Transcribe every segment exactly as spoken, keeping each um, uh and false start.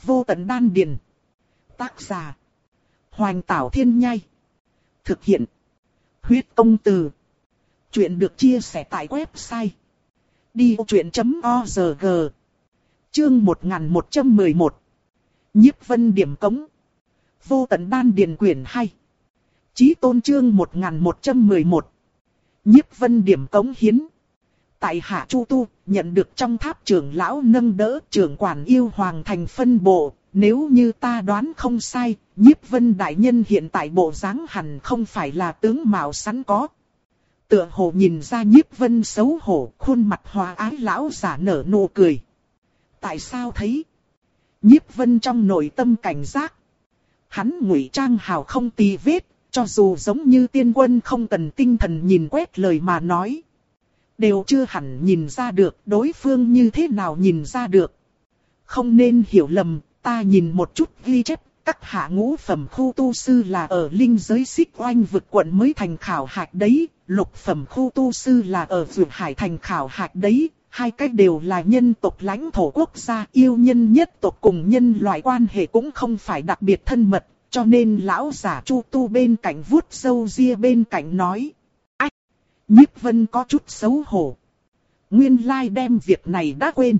Vô tận đan điền. Tác giả. Hoành Tảo Thiên Nhai. Thực hiện. Huyết Công Từ. Chuyện được chia sẻ tại website đi vô chuyện chấm org. Chương một nghìn một trăm mười một. Nhiếp vân điểm cống. Vô tận đan điền quyển hai. Chí tôn chương một nghìn một trăm mười một. Nhiếp vân điểm cống hiến. Tại Hạ Chu Tu, nhận được trong tháp trưởng lão nâng đỡ trưởng quản yêu hoàng thành phân bộ. Nếu như ta đoán không sai, Nhiếp vân đại nhân hiện tại bộ dáng hẳn không phải là tướng mạo sẵn có. Tựa hồ nhìn ra Nhiếp vân xấu hổ, khuôn mặt hòa ái lão giả nở nụ cười. Tại sao thấy? Nhiếp vân trong nội tâm cảnh giác. Hắn ngụy trang hào không tì vết, cho dù giống như tiên quân không cần tinh thần nhìn quét lời mà nói. Đều chưa hẳn nhìn ra được đối phương như thế nào nhìn ra được. Không nên hiểu lầm, ta nhìn một chút ghi chép, các hạ ngũ phẩm khu tu sư là ở linh giới Xích Oanh vực quận mới thành khảo hạch đấy, lục phẩm khu tu sư là ở Vượt Hải thành khảo hạch đấy, hai cách đều là nhân tộc lãnh thổ quốc gia, yêu nhân nhất tộc cùng nhân loại quan hệ cũng không phải đặc biệt thân mật, cho nên lão giả Chu Tu bên cạnh vuốt râu ria bên cạnh nói. Ách! Nhiếp vân có chút xấu hổ. Nguyên lai đem việc này đã quên.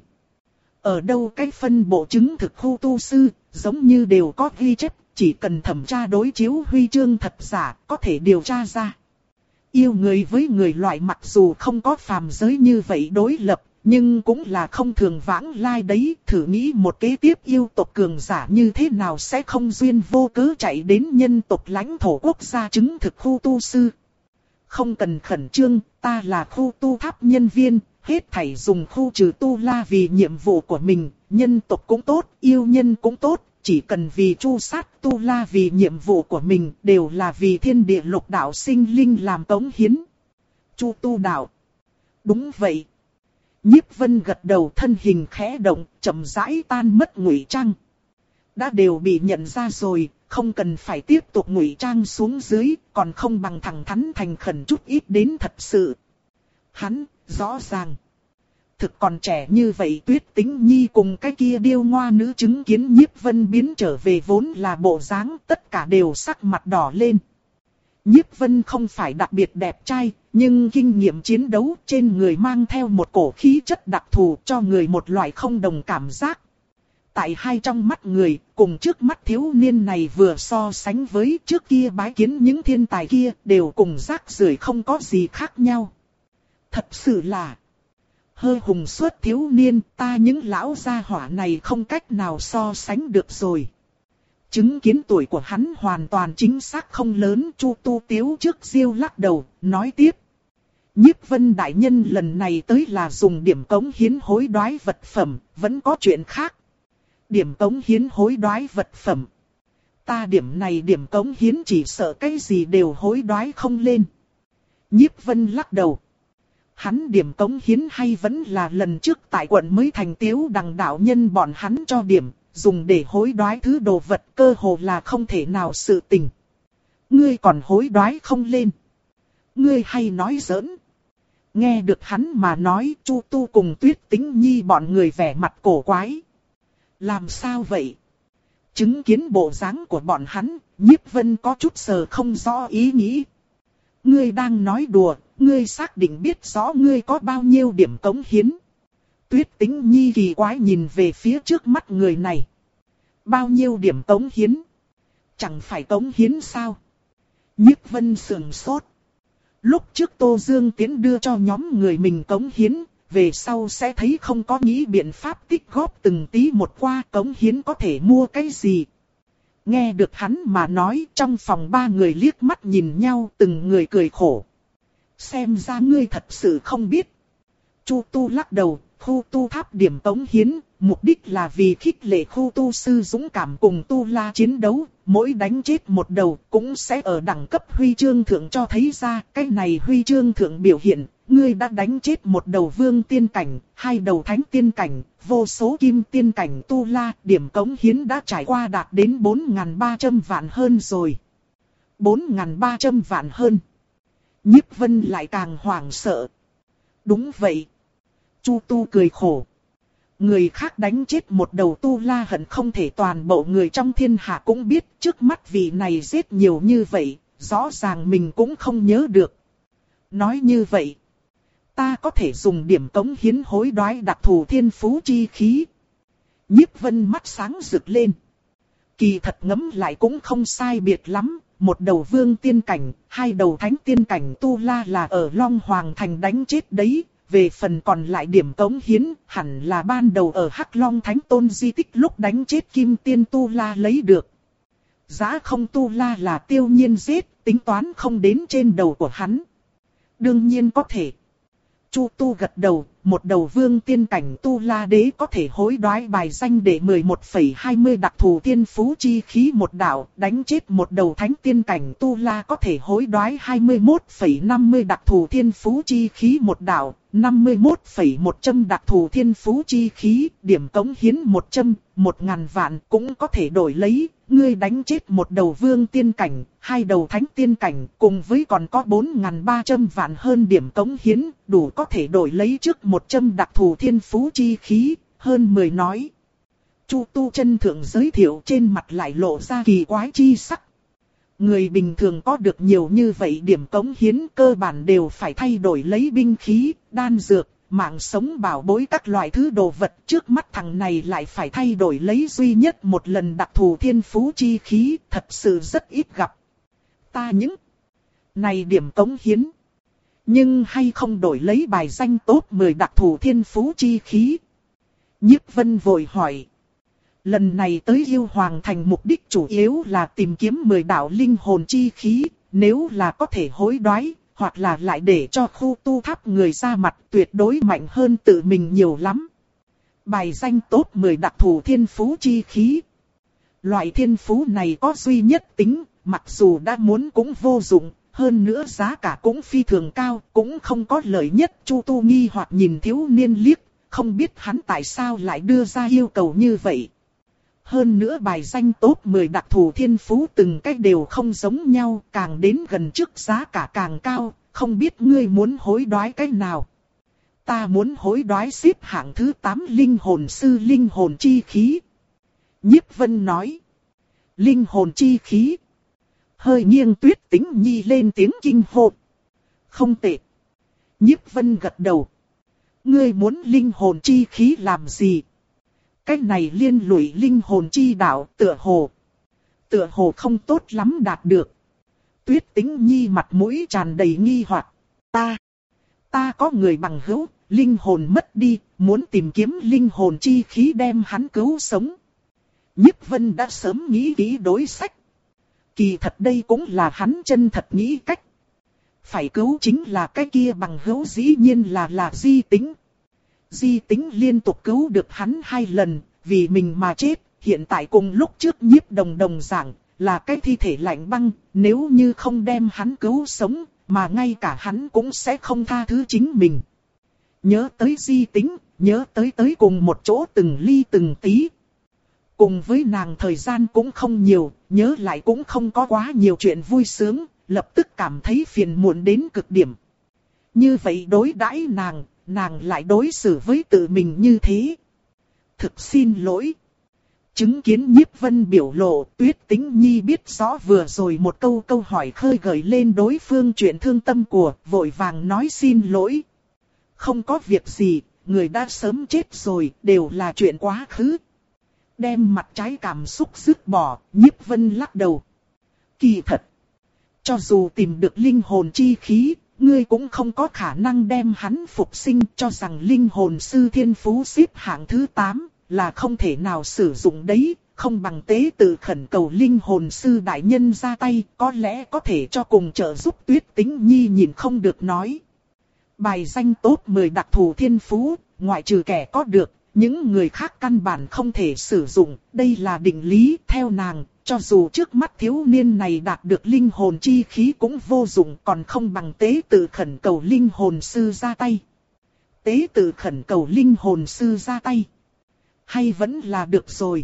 Ở đâu cái phân bộ chứng thực khu tu sư, giống như đều có ghi chép, chỉ cần thẩm tra đối chiếu huy chương thật giả, có thể điều tra ra. Yêu người với người loại mặc dù không có phàm giới như vậy đối lập, nhưng cũng là không thường vãng lai đấy. Thử nghĩ một kế tiếp yêu tộc cường giả như thế nào sẽ không duyên vô cớ chạy đến nhân tộc lãnh thổ quốc gia chứng thực khu tu sư. Không cần khẩn trương, ta là khu tu tháp nhân viên. Hết thảy dùng khu trừ tu la vì nhiệm vụ của mình, nhân tộc cũng tốt, yêu nhân cũng tốt, chỉ cần vì chu sát tu la vì nhiệm vụ của mình, đều là vì thiên địa lục đạo sinh linh làm cống hiến. Chu tu đạo. Đúng vậy. Nhiếp vân gật đầu, thân hình khẽ động, chậm rãi tan mất ngụy trang. Đã đều bị nhận ra rồi, không cần phải tiếp tục ngụy trang xuống dưới, còn không bằng thẳng thắn thành khẩn chút ít đến thật sự. Hắn, rõ ràng. Thực còn trẻ như vậy Tuyết Tĩnh Nhi cùng cái kia điêu ngoa nữ chứng kiến Nhiếp vân biến trở về vốn là bộ dáng, tất cả đều sắc mặt đỏ lên. Nhiếp vân không phải đặc biệt đẹp trai, nhưng kinh nghiệm chiến đấu trên người mang theo một cổ khí chất đặc thù cho người một loại không đồng cảm giác. Tại hai trong mắt người, cùng trước mắt thiếu niên này vừa so sánh với trước kia bái kiến những thiên tài kia, đều cùng rác rưởi không có gì khác nhau. Thật sự là hơi hùng suốt thiếu niên, ta những lão gia hỏa này không cách nào so sánh được rồi. Chứng kiến tuổi của hắn hoàn toàn chính xác không lớn, Chu Tu Tiếu trước diêu lắc đầu, nói tiếp. Nhiếp vân đại nhân lần này tới là dùng điểm cống hiến hối đoái vật phẩm, vẫn có chuyện khác. Điểm cống hiến hối đoái vật phẩm. Ta điểm này điểm cống hiến chỉ sợ cái gì đều hối đoái không lên. Nhiếp vân lắc đầu. Hắn điểm cống hiến hay vẫn là lần trước tại quận mới thành Tiếu Đằng đạo nhân bọn hắn cho điểm, dùng để hối đoái thứ đồ vật cơ hồ là không thể nào sự tình. Ngươi còn hối đoái không lên. Ngươi hay nói giỡn. Nghe được hắn mà nói, Chu Tu cùng Tuyết Tĩnh Nhi bọn người vẻ mặt cổ quái. Làm sao vậy? Chứng kiến bộ dáng của bọn hắn, Nhiếp Vân có chút sờ không rõ ý nghĩ. Ngươi đang nói đùa, ngươi xác định biết rõ ngươi có bao nhiêu điểm cống hiến. Tuyết Tĩnh Nhi kỳ quái nhìn về phía trước mắt người này. Bao nhiêu điểm cống hiến? Chẳng phải cống hiến sao? Nhiếp Vân sườn sốt. Lúc trước Tô Dương Tiến đưa cho nhóm người mình cống hiến, về sau sẽ thấy không có nghĩ biện pháp tích góp từng tí một qua cống hiến có thể mua cái gì. Nghe được hắn mà nói, trong phòng ba người liếc mắt nhìn nhau, từng người cười khổ. Xem ra ngươi thật sự không biết. Chu Tu lắc đầu, khu tu tháp điểm cống hiến, mục đích là vì khích lệ khu tu sư dũng cảm cùng tu la chiến đấu, mỗi đánh chết một đầu cũng sẽ ở đẳng cấp huy chương thượng cho thấy ra, cái này huy chương thượng biểu hiện, ngươi đã đánh chết một đầu vương tiên cảnh, hai đầu thánh tiên cảnh, vô số kim tiên cảnh tu la, điểm cống hiến đã trải qua đạt đến bốn nghìn ba trăm vạn hơn rồi. bốn nghìn ba trăm vạn hơn. Nhiếp Vân lại càng hoảng sợ. Đúng vậy. Chu Tu cười khổ. Người khác đánh chết một đầu tu la hận không thể toàn bộ người trong thiên hạ cũng biết trước mắt vị này giết nhiều như vậy, rõ ràng mình cũng không nhớ được. Nói như vậy, ta có thể dùng điểm cống hiến hối đoái đặc thù thiên phú chi khí. Nhiếp Vân mắt sáng rực lên. Kỳ thật ngẫm lại cũng không sai biệt lắm, một đầu vương tiên cảnh, hai đầu thánh tiên cảnh tu la là ở Long Hoàng Thành đánh chết đấy. Về phần còn lại điểm cống hiến, hẳn là ban đầu ở Hắc Long Thánh Tôn di tích lúc đánh chết Kim Tiên Tu La lấy được. Giá không Tu La là Tiêu Nhiên giết, tính toán không đến trên đầu của hắn. Đương nhiên có thể. Chu Tu gật đầu, một đầu vương tiên cảnh Tu La đế có thể hối đoái bài danh để mười một phẩy hai mươi đặc thù tiên phú chi khí một đạo, đánh chết một đầu thánh tiên cảnh Tu La có thể hối đoái hai mươi mốt phẩy năm mươi đặc thù thiên phú chi khí một đạo, năm mươi mốt phẩy một trăm đặc thù thiên phú chi khí, điểm cống hiến một trăm, một ngàn vạn cũng có thể đổi lấy. Ngươi đánh chết một đầu vương tiên cảnh, hai đầu thánh tiên cảnh, cùng với còn có bốn nghìn ba trăm vạn hơn điểm cống hiến, đủ có thể đổi lấy trước một trăm đặc thù thiên phú chi khí, hơn mười nói. Chu Tu chân thượng giới thiệu, trên mặt lại lộ ra kỳ quái chi sắc. Người bình thường có được nhiều như vậy điểm cống hiến cơ bản đều phải thay đổi lấy binh khí, đan dược, mạng sống bảo bối các loại thứ đồ vật. Trước mắt thằng này lại phải thay đổi lấy duy nhất một lần đặc thù thiên phú chi khí, thật sự rất ít gặp. Ta những này điểm cống hiến, nhưng hay không đổi lấy bài danh top mười đặc thù thiên phú chi khí? Nhiếp Vân vội hỏi. Lần này tới Yêu Hoàng Thành mục đích chủ yếu là tìm kiếm mười đạo linh hồn chi khí, nếu là có thể hối đoái, hoặc là lại để cho khu tu tháp người ra mặt, tuyệt đối mạnh hơn tự mình nhiều lắm. Bài danh top mười đặc thù thiên phú chi khí. Loại thiên phú này có duy nhất tính, mặc dù đã muốn cũng vô dụng, hơn nữa giá cả cũng phi thường cao, cũng không có lợi nhất. Chu Tu nghi hoặc nhìn thiếu niên liếc, không biết hắn tại sao lại đưa ra yêu cầu như vậy. Hơn nữa bài danh top mười đặc thù thiên phú từng cách đều không giống nhau, càng đến gần trước giá cả càng cao, không biết ngươi muốn hối đoái cái nào. Ta muốn hối đoái xếp hạng thứ tám linh hồn sư linh hồn chi khí. Nhiếp Vân nói. Linh hồn chi khí. Hơi nghiêng Tuyết Tĩnh Nhi lên tiếng kinh hô. Không tệ. Nhiếp Vân gật đầu. Ngươi muốn linh hồn chi khí làm gì? Cái này liên lụy linh hồn chi đạo, tựa hồ. Tựa hồ không tốt lắm đạt được. Tuyết Tĩnh Nhi mặt mũi tràn đầy nghi hoặc. Ta, ta có người bằng hữu, linh hồn mất đi, muốn tìm kiếm linh hồn chi khí đem hắn cứu sống. Nhiếp Vân đã sớm nghĩ kỹ đối sách. Kỳ thật đây cũng là hắn chân thật nghĩ cách. Phải cứu chính là cái kia bằng hữu, dĩ nhiên là là Di Tính. Di Tính liên tục cứu được hắn hai lần, vì mình mà chết, hiện tại cùng lúc trước Nhiếp Đồng đồng giảng, là cái thi thể lạnh băng, nếu như không đem hắn cứu sống, mà ngay cả hắn cũng sẽ không tha thứ chính mình. Nhớ tới Di Tính, nhớ tới tới cùng một chỗ từng ly từng tí. Cùng với nàng thời gian cũng không nhiều, nhớ lại cũng không có quá nhiều chuyện vui sướng, lập tức cảm thấy phiền muộn đến cực điểm. Như vậy đối đãi nàng, nàng lại đối xử với tự mình như thế. Thực xin lỗi. Chứng kiến Nhiếp Vân biểu lộ, Tuyết Tĩnh Nhi biết rõ vừa rồi một câu câu hỏi khơi gợi lên đối phương chuyện thương tâm của, vội vàng nói xin lỗi. Không có việc gì, người đã sớm chết rồi, đều là chuyện quá khứ. Đem mặt trái cảm xúc dứt bỏ, Nhiếp Vân lắc đầu. Kỳ thật, cho dù tìm được linh hồn chi khí, ngươi cũng không có khả năng đem hắn phục sinh, cho rằng linh hồn sư thiên phú xếp hạng thứ tám là không thể nào sử dụng đấy, không bằng tế tự khẩn cầu linh hồn sư đại nhân ra tay, có lẽ có thể cho cùng trợ giúp. Tuyết Tĩnh Nhi nhìn không được nói. Bài danh top mười đặc thù thiên phú, ngoại trừ kẻ có được, những người khác căn bản không thể sử dụng, đây là định lý. Theo nàng, cho dù trước mắt thiếu niên này đạt được linh hồn chi khí cũng vô dụng, còn không bằng tế tự khẩn cầu linh hồn sư ra tay. Tế tự khẩn cầu linh hồn sư ra tay, hay vẫn là được rồi.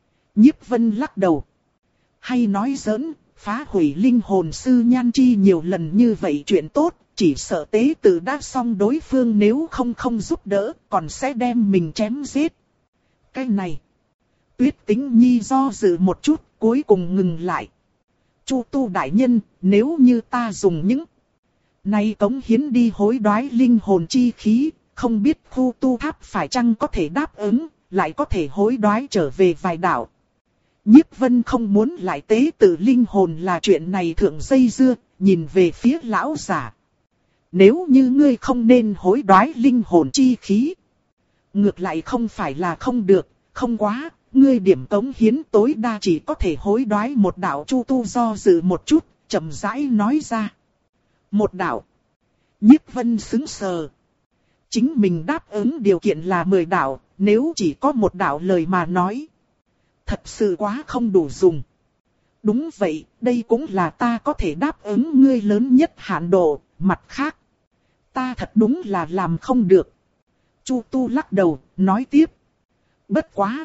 Nhiếp Vân lắc đầu. Hay nói giỡn, phá hủy linh hồn sư Nhan Chi nhiều lần như vậy chuyện tốt, chỉ sợ tế tự đã xong đối phương nếu không không giúp đỡ, còn sẽ đem mình chém giết. Cái này, Tuyết Tĩnh Nhi do dự một chút, cuối cùng ngừng lại. Chu tu đại nhân, nếu như ta dùng những này cống hiến đi hối đoái linh hồn chi khí, không biết khu tu tháp phải chăng có thể đáp ứng, lại có thể hối đoái trở về vài đạo. Nhiếp Vân không muốn lại tế tự linh hồn là chuyện này thượng dây dưa, nhìn về phía lão giả. Nếu như ngươi không nên hối đoái linh hồn chi khí, ngược lại không phải là không được, không quá, ngươi điểm cống hiến tối đa chỉ có thể hối đoái một đạo. Chu tu do dự một chút, chậm rãi nói ra. Một đạo. Nhiếp Vân sững sờ. Chính mình đáp ứng điều kiện là mười đạo, nếu chỉ có một đạo lời mà nói, thật sự quá không đủ dùng. Đúng vậy, đây cũng là ta có thể đáp ứng ngươi lớn nhất hạn độ, mặt khác, ta thật đúng là làm không được. Chu tu lắc đầu, nói tiếp. Bất quá,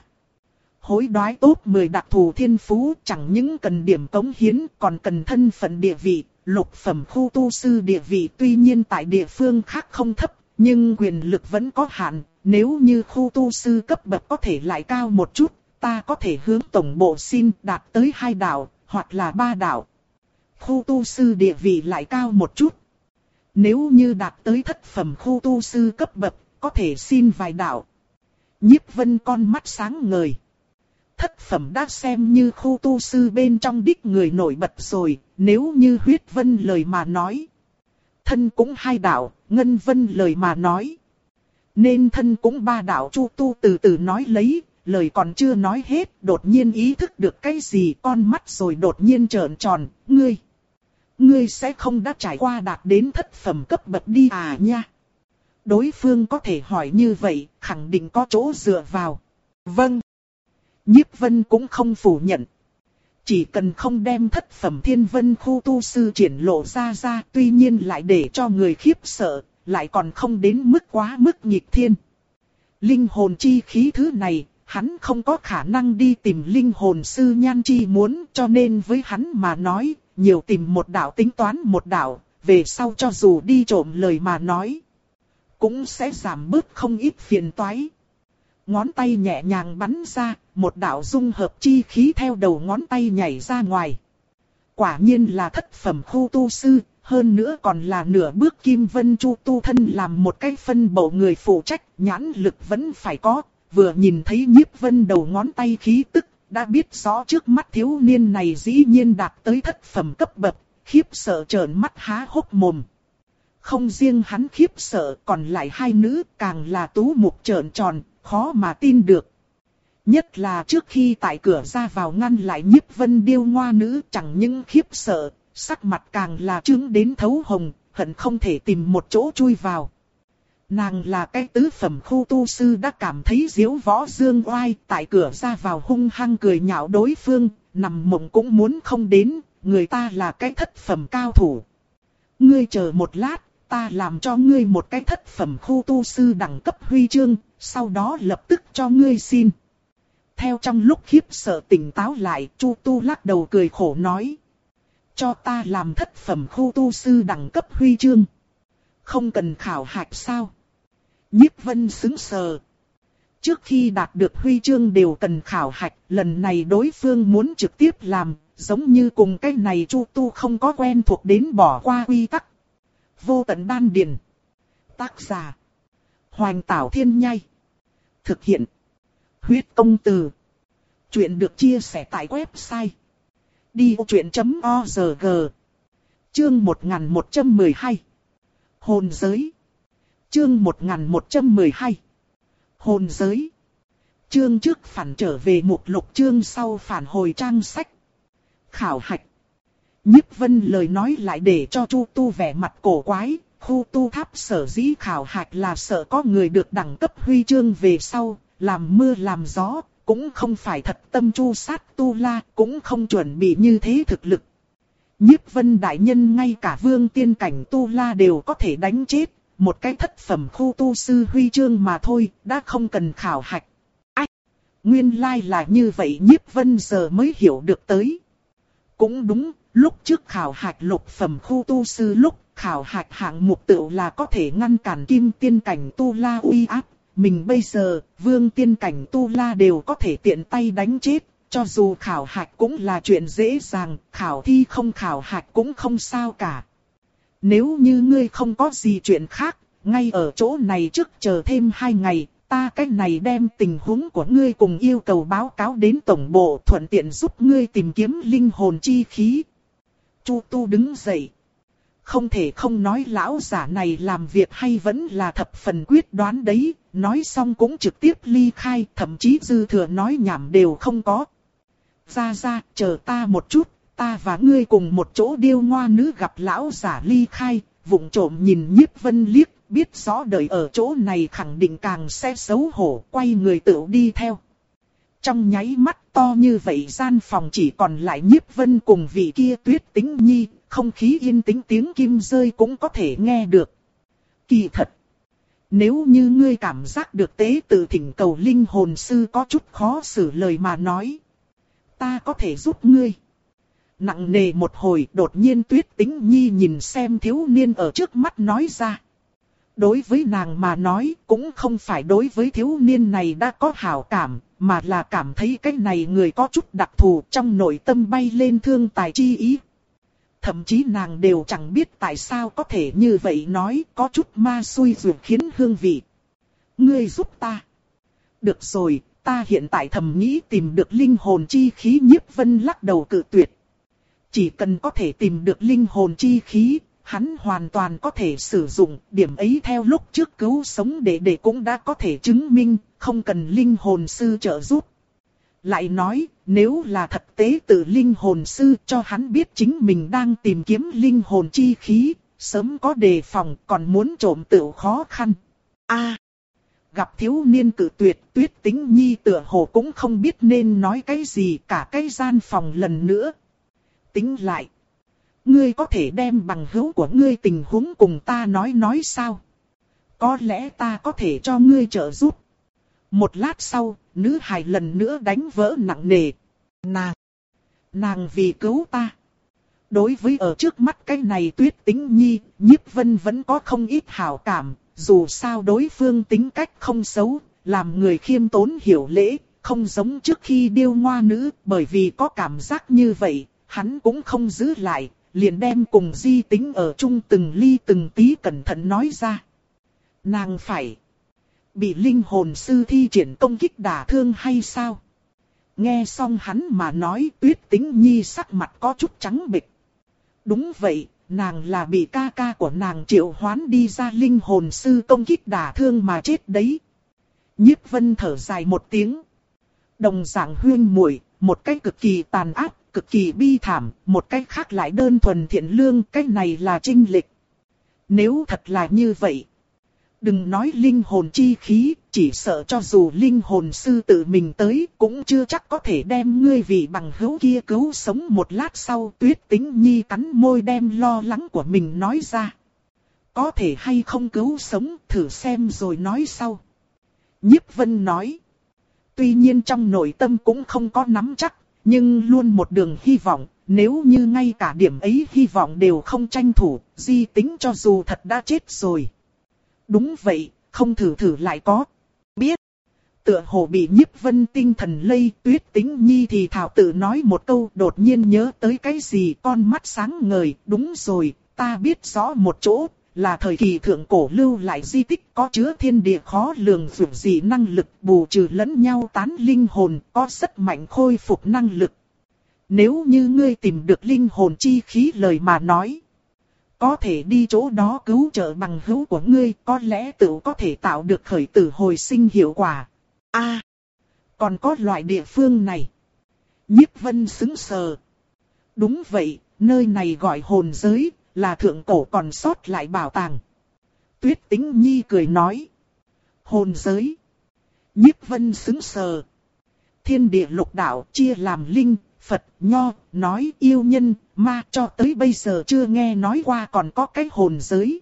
hối đoái tốt mười đặc thù thiên phú chẳng những cần điểm cống hiến còn cần thân phận địa vị. Lục phẩm khu tu sư địa vị tuy nhiên tại địa phương khác không thấp, nhưng quyền lực vẫn có hạn. Nếu như khu tu sư cấp bậc có thể lại cao một chút, ta có thể hướng tổng bộ xin đạt tới hai đạo, hoặc là ba đạo. Khu tu sư địa vị lại cao một chút. Nếu như đạt tới thất phẩm khu tu sư cấp bậc, có thể xin vài đạo. Nhiếp Vân con mắt sáng ngời. Thất phẩm đã xem như khu tu sư bên trong đích người nổi bật rồi, nếu như Huyết Vân lời mà nói. Thân cũng hai đạo, Ngân Vân lời mà nói. Nên thân cũng ba đạo. Chu tu từ từ nói lấy, lời còn chưa nói hết, đột nhiên ý thức được cái gì, con mắt rồi đột nhiên trợn tròn. Ngươi, ngươi sẽ không đã trải qua đạt đến thất phẩm cấp bậc đi à nha. Đối phương có thể hỏi như vậy, khẳng định có chỗ dựa vào. Vâng. Nhiếp Vân cũng không phủ nhận. Chỉ cần không đem thất phẩm thiên vân khu tu sư triển lộ ra ra, tuy nhiên lại để cho người khiếp sợ, lại còn không đến mức quá mức nghịch thiên. Linh hồn chi khí thứ này, hắn không có khả năng đi tìm linh hồn sư Nhan Chi muốn, cho nên với hắn mà nói, nhiều tìm một đạo tính toán một đạo, về sau cho dù đi trộm lời mà nói, cũng sẽ giảm bớt không ít phiền toái. Ngón tay nhẹ nhàng bắn ra, một đạo dung hợp chi khí theo đầu ngón tay nhảy ra ngoài. Quả nhiên là thất phẩm khu tu sư, hơn nữa còn là nửa bước kim vân. Chu tu thân làm một cái phân bộ người phụ trách, nhãn lực vẫn phải có, vừa nhìn thấy Nhiếp Vân đầu ngón tay khí tức, đã biết rõ trước mắt thiếu niên này dĩ nhiên đạt tới thất phẩm cấp bậc, khiếp sợ trợn mắt há hốc mồm. Không riêng hắn khiếp sợ, còn lại hai nữ càng là tú mục trợn tròn, khó mà tin được. Nhất là trước khi tại cửa ra vào ngăn lại Nhiếp Vân điêu ngoa nữ, chẳng những khiếp sợ, sắc mặt càng là trướng đến thấu hồng, hận không thể tìm một chỗ chui vào. Nàng là cái tứ phẩm khu tu sư đã cảm thấy diếu võ dương oai, tại cửa ra vào hung hăng cười nhạo đối phương, nằm mộng cũng muốn không đến, người ta là cái thất phẩm cao thủ. Ngươi chờ một lát, ta làm cho ngươi một cái thất phẩm khu tu sư đẳng cấp huy chương, sau đó lập tức cho ngươi xin. Theo trong lúc khiếp sợ tỉnh táo lại, Chu tu lắc đầu cười khổ nói. Cho ta làm thất phẩm khu tu sư đẳng cấp huy chương. Không cần khảo hạch sao? Nhiếp Vân sững sờ. Trước khi đạt được huy chương đều cần khảo hạch, lần này đối phương muốn trực tiếp làm, giống như cùng cái này Chu tu không có quen thuộc đến bỏ qua quy tắc. Vô tận đan điền. Tác giả. Hoành Tảo Thiên Nhai. Thực hiện. Huyết Công Từ. Chuyện được chia sẻ tại website đi ô chuyện chấm org. Chương một nghìn một trăm mười hai. Hồn giới. Chương một nghìn một trăm mười hai. Hồn giới. Chương trước phản trở về mục lục, chương sau phản hồi trang sách. Khảo hạch. Nhiếp Vân lời nói lại để cho Chu tu vẻ mặt cổ quái. Khu tu tháp sở dĩ khảo hạch là sợ có người được đẳng cấp huy chương về sau, làm mưa làm gió, cũng không phải thật tâm chu sát tu la, cũng không chuẩn bị như thế thực lực. Nhiếp Vân đại nhân ngay cả vương tiên cảnh tu la đều có thể đánh chết, một cái thất phẩm khu tu sư huy chương mà thôi, đã không cần khảo hạch. Ách! Nguyên lai là như vậy, Nhiếp Vân giờ mới hiểu được tới. Cũng đúng, lúc trước khảo hạch lục phẩm khu tu sư lúc, khảo hạch hạng mục tựu là có thể ngăn cản kim tiên cảnh tu la uy áp. Mình bây giờ, vương tiên cảnh tu la đều có thể tiện tay đánh chết. Cho dù khảo hạch cũng là chuyện dễ dàng, khảo thi không khảo hạch cũng không sao cả. Nếu như ngươi không có gì chuyện khác, ngay ở chỗ này trước chờ thêm hai ngày, ta cách này đem tình huống của ngươi cùng yêu cầu báo cáo đến tổng bộ, thuận tiện giúp ngươi tìm kiếm linh hồn chi khí. Chu Tu đứng dậy. Không thể không nói lão giả này làm việc hay vẫn là thập phần quyết đoán đấy, nói xong cũng trực tiếp ly khai, thậm chí dư thừa nói nhảm đều không có. Ra ra, chờ ta một chút, ta và ngươi cùng một chỗ điêu ngoa nữ. Gặp lão giả ly khai, vụng trộm nhìn Nhiếp Vân liếc, biết rõ đợi ở chỗ này khẳng định càng sẽ xấu hổ, quay người tự đi theo. Trong nháy mắt to như vậy gian phòng chỉ còn lại Nhiếp Vân cùng vị kia Tuyết Tĩnh Nhi, không khí yên tĩnh, tiếng kim rơi cũng có thể nghe được. Kỳ thật, nếu như ngươi cảm giác được tế tự thỉnh cầu linh hồn sư có chút khó xử lời mà nói, ta có thể giúp ngươi. Nặng nề một hồi, đột nhiên Tuyết Tĩnh Nhi nhìn xem thiếu niên ở trước mắt nói ra. Đối với nàng mà nói, cũng không phải đối với thiếu niên này đã có hảo cảm, mà là cảm thấy cái này người có chút đặc thù, trong nội tâm bay lên thương tài chi ý. Thậm chí nàng đều chẳng biết tại sao có thể như vậy nói, có chút ma xui ruột khiến hương vị. Ngươi giúp ta. Được rồi, ta hiện tại thầm nghĩ tìm được linh hồn chi khí. Nhiếp Vân lắc đầu cự tuyệt. Chỉ cần có thể tìm được linh hồn chi khí, hắn hoàn toàn có thể sử dụng. Điểm ấy theo lúc trước cứu sống đệ đệ cũng đã có thể chứng minh, không cần linh hồn sư trợ giúp. Lại nói, nếu là thật tế tự linh hồn sư cho hắn biết chính mình đang tìm kiếm linh hồn chi khí, sớm có đề phòng, còn muốn trộm tựu khó khăn. A, gặp thiếu niên cự tuyệt, Tuyết Tĩnh Nhi tựa hồ cũng không biết nên nói cái gì, cả cái gian phòng lần nữa. Tính lại, ngươi có thể đem bằng hữu của ngươi tình huống cùng ta nói nói sao? Có lẽ ta có thể cho ngươi trợ giúp. Một lát sau, nữ hài lần nữa đánh vỡ nặng nề. Nàng, nàng vì cứu ta. Đối với ở trước mắt cái này Tuyết Tĩnh Nhi, Nhiếp Vân vẫn có không ít hảo cảm. Dù sao đối phương tính cách không xấu, làm người khiêm tốn hiểu lễ, không giống trước khi điêu ngoa nữ. Bởi vì có cảm giác như vậy, hắn cũng không giữ lại, liền đem cùng Di Tính ở chung từng ly từng tí cẩn thận nói ra. Nàng phải bị linh hồn sư thi triển công kích đả thương hay sao? Nghe xong hắn mà nói, Tuyết Tĩnh Nhi sắc mặt có chút trắng bệch. Đúng vậy, nàng là bị ca ca của nàng triệu hoán đi ra linh hồn sư công kích đả thương mà chết đấy. Nhiếp Vân thở dài một tiếng. Đồng dạng huyên muội, một cách cực kỳ tàn ác, cực kỳ bi thảm, một cách khác lại đơn thuần thiện lương, cách này là chênh lệch. Nếu thật là như vậy, đừng nói linh hồn chi khí, chỉ sợ cho dù linh hồn sư tự mình tới, cũng chưa chắc có thể đem ngươi vị bằng hữu kia cứu sống. Một lát sau, Tuyết Tĩnh Nhi cắn môi đem lo lắng của mình nói ra. Có thể hay không cứu sống, thử xem rồi nói sau. Nhiếp Vân nói. Tuy nhiên trong nội tâm cũng không có nắm chắc, nhưng luôn một đường hy vọng. Nếu như ngay cả điểm ấy hy vọng đều không tranh thủ, Di Tính cho dù thật đã chết rồi. Đúng vậy, không thử thử lại có. Biết. Tựa hồ bị Nhiếp Vân tinh thần lây, Tuyết Tĩnh Nhi thì thảo tự nói một câu, đột nhiên nhớ tới cái gì, con mắt sáng ngời. Đúng rồi, ta biết rõ một chỗ, là thời kỳ thượng cổ lưu lại di tích có chứa thiên địa khó lường vượt dị năng lực bù trừ lẫn nhau tán linh hồn, có rất mạnh khôi phục năng lực. Nếu như ngươi tìm được linh hồn chi khí lời mà nói, có thể đi chỗ đó cứu trợ bằng hữu của ngươi, có lẽ tự có thể tạo được khởi tử hồi sinh hiệu quả. A, à, còn có loại địa phương này. Nhiếp Vân sững sờ. Đúng vậy, nơi này gọi hồn giới, là thượng cổ còn sót lại bảo tàng. Tuyết Tĩnh Nhi cười nói. Hồn giới. Nhiếp Vân sững sờ. Thiên địa lục đạo chia làm linh, Phật, Nho, nói yêu nhân, ma, cho tới bây giờ chưa nghe nói qua còn có cái hồn giới.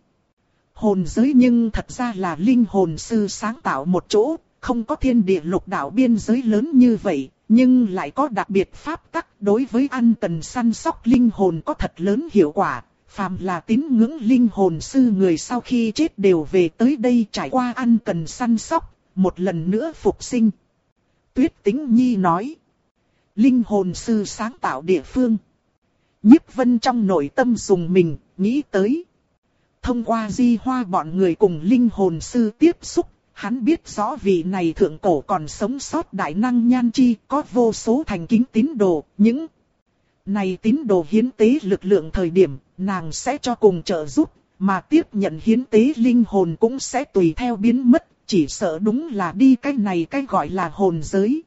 Hồn giới nhưng thật ra là linh hồn sư sáng tạo một chỗ, không có thiên địa lục đạo biên giới lớn như vậy, nhưng lại có đặc biệt pháp tắc đối với ăn cần săn sóc linh hồn có thật lớn hiệu quả. Phàm là tín ngưỡng linh hồn sư người sau khi chết đều về tới đây trải qua ăn cần săn sóc, một lần nữa phục sinh. Tuyết Tĩnh Nhi nói. Linh hồn sư sáng tạo địa phương. Nhiếp Vân trong nội tâm dùng mình, nghĩ tới. Thông qua Di Hoa bọn người cùng linh hồn sư tiếp xúc, hắn biết rõ vị này thượng cổ còn sống sót đại năng Nhan Chi có vô số thành kính tín đồ, những này tín đồ hiến tế lực lượng thời điểm, nàng sẽ cho cùng trợ giúp, mà tiếp nhận hiến tế linh hồn cũng sẽ tùy theo biến mất, chỉ sợ đúng là đi cái này cái gọi là hồn giới.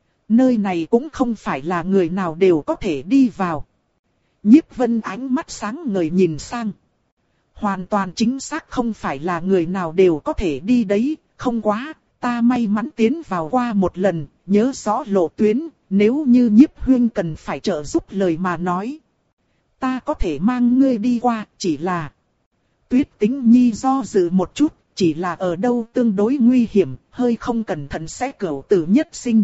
Nơi này cũng không phải là người nào đều có thể đi vào. Nhiếp Vân ánh mắt sáng ngời nhìn sang. Hoàn toàn chính xác không phải là người nào đều có thể đi đấy, không quá, ta may mắn tiến vào qua một lần, nhớ rõ lộ tuyến, nếu như Nhiếp Huyên cần phải trợ giúp lời mà nói. Ta có thể mang ngươi đi qua, chỉ là... Tuyết Tĩnh Nhi do dự một chút, chỉ là ở đâu tương đối nguy hiểm, hơi không cẩn thận sẽ cửu tử nhất sinh.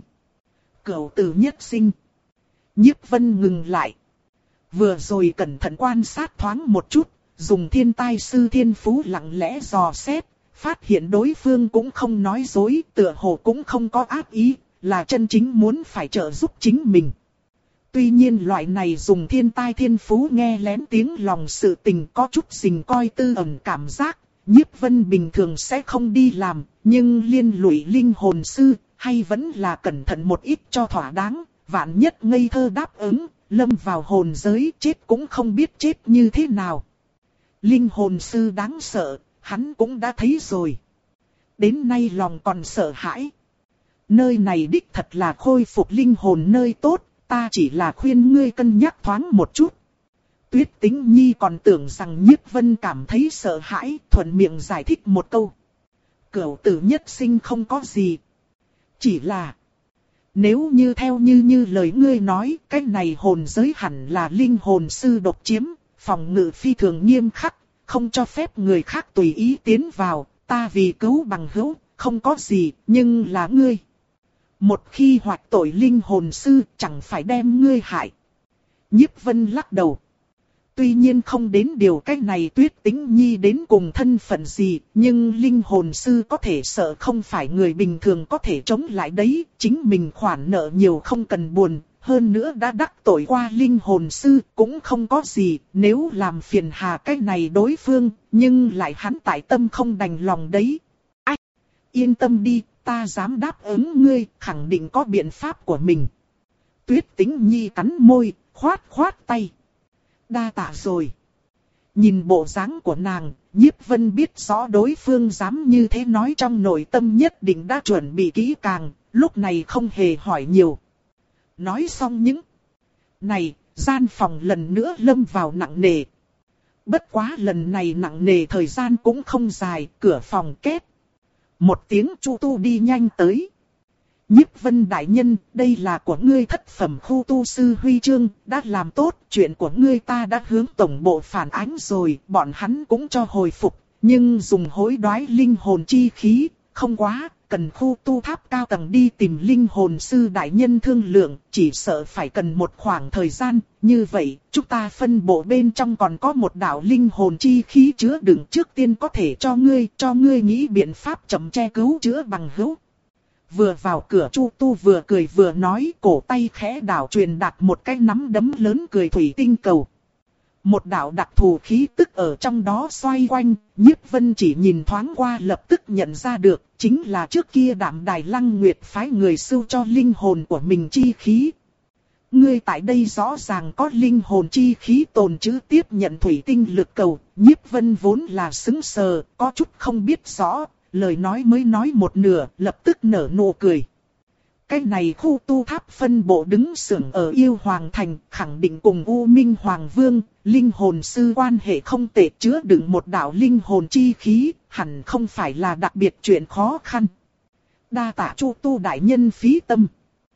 Cửu tử nhất sinh. Nhiếp Vân ngừng lại. Vừa rồi cẩn thận quan sát thoáng một chút, dùng thiên tai sư thiên phú lặng lẽ dò xét, phát hiện đối phương cũng không nói dối, tựa hồ cũng không có ác ý, là chân chính muốn phải trợ giúp chính mình. Tuy nhiên loại này dùng thiên tai thiên phú nghe lén tiếng lòng sự tình có chút rình coi tư ẩn cảm giác, Nhiếp Vân bình thường sẽ không đi làm, nhưng liên lụy linh hồn sư, hay vẫn là cẩn thận một ít cho thỏa đáng, vạn nhất ngây thơ đáp ứng, lâm vào hồn giới chết cũng không biết chết như thế nào. Linh hồn sư đáng sợ, hắn cũng đã thấy rồi. Đến nay lòng còn sợ hãi. Nơi này đích thật là khôi phục linh hồn nơi tốt, ta chỉ là khuyên ngươi cân nhắc thoáng một chút. Tuyết Tĩnh Nhi còn tưởng rằng Nhiếp Vân cảm thấy sợ hãi, thuận miệng giải thích một câu. Cửu tử nhất sinh không có gì. Chỉ là, nếu như theo như như lời ngươi nói, cái này hồn giới hẳn là linh hồn sư độc chiếm, phòng ngự phi thường nghiêm khắc, không cho phép người khác tùy ý tiến vào, ta vì cứu bằng hữu, không có gì, nhưng là ngươi. Một khi hoạch tội linh hồn sư, chẳng phải đem ngươi hại. Nhiếp Vân lắc đầu. Tuy nhiên không đến điều cách này Tuyết Tĩnh Nhi đến cùng thân phận gì, nhưng linh hồn sư có thể sợ không phải người bình thường có thể chống lại đấy, chính mình khoản nợ nhiều không cần buồn, hơn nữa đã đắc tội qua linh hồn sư cũng không có gì, nếu làm phiền hà cách này đối phương, nhưng lại hắn tại tâm không đành lòng đấy. Ách! Yên tâm đi, ta dám đáp ứng ngươi, khẳng định có biện pháp của mình. Tuyết Tĩnh Nhi cắn môi, khoát khoát tay. Đa tạ rồi. Nhìn bộ dáng của nàng, Nhiếp Vân biết rõ đối phương dám như thế nói trong nội tâm nhất định đã chuẩn bị kỹ càng, lúc này không hề hỏi nhiều. Nói xong những này, gian phòng lần nữa lâm vào nặng nề. Bất quá lần này nặng nề thời gian cũng không dài, cửa phòng két. Một tiếng chu tu đi nhanh tới. Nhiếp Vân đại nhân, đây là của ngươi thất phẩm khu tu sư huy chương, đã làm tốt, chuyện của ngươi ta đã hướng tổng bộ phản ánh rồi, bọn hắn cũng cho hồi phục, nhưng dùng hối đoái linh hồn chi khí, không quá, cần khu tu tháp cao tầng đi tìm linh hồn sư đại nhân thương lượng, chỉ sợ phải cần một khoảng thời gian, như vậy, chúng ta phân bộ bên trong còn có một đạo linh hồn chi khí chứa đựng trước tiên có thể cho ngươi, cho ngươi nghĩ biện pháp chậm che cứu chữa bằng hữu. Vừa vào cửa Chu Tu vừa cười vừa nói, cổ tay khẽ đảo truyền đạt một cái nắm đấm lớn cười thủy tinh cầu. Một đạo đặc thù khí tức ở trong đó xoay quanh, Nhiếp Vân chỉ nhìn thoáng qua lập tức nhận ra được, chính là trước kia Đạm Đài Lăng Nguyệt phái người sưu cho linh hồn của mình chi khí. Ngươi tại đây rõ ràng có linh hồn chi khí tồn trữ tiếp nhận thủy tinh lực cầu, Nhiếp Vân vốn là sững sờ, có chút không biết rõ. Lời nói mới nói một nửa, lập tức nở nụ cười. Cái này khu tu tháp phân bộ đứng sưởng ở Yêu Hoàng Thành, khẳng định cùng U Minh Hoàng Vương, linh hồn sư quan hệ không tệ, chứa đựng một đạo linh hồn chi khí, hẳn không phải là đặc biệt chuyện khó khăn. Đa tạ Chu Tu đại nhân phí tâm.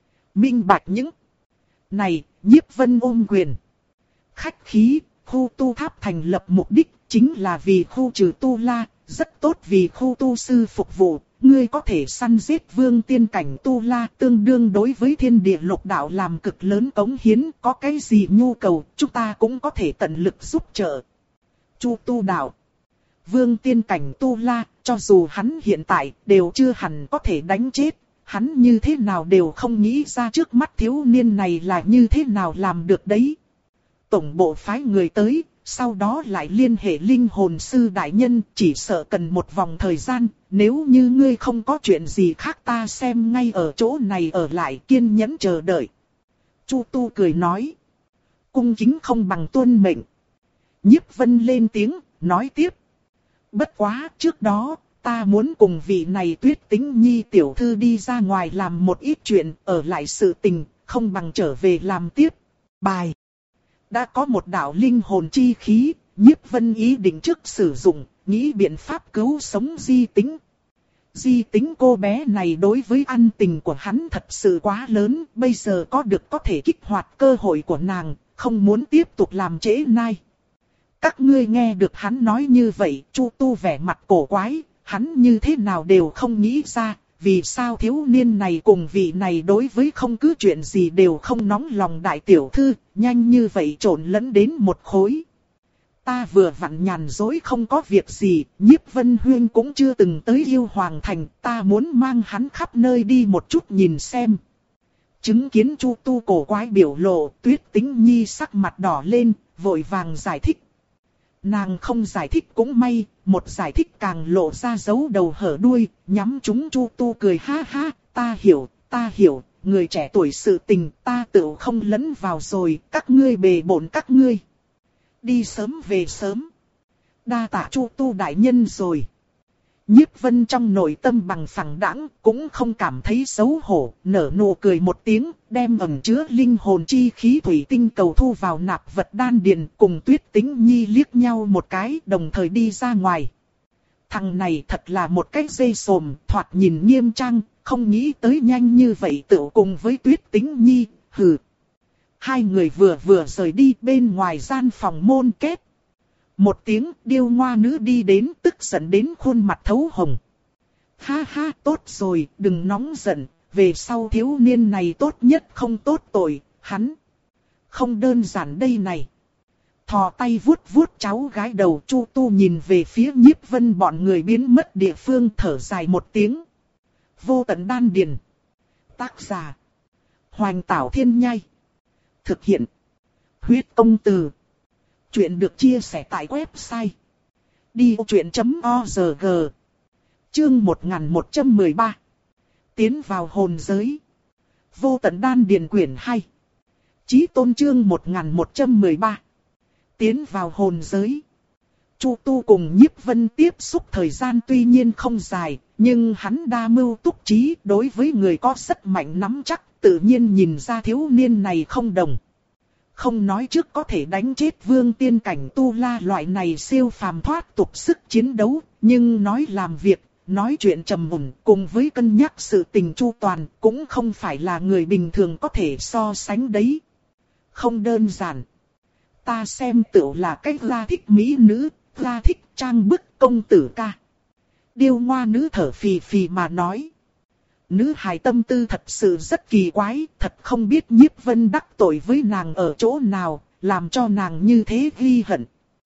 Minh bạch những này, Nhiếp Vân ôm quyền. Khách khí, khu tu tháp thành lập mục đích chính là vì khu trừ tu la. Rất tốt vì khu tu sư phục vụ, ngươi có thể săn giết vương tiên cảnh tu la tương đương đối với thiên địa lục đạo làm cực lớn cống hiến, có cái gì nhu cầu, chúng ta cũng có thể tận lực giúp trợ. Chu Tu đạo. Vương tiên cảnh Tu La, cho dù hắn hiện tại đều chưa hẳn có thể đánh chết, hắn như thế nào đều không nghĩ ra trước mắt thiếu niên này là như thế nào làm được đấy. Tổng bộ phái người tới, sau đó lại liên hệ linh hồn sư đại nhân, chỉ sợ cần một vòng thời gian, nếu như ngươi không có chuyện gì khác ta xem ngay ở chỗ này ở lại kiên nhẫn chờ đợi. Chu Tu cười nói. Cung kính không bằng tuân mệnh. Nhiếp Vân lên tiếng, nói tiếp. Bất quá, trước đó, ta muốn cùng vị này Tuyết Tĩnh Nhi tiểu thư đi ra ngoài làm một ít chuyện, ở lại sự tình, không bằng trở về làm tiếp. Bài. Đã có một đạo linh hồn chi khí, Nhiếp Vân ý định trước sử dụng, nghĩ biện pháp cứu sống Di Tĩnh. Di Tĩnh cô bé này đối với ân tình của hắn thật sự quá lớn, bây giờ có được có thể kích hoạt cơ hội của nàng, không muốn tiếp tục làm trễ nai. Các ngươi nghe được hắn nói như vậy, Chu Tu vẻ mặt cổ quái, hắn như thế nào đều không nghĩ ra, vì sao thiếu niên này cùng vị này đối với không cứ chuyện gì đều không nóng lòng đại tiểu thư, nhanh như vậy trộn lẫn đến một khối. Ta vừa vặn nhàn dối không có việc gì, Nhiếp Vân Huyên cũng chưa từng tới Yêu Hoàng Thành, ta muốn mang hắn khắp nơi đi một chút nhìn xem. Chứng kiến Chu Tu cổ quái biểu lộ, Tuyết Tĩnh Nhi sắc mặt đỏ lên, vội vàng giải thích. Nàng không giải thích cũng may, một giải thích càng lộ ra dấu đầu hở đuôi, nhắm chúng Chu Tu cười ha ha, ta hiểu, ta hiểu, người trẻ tuổi sự tình ta tự không lẫn vào rồi, các ngươi bề bộn các ngươi. Đi sớm về sớm. Đa tạ Chu Tu đại nhân rồi. Nhiếp Vân trong nội tâm bằng phẳng đãng, cũng không cảm thấy xấu hổ, nở nụ cười một tiếng, đem ẩn chứa linh hồn chi khí thủy tinh cầu thu vào nạp vật đan điền, cùng Tuyết Tĩnh Nhi liếc nhau một cái, đồng thời đi ra ngoài. Thằng này thật là một cái dây sồm, thoạt nhìn nghiêm trang, không nghĩ tới nhanh như vậy tựu cùng với Tuyết Tĩnh Nhi, hừ. Hai người vừa vừa rời đi, bên ngoài gian phòng môn kết. Một tiếng điêu ngoa nữ đi đến, tức giận đến khuôn mặt thấu hồng. Ha ha, tốt rồi, đừng nóng giận, về sau thiếu niên này tốt nhất không tốt tội, hắn không đơn giản đây này. Thò tay vuốt vuốt cháu gái đầu, Chu Tu nhìn về phía Nhiếp Vân bọn người biến mất địa phương, thở dài một tiếng. Vô tận đan điền. Tác giả Hoành Tảo Thiên Nhai. Thực hiện Huyết Công Từ. Chuyện được chia sẻ tại website đi ô chuyện chấm org. Chương một nghìn một trăm mười ba. Tiến vào hồn giới. Vô tận đan điền quyển hai. Chí tôn chương một nghìn một trăm mười ba. Tiến vào hồn giới. Chu Tu cùng Nhiếp Vân tiếp xúc thời gian tuy nhiên không dài, nhưng hắn đa mưu túc trí, đối với người có rất mạnh nắm chắc, tự nhiên nhìn ra thiếu niên này không đồng. Không nói trước có thể đánh chết vương tiên cảnh Tu La loại này siêu phàm thoát tục sức chiến đấu, nhưng nói làm việc, nói chuyện trầm ổn cùng với cân nhắc sự tình chu toàn cũng không phải là người bình thường có thể so sánh đấy. Không đơn giản. Ta xem tựu là cách la thích mỹ nữ, la thích trang bức công tử ca. Điêu ngoa nữ thở phì phì mà nói. Nữ hài tâm tư thật sự rất kỳ quái, thật không biết Nhiếp Vân đắc tội với nàng ở chỗ nào, làm cho nàng như thế ghi hận.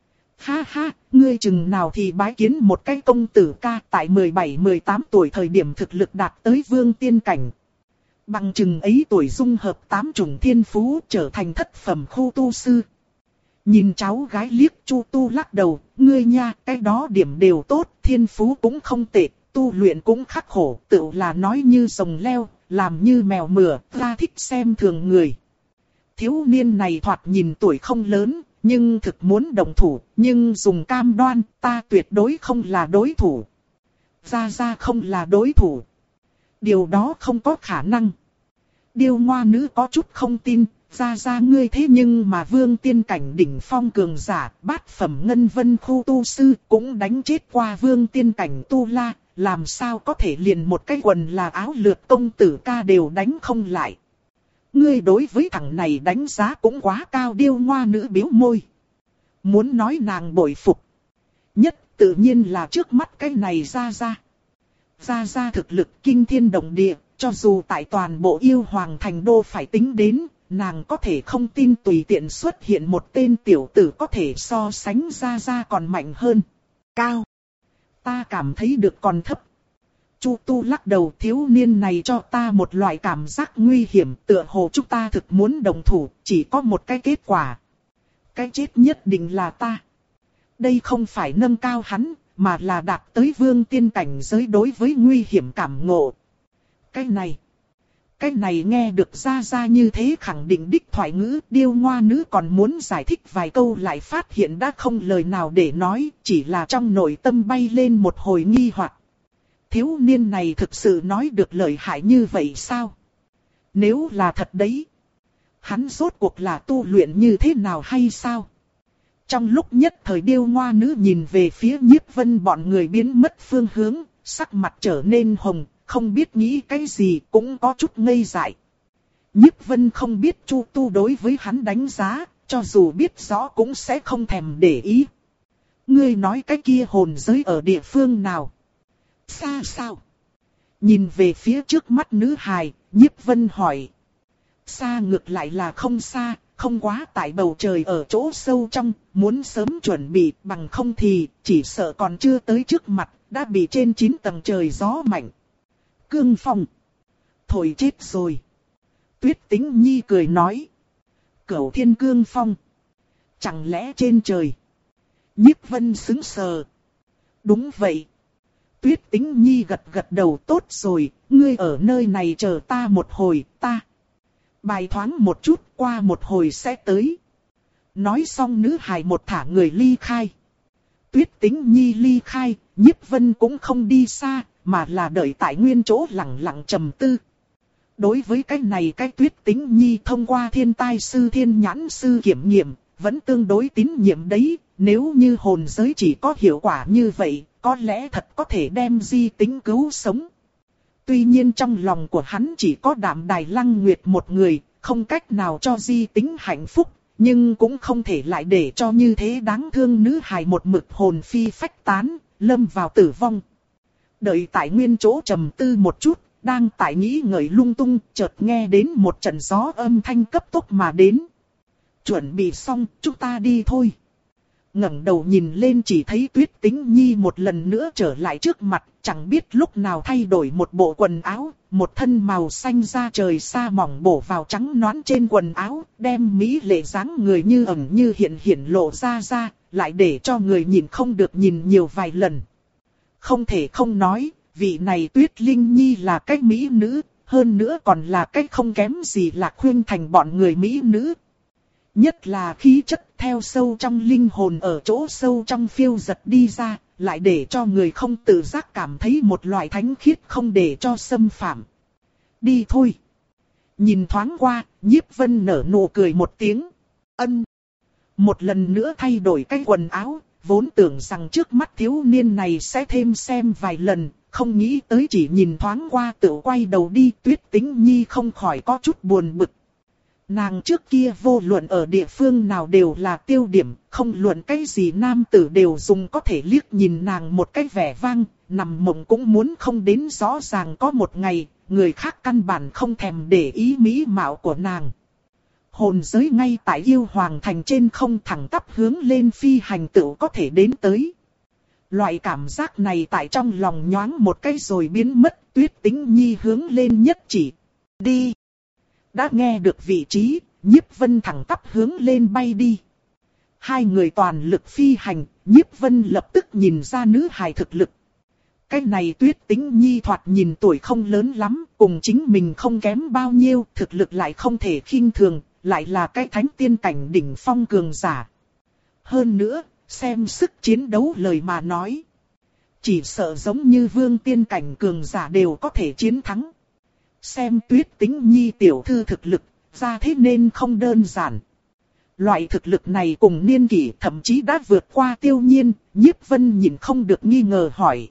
Ha ha, ngươi chừng nào thì bái kiến một cái công tử ca tại mười bảy mười tám tuổi thời điểm thực lực đạt tới vương tiên cảnh. Bằng chừng ấy tuổi dung hợp tám chủng thiên phú trở thành thất phẩm khu tu sư. Nhìn cháu gái liếc, Chu Tu lắc đầu, ngươi nha, cái đó điểm đều tốt, thiên phú cũng không tệ. Tu luyện cũng khắc khổ, tự là nói như rồng leo, làm như mèo mửa, ta thích xem thường người. Thiếu niên này thoạt nhìn tuổi không lớn, nhưng thực muốn đồng thủ, nhưng dùng cam đoan, ta tuyệt đối không là đối thủ. Gia Gia không là đối thủ. Điều đó không có khả năng. Điêu ngoa nữ có chút không tin, Gia Gia ngươi thế nhưng mà vương tiên cảnh đỉnh phong cường giả, bát phẩm ngân vân khu tu sư cũng đánh chết qua vương tiên cảnh Tu La. Làm sao có thể liền một cái quần là áo lượt công tử ca đều đánh không lại. Ngươi đối với thằng này đánh giá cũng quá cao, điêu ngoa nữ biếu môi. Muốn nói nàng bội phục nhất tự nhiên là trước mắt cái này Gia Gia. Gia Gia thực lực kinh thiên động địa, cho dù tại toàn bộ Yêu Hoàng Thành đô phải tính đến, nàng có thể không tin tùy tiện xuất hiện một tên tiểu tử có thể so sánh Gia Gia còn mạnh hơn. Cao. Ta cảm thấy được còn thấp. Chu Tu lắc đầu, thiếu niên này cho ta một loại cảm giác nguy hiểm, tựa hồ chúng ta thực muốn đồng thủ, chỉ có một cái kết quả. Cái chết nhất định là ta. Đây không phải nâng cao hắn, mà là đạt tới vương tiên cảnh giới đối với nguy hiểm cảm ngộ. Cái này, cái này nghe được Gia Gia như thế khẳng định đích thoại ngữ, điêu ngoa nữ còn muốn giải thích vài câu lại phát hiện đã không lời nào để nói, chỉ là trong nội tâm bay lên một hồi nghi hoặc. Thiếu niên này thực sự nói được lợi hại như vậy sao? Nếu là thật đấy, hắn rốt cuộc là tu luyện như thế nào hay sao? Trong lúc nhất thời điêu ngoa nữ nhìn về phía Nhiếp Vân bọn người biến mất phương hướng, sắc mặt trở nên hồng, không biết nghĩ cái gì cũng có chút ngây dại. Nhiếp Vân không biết Chu Tu đối với hắn đánh giá, cho dù biết rõ cũng sẽ không thèm để ý. Ngươi nói cái kia hồn giới ở địa phương nào? Xa sao? Nhìn về phía trước mắt nữ hài, Nhiếp Vân hỏi. Xa ngược lại là không xa, không quá tại bầu trời ở chỗ sâu trong, muốn sớm chuẩn bị, bằng không thì chỉ sợ còn chưa tới trước mặt, đã bị trên chín tầng trời gió mạnh. Cương phong. Thổi chết rồi. Tuyết Tĩnh Nhi cười nói. Cửu thiên cương phong. Chẳng lẽ trên trời? Nhiếp Vân sững sờ. Đúng vậy. Tuyết Tĩnh Nhi gật gật đầu, tốt rồi, ngươi ở nơi này chờ ta một hồi, ta. Bài thoáng một chút, qua một hồi sẽ tới. Nói xong nữ hài một thả người ly khai. Tuyết Tĩnh Nhi ly khai, Nhiếp Vân cũng không đi xa, mà là đợi tại nguyên chỗ lặng lặng trầm tư. Đối với cái này cái Tuyết Tĩnh Nhi thông qua thiên tai sư thiên nhãn sư kiểm nghiệm, vẫn tương đối tín nhiệm đấy, nếu như hồn giới chỉ có hiệu quả như vậy, có lẽ thật có thể đem Di Tính cứu sống. Tuy nhiên trong lòng của hắn chỉ có Đạm Đài Lăng Nguyệt một người, không cách nào cho Di Tính hạnh phúc, nhưng cũng không thể lại để cho như thế đáng thương nữ hài một mực hồn phi phách tán, lâm vào tử vong. Đợi tại nguyên chỗ trầm tư một chút, đang tại nghĩ ngợi lung tung, chợt nghe đến một trận gió âm thanh cấp tốc mà đến. Chuẩn bị xong, chúng ta đi thôi. Ngẩng đầu nhìn lên chỉ thấy Tuyết Tĩnh Nhi một lần nữa trở lại trước mặt, chẳng biết lúc nào thay đổi một bộ quần áo, một thân màu xanh da trời sa mỏng bổ vào trắng nõn trên quần áo, đem mỹ lệ dáng người như ẩn như hiện hiển lộ ra ra, lại để cho người nhìn không được nhìn nhiều vài lần. Không thể không nói, vị này Tuyết Linh Nhi là cái mỹ nữ, hơn nữa còn là cái không kém gì Lạc Khuyên Thành bọn người mỹ nữ. Nhất là khí chất theo sâu trong linh hồn ở chỗ sâu trong phiêu giật đi ra, lại để cho người không tự giác cảm thấy một loại thánh khiết không để cho xâm phạm. Đi thôi. Nhìn thoáng qua, Nhiếp Vân nở nụ cười một tiếng. Ân. Một lần nữa thay đổi cái quần áo, vốn tưởng rằng trước mắt thiếu niên này sẽ thêm xem vài lần, không nghĩ tới chỉ nhìn thoáng qua tự quay đầu đi. Tuyết Tĩnh Nhi không khỏi có chút buồn bực. Nàng trước kia vô luận ở địa phương nào đều là tiêu điểm, không luận cái gì nam tử đều dùng có thể liếc nhìn nàng một cái vẻ vang, nằm mộng cũng muốn không đến rõ ràng có một ngày, người khác căn bản không thèm để ý mỹ mạo của nàng. Hồn giới ngay tại Yêu Hoàng Thành trên không thẳng tắp hướng lên phi hành tựu có thể đến tới. Loại cảm giác này tại trong lòng nhoáng một cái rồi biến mất. Tuyết Tĩnh Nhi hướng lên nhất chỉ. Đi. Đã nghe được vị trí, Nhiếp Vân thẳng tắp hướng lên bay đi. Hai người toàn lực phi hành, Nhiếp Vân lập tức nhìn ra nữ hài thực lực. Cái này Tuyết Tĩnh Nhi thoạt nhìn tuổi không lớn lắm, cùng chính mình không kém bao nhiêu, thực lực lại không thể khinh thường, lại là cái thánh tiên cảnh đỉnh phong cường giả. Hơn nữa, xem sức chiến đấu lời mà nói. Chỉ sợ giống như vương tiên cảnh cường giả đều có thể chiến thắng. Xem Tuyết Tĩnh Nhi tiểu thư thực lực, ra thế nên không đơn giản. Loại thực lực này cùng niên kỷ thậm chí đã vượt qua Tiêu Nhiên, Nhiếp Vân nhìn không được nghi ngờ hỏi.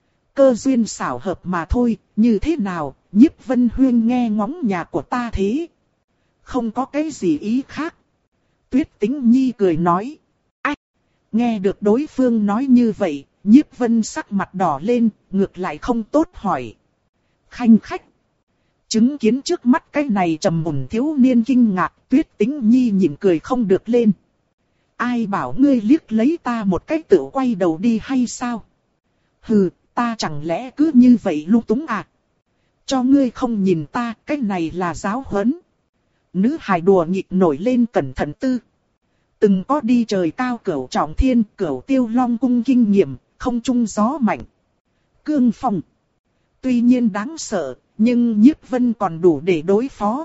Cơ duyên xảo hợp mà thôi, như thế nào, Nhiếp Vân huyên nghe ngóng nhà của ta thế. Không có cái gì ý khác. Tuyết Tĩnh Nhi cười nói. Ách! Nghe được đối phương nói như vậy, Nhiếp Vân sắc mặt đỏ lên, ngược lại không tốt hỏi. Khanh khách! Chứng kiến trước mắt cái này trầm mùn thiếu niên kinh ngạc, Tuyết Tĩnh Nhi nhịn cười không được lên. Ai bảo ngươi liếc lấy ta một cách tự quay đầu đi hay sao? Hừ, ta chẳng lẽ cứ như vậy lung túng à? Cho ngươi không nhìn ta, cái này là giáo huấn. Nữ hài đùa nghịch nổi lên cẩn thận tư. Từng có đi trời cao cửu trọng thiên, cửu tiêu long cung kinh nghiệm, không trung gió mạnh. Cương phong. Tuy nhiên đáng sợ, nhưng Nhiếp Vân còn đủ để đối phó.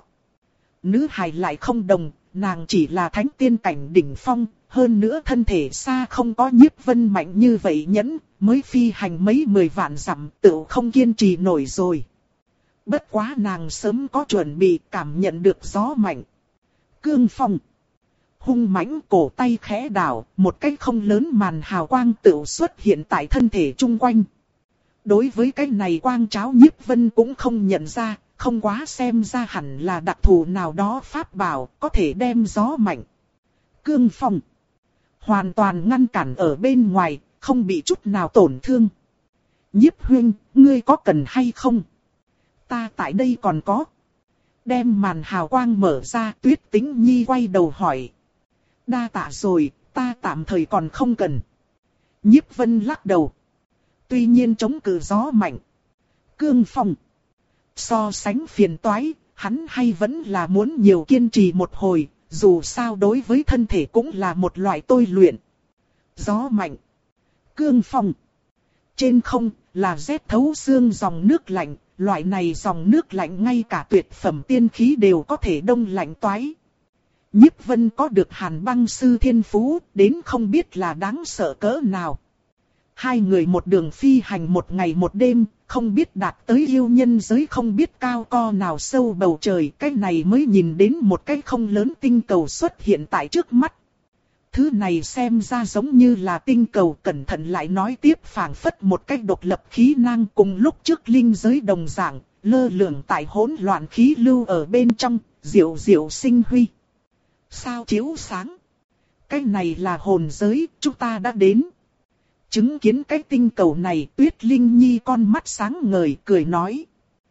Nữ hài lại không đồng, nàng chỉ là thánh tiên cảnh đỉnh phong, hơn nữa thân thể xa không có Nhiếp Vân mạnh như vậy nhẫn, mới phi hành mấy mười vạn dặm tự không kiên trì nổi rồi. Bất quá nàng sớm có chuẩn bị cảm nhận được gió mạnh. Cương phong. Hung mãnh cổ tay khẽ đảo, một cái không lớn màn hào quang tự xuất hiện tại thân thể chung quanh. Đối với cái này quang cháo Nhiếp Vân cũng không nhận ra, không quá xem ra hẳn là đặc thù nào đó pháp bảo có thể đem gió mạnh. Cương phong. Hoàn toàn ngăn cản ở bên ngoài, không bị chút nào tổn thương. Nhiếp huynh, ngươi có cần hay không? Ta tại đây còn có. Đem màn hào quang mở ra, Tuyết Tĩnh Nhi quay đầu hỏi. Đa tạ rồi, ta tạm thời còn không cần. Nhiếp Vân lắc đầu. Tuy nhiên chống cự gió mạnh. Cương phong. So sánh phiền toái, hắn hay vẫn là muốn nhiều kiên trì một hồi, dù sao đối với thân thể cũng là một loại tôi luyện. Gió mạnh. Cương phong. Trên không là rét thấu xương dòng nước lạnh, loại này dòng nước lạnh ngay cả tuyệt phẩm tiên khí đều có thể đông lạnh toái. Nhiếp Vân có được Hàn Băng Sư thiên phú, đến không biết là đáng sợ cỡ nào. Hai người một đường phi hành một ngày một đêm, không biết đạt tới yêu nhân giới không biết cao co nào sâu bầu trời, cái này mới nhìn đến một cái không lớn tinh cầu xuất hiện tại trước mắt. Thứ này xem ra giống như là tinh cầu, cẩn thận lại nói tiếp phảng phất một cách độc lập khí năng cùng lúc trước linh giới đồng dạng, lơ lửng tại hỗn loạn khí lưu ở bên trong, diệu diệu sinh huy. Sao chiếu sáng? Cái này là hồn giới, chúng ta đã đến. Chứng kiến cái tinh cầu này, Tuyết Linh Nhi con mắt sáng ngời cười nói.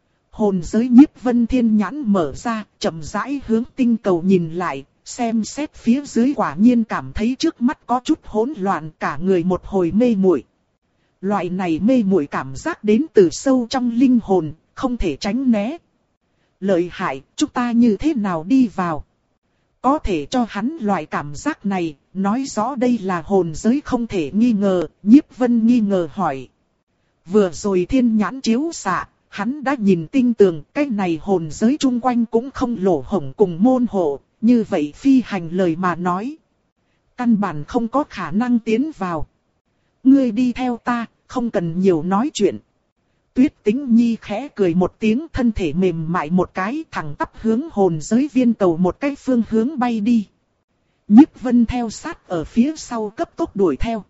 Hồn giới Nhiếp Vân thiên nhãn mở ra, chậm rãi hướng tinh cầu nhìn lại, xem xét phía dưới quả nhiên cảm thấy trước mắt có chút hỗn loạn, cả người một hồi mê muội. Loại này mê muội cảm giác đến từ sâu trong linh hồn, không thể tránh né. Lợi hại, chúng ta như thế nào đi vào? Có thể cho hắn loại cảm giác này, nói rõ đây là hồn giới không thể nghi ngờ, Nhiếp Vân nghi ngờ hỏi. Vừa rồi thiên nhãn chiếu xạ, hắn đã nhìn tinh tường, cái này hồn giới chung quanh cũng không lỗ hổng cùng môn hộ, như vậy phi hành lời mà nói. Căn bản không có khả năng tiến vào. Ngươi đi theo ta, không cần nhiều nói chuyện. Tuyết Tĩnh Nhi khẽ cười một tiếng, thân thể mềm mại một cái, thẳng tắp hướng hồn giới viên cầu một cái phương hướng bay đi. Nhiếp Vân theo sát ở phía sau cấp tốc đuổi theo.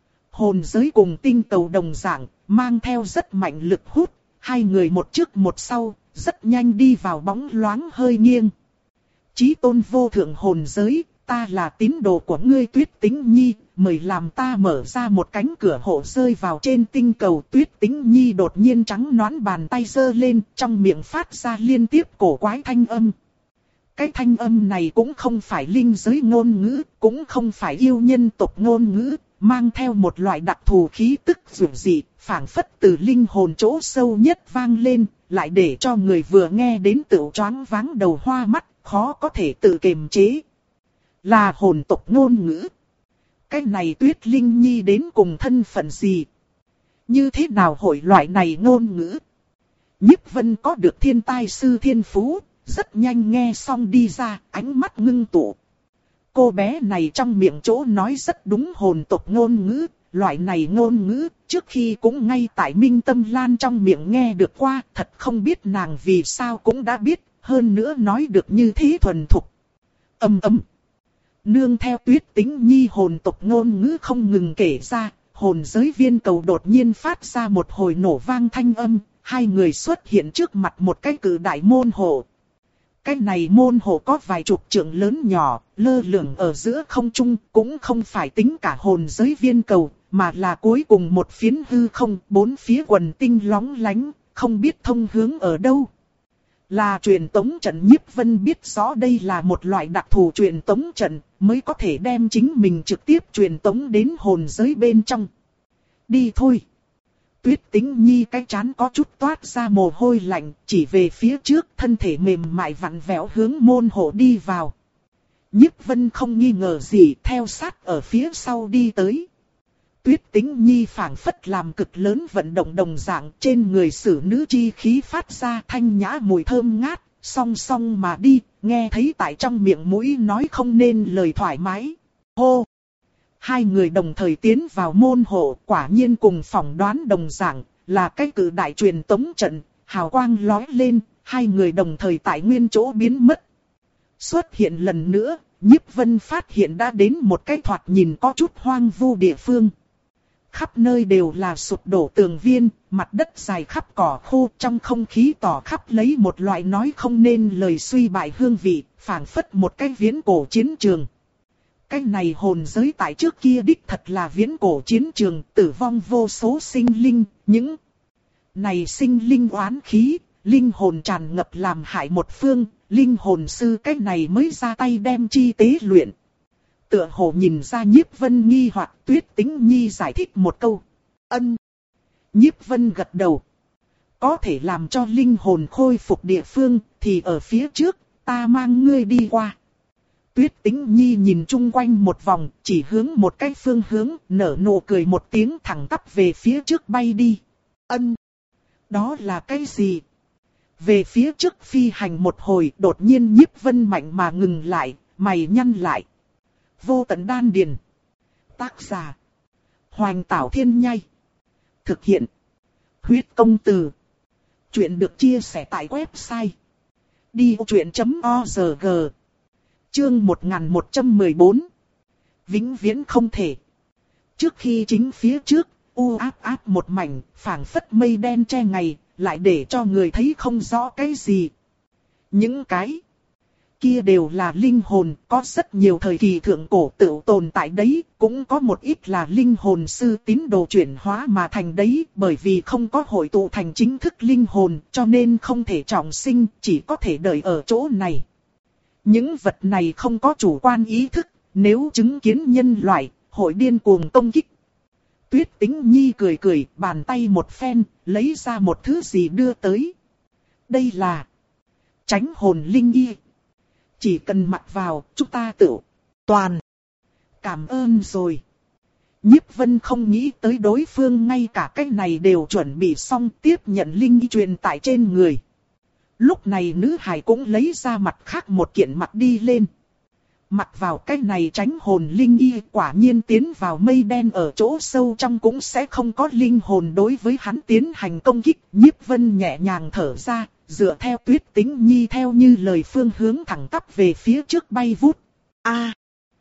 Hồn giới cùng tinh cầu đồng dạng, mang theo rất mạnh lực hút, hai người một trước một sau, rất nhanh đi vào bóng loáng hơi nghiêng. Chí tôn vô thượng hồn giới, ta là tín đồ của ngươi Tuyết Tĩnh Nhi, mời làm ta mở ra một cánh cửa hộ rơi vào trên tinh cầu. Tuyết Tĩnh Nhi đột nhiên trắng nõn bàn tay giơ lên, trong miệng phát ra liên tiếp cổ quái thanh âm. Cái thanh âm này cũng không phải linh giới ngôn ngữ, cũng không phải yêu nhân tộc ngôn ngữ, mang theo một loại đặc thù khí tức dữ dị, phảng phất từ linh hồn chỗ sâu nhất vang lên, lại để cho người vừa nghe đến tự choáng váng đầu hoa mắt, khó có thể tự kiềm chế. Là hồn tộc ngôn ngữ. Cái này Tuyết Linh Nhi đến cùng thân phận gì? Như thế nào hội loại này ngôn ngữ? Nhiếp Vân có được thiên tai sư thiên phú, rất nhanh nghe xong đi ra, ánh mắt ngưng tụ. Cô bé này trong miệng chỗ nói rất đúng hồn tộc ngôn ngữ, loại này ngôn ngữ, trước khi cũng ngay tại Minh Tâm Lan trong miệng nghe được qua, thật không biết nàng vì sao cũng đã biết, hơn nữa nói được như thế thuần thục. Ầm ầm. Nương theo Tuyết Tĩnh Nhi hồn tộc ngôn ngữ không ngừng kể ra, hồn giới viên cầu đột nhiên phát ra một hồi nổ vang thanh âm, hai người xuất hiện trước mặt một cái cự đại môn hộ. Cái này môn hộ có vài chục trượng lớn nhỏ, lơ lửng ở giữa không trung, cũng không phải tính cả hồn giới viên cầu, mà là cuối cùng một phiến hư không, bốn phía quần tinh lóng lánh, không biết thông hướng ở đâu. Là truyền tống trận. Nhiếp Vân biết rõ đây là một loại đặc thù truyền tống trận, mới có thể đem chính mình trực tiếp truyền tống đến hồn giới bên trong. Đi thôi. Tuyết Tĩnh Nhi cái trán có chút toát ra mồ hôi lạnh, chỉ về phía trước, thân thể mềm mại vặn vẹo hướng môn hộ đi vào. Nhiếp Vân không nghi ngờ gì, theo sát ở phía sau đi tới. Tuyết Tĩnh Nhi phảng phất làm cực lớn vận động đồng dạng, trên người sử nữ chi khí phát ra thanh nhã mùi thơm ngát, song song mà đi, nghe thấy tại trong miệng mũi nói không nên lời thoải mái. Hô! Hai người đồng thời tiến vào môn hộ, quả nhiên cùng phỏng đoán đồng dạng, là cái cự đại truyền tống trận, hào quang lóe lên, hai người đồng thời tại nguyên chỗ biến mất. Xuất hiện lần nữa, Nhiếp Vân phát hiện đã đến một cái thoạt nhìn có chút hoang vu địa phương. Khắp nơi đều là sụp đổ tường viên, mặt đất dài khắp cỏ khô, trong không khí tỏ khắp lấy một loại nói không nên lời suy bại hương vị, phảng phất một cái viễn cổ chiến trường. Cái này hồn giới tại trước kia đích thật là viễn cổ chiến trường, tử vong vô số sinh linh, những này sinh linh oán khí, linh hồn tràn ngập làm hại một phương, linh hồn sư cái này mới ra tay đem chi tế luyện. Tựa hồ nhìn ra Nhiếp Vân nghi hoặc, Tuyết Tĩnh Nhi giải thích một câu. Ân. Nhiếp Vân gật đầu. Có thể làm cho linh hồn khôi phục địa phương, thì ở phía trước, ta mang ngươi đi qua. Tuyết Tĩnh Nhi nhìn chung quanh một vòng, chỉ hướng một cái phương hướng, nở nụ cười một tiếng thẳng tắp về phía trước bay đi. Ân. Đó là cái gì? Về phía trước phi hành một hồi, đột nhiên Nhiếp Vân mạnh mà ngừng lại, mày nhăn lại. Vô tận đan điền. Tác giả: Hoành Tảo Thiên Nhai. Thực hiện: Huyết Công Từ. Chuyện được chia sẻ tại website đi vô chuyện chấm org. Chương một nghìn một trăm mười bốn. Vĩnh viễn không thể. Trước khi chính phía trước, u áp áp một mảnh, phảng phất mây đen che ngày, lại để cho người thấy không rõ cái gì. Những cái kia đều là linh hồn, có rất nhiều thời kỳ thượng cổ tự tồn tại đấy, cũng có một ít là linh hồn sư tín đồ chuyển hóa mà thành đấy, bởi vì không có hội tụ thành chính thức linh hồn, cho nên không thể trọng sinh, chỉ có thể đợi ở chỗ này. Những vật này không có chủ quan ý thức, nếu chứng kiến nhân loại, hội điên cuồng công kích. Tuyết Tĩnh Nhi cười cười, bàn tay một phen, lấy ra một thứ gì đưa tới. Đây là Tránh hồn linh y. Chỉ cần mặc vào, chúng ta tự toàn. Cảm ơn rồi. Nhiếp Vân không nghĩ tới đối phương ngay cả cái này đều chuẩn bị xong, tiếp nhận linh y truyền tại trên người. Lúc này nữ hài cũng lấy ra mặt khác một kiện mặc đi lên. Mặc vào cái này tránh hồn linh y, quả nhiên tiến vào mây đen ở chỗ sâu trong cũng sẽ không có linh hồn đối với hắn tiến hành công kích. Nhiếp Vân nhẹ nhàng thở ra, dựa theo Tuyết Tĩnh Nhi theo như lời phương hướng thẳng tắp về phía trước bay vút. A,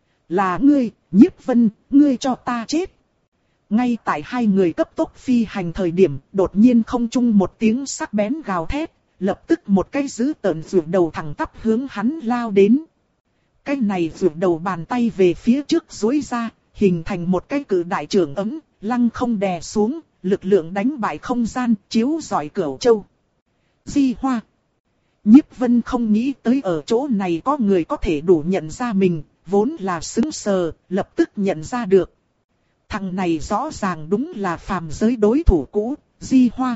là ngươi, Nhiếp Vân, ngươi cho ta chết. Ngay tại hai người cấp tốc phi hành thời điểm, đột nhiên không trung một tiếng sắc bén gào thét, lập tức một cái dữ tợn rượu đầu thẳng tắp hướng hắn lao đến. Cái này rượu đầu bàn tay về phía trước duỗi ra, hình thành một cái cự đại trường ấm, lăng không đè xuống, lực lượng đánh bại không gian, chiếu rọi Cửu Châu. Di Hoa. Nhiếp Vân không nghĩ tới ở chỗ này có người có thể đủ nhận ra mình, vốn là sững sờ, lập tức nhận ra được. Thằng này rõ ràng đúng là phàm giới đối thủ cũ, Di Hoa.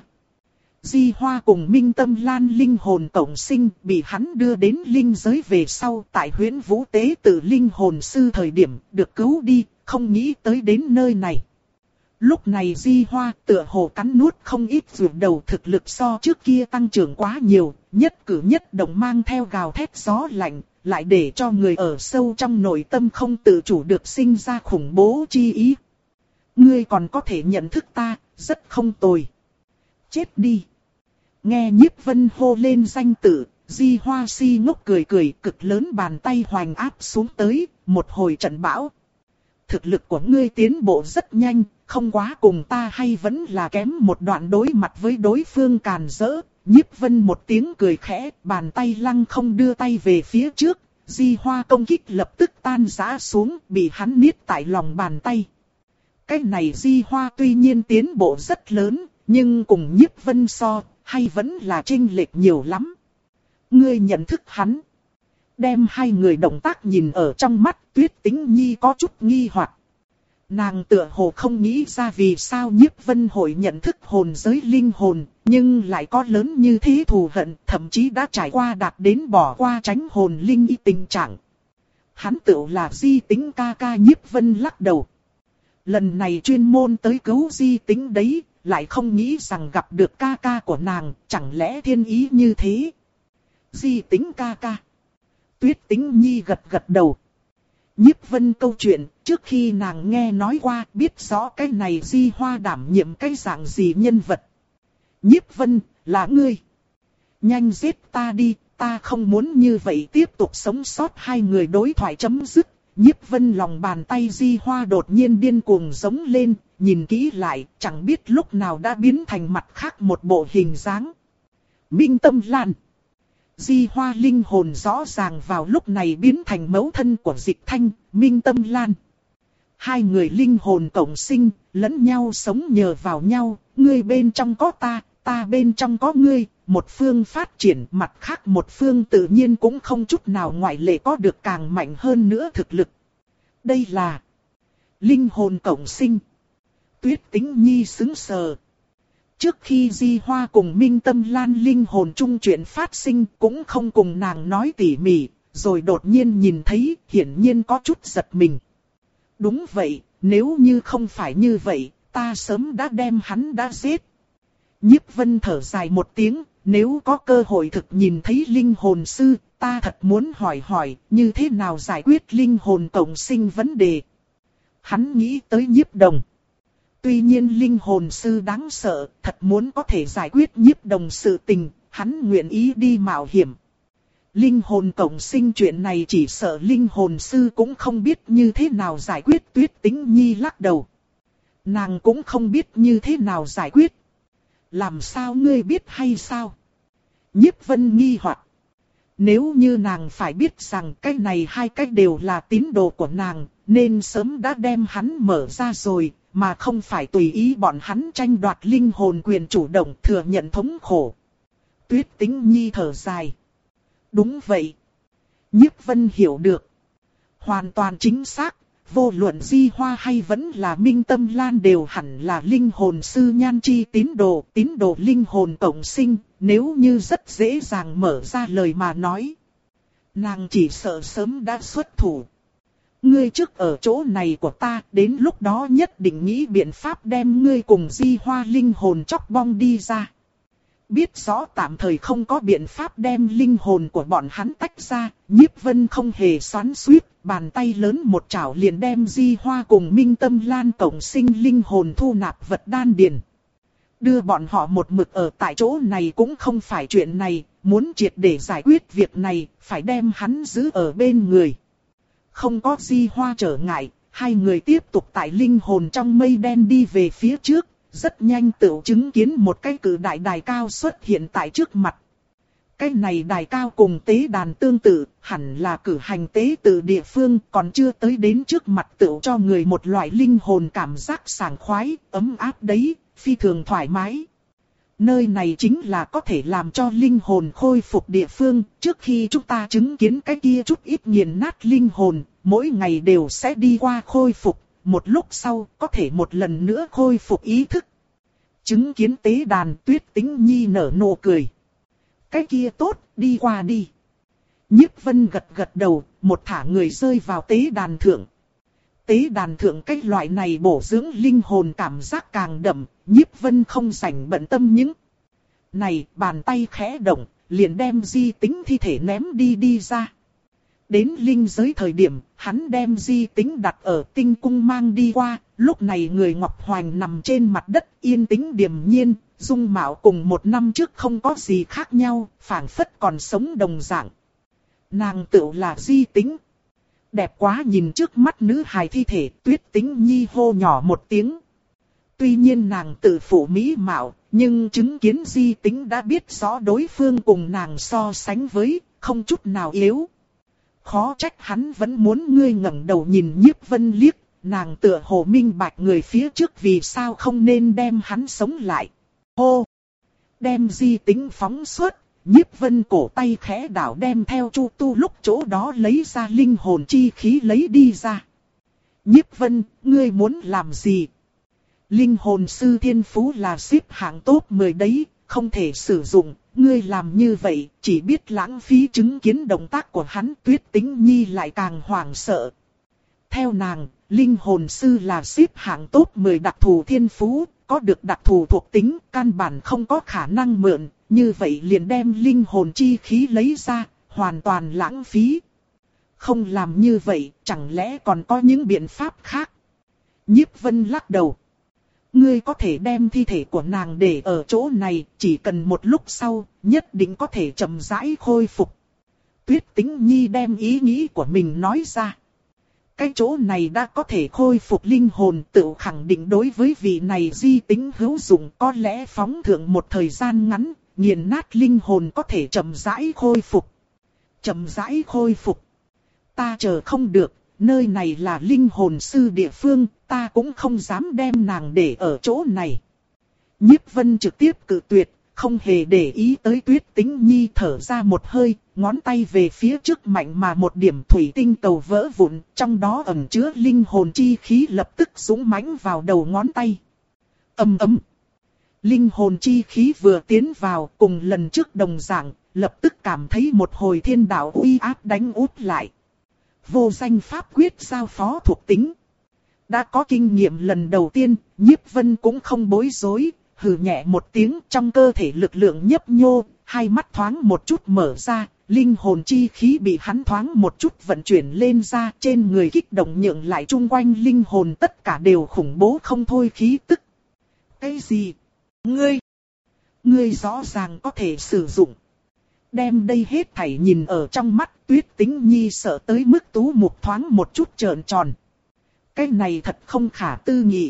Di Hoa cùng Minh Tâm Lan linh hồn tổng sinh, bị hắn đưa đến linh giới về sau, tại Huyễn Vũ tế tự linh hồn sư thời điểm được cứu đi, không nghĩ tới đến nơi này. Lúc này Di Hoa tựa hồ cắn nuốt không ít ruột đầu, thực lực so trước kia tăng trưởng quá nhiều, nhất cử nhất động mang theo gào thét gió lạnh, lại để cho người ở sâu trong nội tâm không tự chủ được sinh ra khủng bố chi ý. Ngươi còn có thể nhận thức ta, rất không tồi. Chết đi. Nghe Nhiếp Vân hô lên danh tự, Di Hoa si ngốc cười cười, cực lớn bàn tay hoành áp xuống tới, một hồi trận bão. Thực lực của ngươi tiến bộ rất nhanh, không quá cùng ta hay vẫn là kém một đoạn. Đối mặt với đối phương càn rỡ, Nhiếp Vân một tiếng cười khẽ, bàn tay lăng không đưa tay về phía trước, Di Hoa công kích lập tức tan rã xuống, bị hắn niết tại lòng bàn tay. Cái này Di Hoa tuy nhiên tiến bộ rất lớn, nhưng cùng Nhiếp Vân so, hay vẫn là chênh lệch nhiều lắm. Ngươi nhận thức hắn. Đem hai người động tác nhìn ở trong mắt, Tuyết Tĩnh Nhi có chút nghi hoặc. Nàng tựa hồ không nghĩ ra vì sao Nhiếp Vân hội nhận thức hồn giới linh hồn, nhưng lại có lớn như thế thù hận, thậm chí đã trải qua đạt đến bỏ qua tránh hồn linh y tình trạng. Hắn tựu là Di Tĩnh ca ca. Nhiếp Vân lắc đầu. Lần này chuyên môn tới cứu Di Tĩnh đấy, lại không nghĩ rằng gặp được ca ca của nàng, chẳng lẽ thiên ý như thế? Di Tĩnh ca ca. Tuyết Tĩnh Nhi gật gật đầu. Nhiếp Vân câu chuyện, trước khi nàng nghe nói qua, biết rõ cái này Di Hoa đảm nhiệm cái dạng gì nhân vật. Nhiếp Vân, là ngươi. Nhanh giết ta đi, ta không muốn như vậy tiếp tục sống sót. Hai người đối thoại chấm dứt. Nhiếp Vân lòng bàn tay Di Hoa đột nhiên điên cuồng giống lên, nhìn kỹ lại, chẳng biết lúc nào đã biến thành mặt khác một bộ hình dáng. Minh Tâm Lan. Di Hoa linh hồn rõ ràng vào lúc này biến thành mẫu thân của Dịch Thanh, Minh Tâm Lan. Hai người linh hồn cộng sinh, lẫn nhau sống nhờ vào nhau, ngươi bên trong có ta, ta bên trong có ngươi, một phương phát triển, mặt khác một phương tự nhiên cũng không chút nào ngoại lệ có được càng mạnh hơn nữa thực lực. Đây là linh hồn cộng sinh. Tuyết Tĩnh Nhi sững sờ. Trước khi Di Hoa cùng Minh Tâm Lan linh hồn chung chuyện phát sinh cũng không cùng nàng nói tỉ mỉ, rồi đột nhiên nhìn thấy, hiển nhiên có chút giật mình. Đúng vậy, nếu như không phải như vậy, ta sớm đã đem hắn đã giết. Nhiếp Vân thở dài một tiếng, nếu có cơ hội thực nhìn thấy linh hồn sư, ta thật muốn hỏi hỏi, như thế nào giải quyết linh hồn cộng sinh vấn đề. Hắn nghĩ tới Nhiếp Đồng. Tuy nhiên linh hồn sư đáng sợ, thật muốn có thể giải quyết Nhiếp Đồng sự tình, hắn nguyện ý đi mạo hiểm. Linh hồn cộng sinh chuyện này chỉ sợ linh hồn sư cũng không biết như thế nào giải quyết. Tuyết Tĩnh Nhi lắc đầu. Nàng cũng không biết như thế nào giải quyết. Làm sao ngươi biết hay sao? Nhiếp Vân nghi hoặc. Nếu như nàng phải biết rằng cái này hai cái đều là tín đồ của nàng, nên sớm đã đem hắn mở ra rồi, mà không phải tùy ý bọn hắn tranh đoạt linh hồn quyền chủ động thừa nhận thống khổ. Tuyết Tĩnh Nhi thở dài. Đúng vậy. Nhiếp Vân hiểu được. Hoàn toàn chính xác, vô luận Di Hoa hay vẫn là Minh Tâm Lan đều hẳn là linh hồn sư nhan chi tín đồ, tín đồ linh hồn cộng sinh, nếu như rất dễ dàng mở ra lời mà nói. Nàng chỉ sợ sớm đã xuất thủ. Ngươi trước ở chỗ này của ta, đến lúc đó nhất định nghĩ biện pháp đem ngươi cùng Di Hoa linh hồn chóc bong đi ra. Biết rõ tạm thời không có biện pháp đem linh hồn của bọn hắn tách ra, Nhiếp Vân không hề xoắn xuýt, bàn tay lớn một chảo liền đem Di Hoa cùng Minh Tâm Lan cộng sinh linh hồn thu nạp vật đan điền. Đưa bọn họ một mực ở tại chỗ này cũng không phải chuyện này, muốn triệt để giải quyết việc này, phải đem hắn giữ ở bên người. Không có Di Hoa trở ngại, hai người tiếp tục tại linh hồn trong mây đen đi về phía trước. Rất nhanh tự chứng kiến một cái cử đại đài cao xuất hiện tại trước mặt. Cái này đài cao cùng tế đàn tương tự, hẳn là cử hành tế tự địa phương, còn chưa tới đến trước mặt tự cho người một loại linh hồn cảm giác sảng khoái, ấm áp đấy, phi thường thoải mái. Nơi này chính là có thể làm cho linh hồn khôi phục địa phương, trước khi chúng ta chứng kiến cái kia chút ít nghiền nát linh hồn, mỗi ngày đều sẽ đi qua khôi phục. Một lúc sau, có thể một lần nữa khôi phục ý thức. Chứng kiến tế đàn, Tuyết Tĩnh Nhi nở nụ cười. Cái kia tốt, đi qua đi. Nhiếp Vân gật gật đầu, một thả người rơi vào tế đàn thượng. Tế đàn thượng cái loại này bổ dưỡng linh hồn cảm giác càng đậm, Nhiếp Vân không rảnh bận tâm những. Này, bàn tay khẽ động, liền đem Di Tĩnh thi thể ném đi đi ra. Đến linh giới thời điểm, hắn đem Di Tĩnh đặt ở tinh cung mang đi qua, lúc này người Ngọc Hoành nằm trên mặt đất yên tĩnh điềm nhiên, dung mạo cùng một năm trước không có gì khác nhau, phảng phất còn sống đồng dạng. Nàng tựu là Di Tĩnh. Đẹp quá, nhìn trước mắt nữ hài thi thể, Tuyết Tĩnh Nhi hô nhỏ một tiếng. Tuy nhiên nàng tự phụ mỹ mạo, nhưng chứng kiến Di Tĩnh đã biết rõ đối phương cùng nàng so sánh với, không chút nào yếu. Khó trách hắn vẫn muốn ngươi ngẩng đầu nhìn Nhiếp Vân liếc, nàng tựa hồ minh bạch người phía trước vì sao không nên đem hắn sống lại. Hô! Đem Di Tĩnh phóng xuất, Nhiếp Vân cổ tay khẽ đảo đem theo Chu Tu lúc chỗ đó lấy ra linh hồn chi khí lấy đi ra. Nhiếp Vân, ngươi muốn làm gì? Linh hồn sư thiên phú là xếp hạng top mười đấy, không thể sử dụng, ngươi làm như vậy, chỉ biết lãng phí chứng kiến động tác của hắn. Tuyết Tĩnh Nhi lại càng hoảng sợ. Theo nàng, linh hồn sư là xếp hạng top mười đặc thù thiên phú, có được đặc thù thuộc tính, căn bản không có khả năng mượn, như vậy liền đem linh hồn chi khí lấy ra, hoàn toàn lãng phí. Không làm như vậy, chẳng lẽ còn có những biện pháp khác? Nhiếp Vân lắc đầu. Ngươi có thể đem thi thể của nàng để ở chỗ này, chỉ cần một lúc sau, nhất định có thể chậm rãi khôi phục. Tuyết Tĩnh Nhi đem ý nghĩ của mình nói ra. Cái chỗ này đã có thể khôi phục linh hồn, tự khẳng định đối với vị này di tính hữu dụng, có lẽ phóng thượng một thời gian ngắn, nghiền nát linh hồn có thể chậm rãi khôi phục. Chậm rãi khôi phục. Ta chờ không được, nơi này là linh hồn sư địa phương, ta cũng không dám đem nàng để ở chỗ này. Nhiếp Vân trực tiếp cự tuyệt, không hề để ý tới Tuyết Tĩnh Nhi, thở ra một hơi, ngón tay về phía trước mạnh mà một điểm thủy tinh cầu vỡ vụn, trong đó ẩn chứa linh hồn chi khí lập tức dũng mãnh vào đầu ngón tay. Ầm ầm. Linh hồn chi khí vừa tiến vào, cùng lần trước đồng dạng, lập tức cảm thấy một hồi thiên đạo uy áp đánh úp lại. Vô danh pháp quyết giao phó thuộc tính. Đã có kinh nghiệm lần đầu tiên, Nhiếp Vân cũng không bối rối, hừ nhẹ một tiếng, trong cơ thể lực lượng nhấp nhô, hai mắt thoáng một chút mở ra, linh hồn chi khí bị hắn thoáng một chút vận chuyển lên ra, trên người kích động nhượng lại chung quanh linh hồn tất cả đều khủng bố không thôi khí tức. Cái gì? Ngươi? Ngươi rõ ràng có thể sử dụng. Đem đây hết thảy nhìn ở trong mắt, Tuyết Tĩnh Nhi sợ tới mức tú mục thoáng một chút trợn tròn. Cái này thật không khả tư nghị.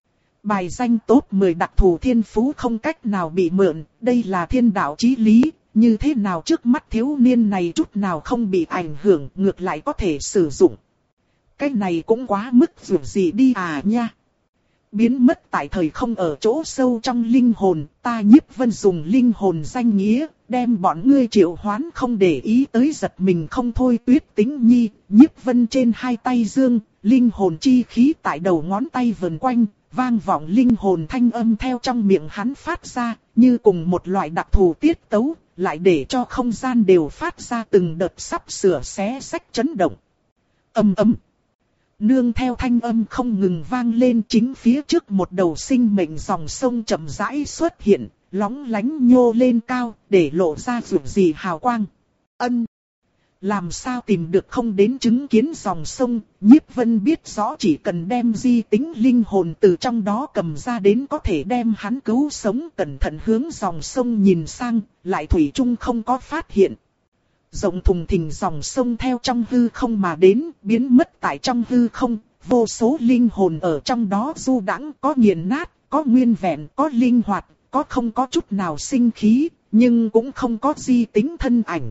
Bài danh top mười đặc thù thiên phú không cách nào bị mượn, đây là thiên đạo chí lý, như thế nào trước mắt thiếu niên này chút nào không bị ảnh hưởng, ngược lại có thể sử dụng. Cái này cũng quá mức dù gì đi à nha. Biến mất tại thời không ở chỗ sâu trong linh hồn, ta Nhiếp Vân dùng linh hồn danh nghĩa, đem bọn ngươi triệu hoán không để ý tới giật mình không thôi. Tuyết Tĩnh Nhi, Nhiếp Vân trên hai tay dương, linh hồn chi khí tại đầu ngón tay vần quanh, vang vọng linh hồn thanh âm theo trong miệng hắn phát ra, như cùng một loại đặc thù tiết tấu, lại để cho không gian đều phát ra từng đợt sắp sửa xé sách chấn động. Ầm ầm. Nương theo thanh âm không ngừng vang lên, chính phía trước một đầu sinh mệnh dòng sông chậm rãi xuất hiện, lóng lánh nhô lên cao, để lộ ra rực rì hào quang. Ân! Làm sao tìm được không đến chứng kiến dòng sông, Nhiếp Vân biết rõ chỉ cần đem di tính linh hồn từ trong đó cầm ra đến có thể đem hắn cứu sống. Cẩn thận hướng dòng sông nhìn sang, lại thủy chung không có phát hiện. Rộng thùng thình dòng sông theo trong hư không mà đến, biến mất tại trong hư không, vô số linh hồn ở trong đó du đãng, có nghiền nát, có nguyên vẹn, có linh hoạt, có không có chút nào sinh khí, nhưng cũng không có di tính thân ảnh.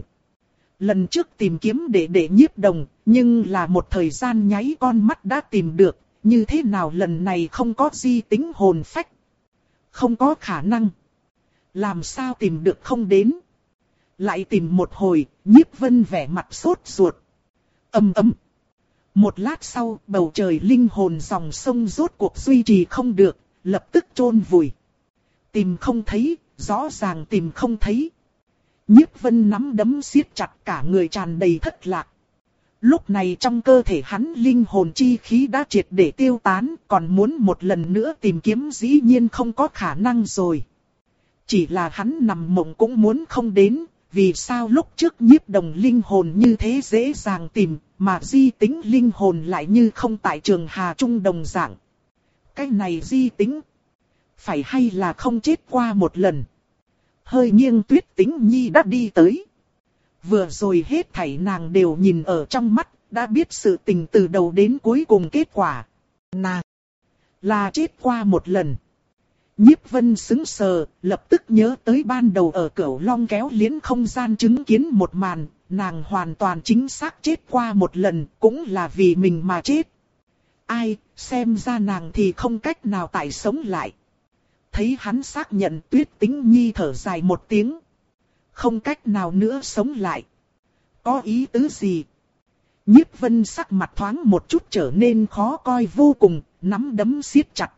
Lần trước tìm kiếm để để Nhiếp Đồng, nhưng là một thời gian nháy con mắt đã tìm được, như thế nào lần này không có di tính hồn phách? Không có khả năng. Làm sao tìm được không đến? Lại tìm một hồi, Nhiếp Vân vẻ mặt sốt ruột. Ầm ầm. Một lát sau, bầu trời linh hồn dòng sông rốt cuộc duy trì không được, lập tức chôn vùi. Tìm không thấy, rõ ràng tìm không thấy. Nhiếp Vân nắm đấm siết chặt, cả người tràn đầy thất lạc. Lúc này trong cơ thể hắn linh hồn chi khí đã triệt để tiêu tán, còn muốn một lần nữa tìm kiếm dĩ nhiên không có khả năng rồi. Chỉ là hắn nằm mộng cũng muốn không đến, vì sao lúc trước Nhiếp Đồng linh hồn như thế dễ dàng tìm, mà di tính linh hồn lại như không tại Trường Hà Trung đồng dạng. Cái này di tính, phải hay là không chết qua một lần? Hơi nghiêng Tuyết Tĩnh Nhi đã đi tới. Vừa rồi hết thảy nàng đều nhìn ở trong mắt, đã biết sự tình từ đầu đến cuối cùng kết quả. Nàng là chết qua một lần. Nhiếp Vân sững sờ, lập tức nhớ tới ban đầu ở Cửu Long kéo liễn không gian chứng kiến một màn, nàng hoàn toàn chính xác chết qua một lần, cũng là vì mình mà chết. Ai, xem ra nàng thì không cách nào tại sống lại. Thấy hắn xác nhận, Tuyết Tĩnh Nhi thở dài một tiếng. không cách nào nữa sống lại. Có ý tứ gì? Nhiếp Vân sắc mặt thoáng một chút trở nên khó coi vô cùng, nắm đấm siết chặt.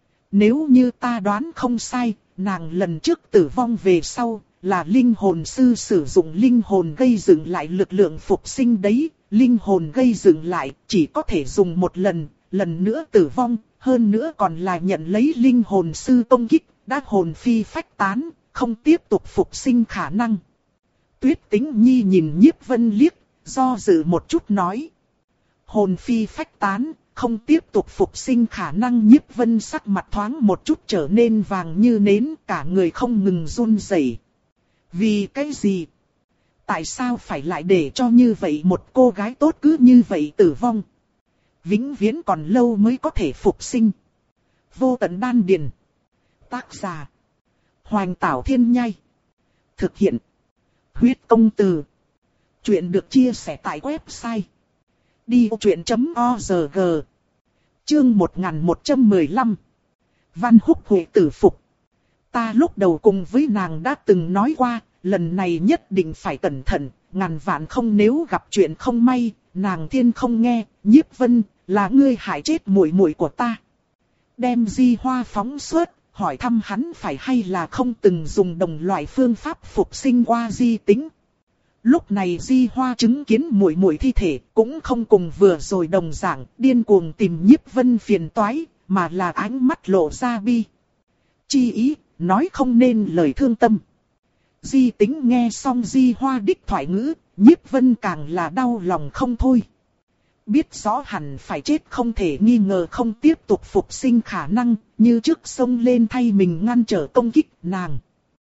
Nếu như ta đoán không sai, nàng lần trước tử vong về sau, là linh hồn sư sử dụng linh hồn gây dựng lại lực lượng phục sinh đấy. Linh hồn gây dựng lại chỉ có thể dùng một lần, lần nữa tử vong, hơn nữa còn là nhận lấy linh hồn sư công kích, đã hồn phi phách tán, không tiếp tục phục sinh khả năng. Tuyết Tĩnh Nhi nhìn Nhiếp Vân liếc, do dự một chút nói. Hồn phi phách tán, không tiếp tục phục sinh khả năng. Nhiếp Vân sắc mặt thoáng một chút trở nên vàng như nến, cả người không ngừng run rẩy. Vì cái gì? Tại sao phải lại để cho như vậy một cô gái tốt cứ như vậy tử vong? Vĩnh viễn còn lâu mới có thể phục sinh. Vô tận đan điền. Tác giả: Hoành Tảo Thiên Nhai. Thực hiện: Huyết Công Từ. Chuyện được chia sẻ tại website đi ô chuyện chấm org. Chương một nghìn một trăm mười lăm. Văn Húc Huệ tử phục. Ta lúc đầu cùng với nàng đã từng nói qua, lần này nhất định phải cẩn thận, ngàn vạn không nếu gặp chuyện không may. Nàng thiên không nghe, Nhiếp Vân, là ngươi hại chết muội muội của ta. Đem Di Hoa phóng xuất, hỏi thăm hắn phải hay là không từng dùng đồng loại phương pháp phục sinh qua Di Tĩnh. Lúc này Di Hoa chứng kiến muội muội thi thể, cũng không cùng vừa rồi đồng dạng, điên cuồng tìm Nhiếp Vân phiền toái, mà là ánh mắt lộ ra bi chi ý, nói không nên lời thương tâm. Di Tĩnh nghe xong Di Hoa đích thoại ngữ, Nhiếp Vân càng là đau lòng không thôi. Biết rõ hẳn phải chết không thể nghi ngờ không tiếp tục phục sinh khả năng, như trước xông lên thay mình ngăn trở công kích nàng.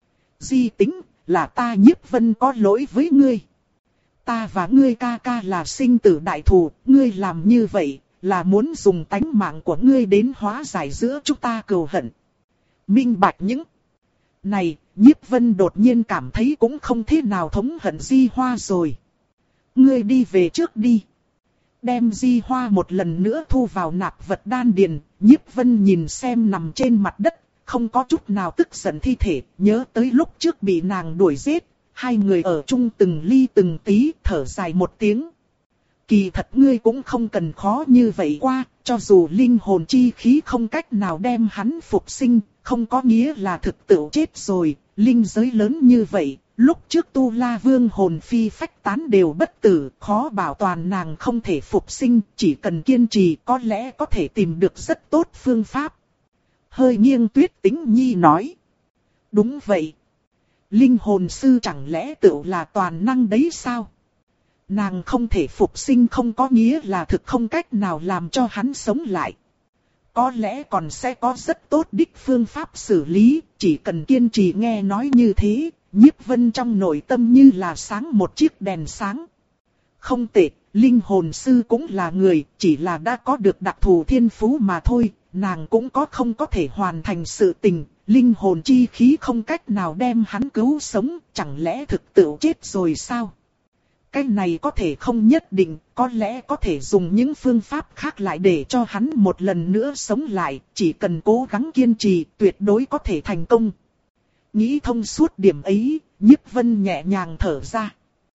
Di Tĩnh, là ta Nhiếp Vân có lỗi với ngươi. Ta và ngươi ca ca là sinh tử đại thù, ngươi làm như vậy, là muốn dùng tánh mạng của ngươi đến hóa giải giữa chúng ta cừu hận. Minh bạch những này, Nhiếp Vân đột nhiên cảm thấy cũng không thế nào thống hận Di Hoa rồi. Ngươi đi về trước đi. Đem Di Hoa một lần nữa thu vào nạp vật đan điền, Nhiếp Vân nhìn xem nằm trên mặt đất, không có chút nào tức giận thi thể, nhớ tới lúc trước bị nàng đuổi giết, hai người ở chung từng ly từng tí, thở dài một tiếng. Kỳ thật ngươi cũng không cần khó như vậy qua, cho dù linh hồn chi khí không cách nào đem hắn phục sinh, không có nghĩa là thực tự chết rồi. Linh giới lớn như vậy, lúc trước Tu La Vương hồn phi phách tán đều bất tử, khó bảo toàn nàng không thể phục sinh, chỉ cần kiên trì có lẽ có thể tìm được rất tốt phương pháp. Hơi nghiêng Tuyết Tĩnh Nhi nói. Đúng vậy. Linh hồn sư chẳng lẽ tự là toàn năng đấy sao? Nàng không thể phục sinh không có nghĩa là thực không cách nào làm cho hắn sống lại. Có lẽ còn sẽ có rất tốt đích phương pháp xử lý, chỉ cần kiên trì nghe nói như thế, Nhiếp Vân trong nội tâm như là sáng một chiếc đèn sáng. Không tệ, linh hồn sư cũng là người, chỉ là đã có được đặc thù thiên phú mà thôi, nàng cũng có không có thể hoàn thành sự tình, linh hồn chi khí không cách nào đem hắn cứu sống, chẳng lẽ thực tự chết rồi sao? Cái này có thể không nhất định, có lẽ có thể dùng những phương pháp khác lại để cho hắn một lần nữa sống lại, chỉ cần cố gắng kiên trì, tuyệt đối có thể thành công. Nghĩ thông suốt điểm ấy, Nhiếp Vân nhẹ nhàng thở ra.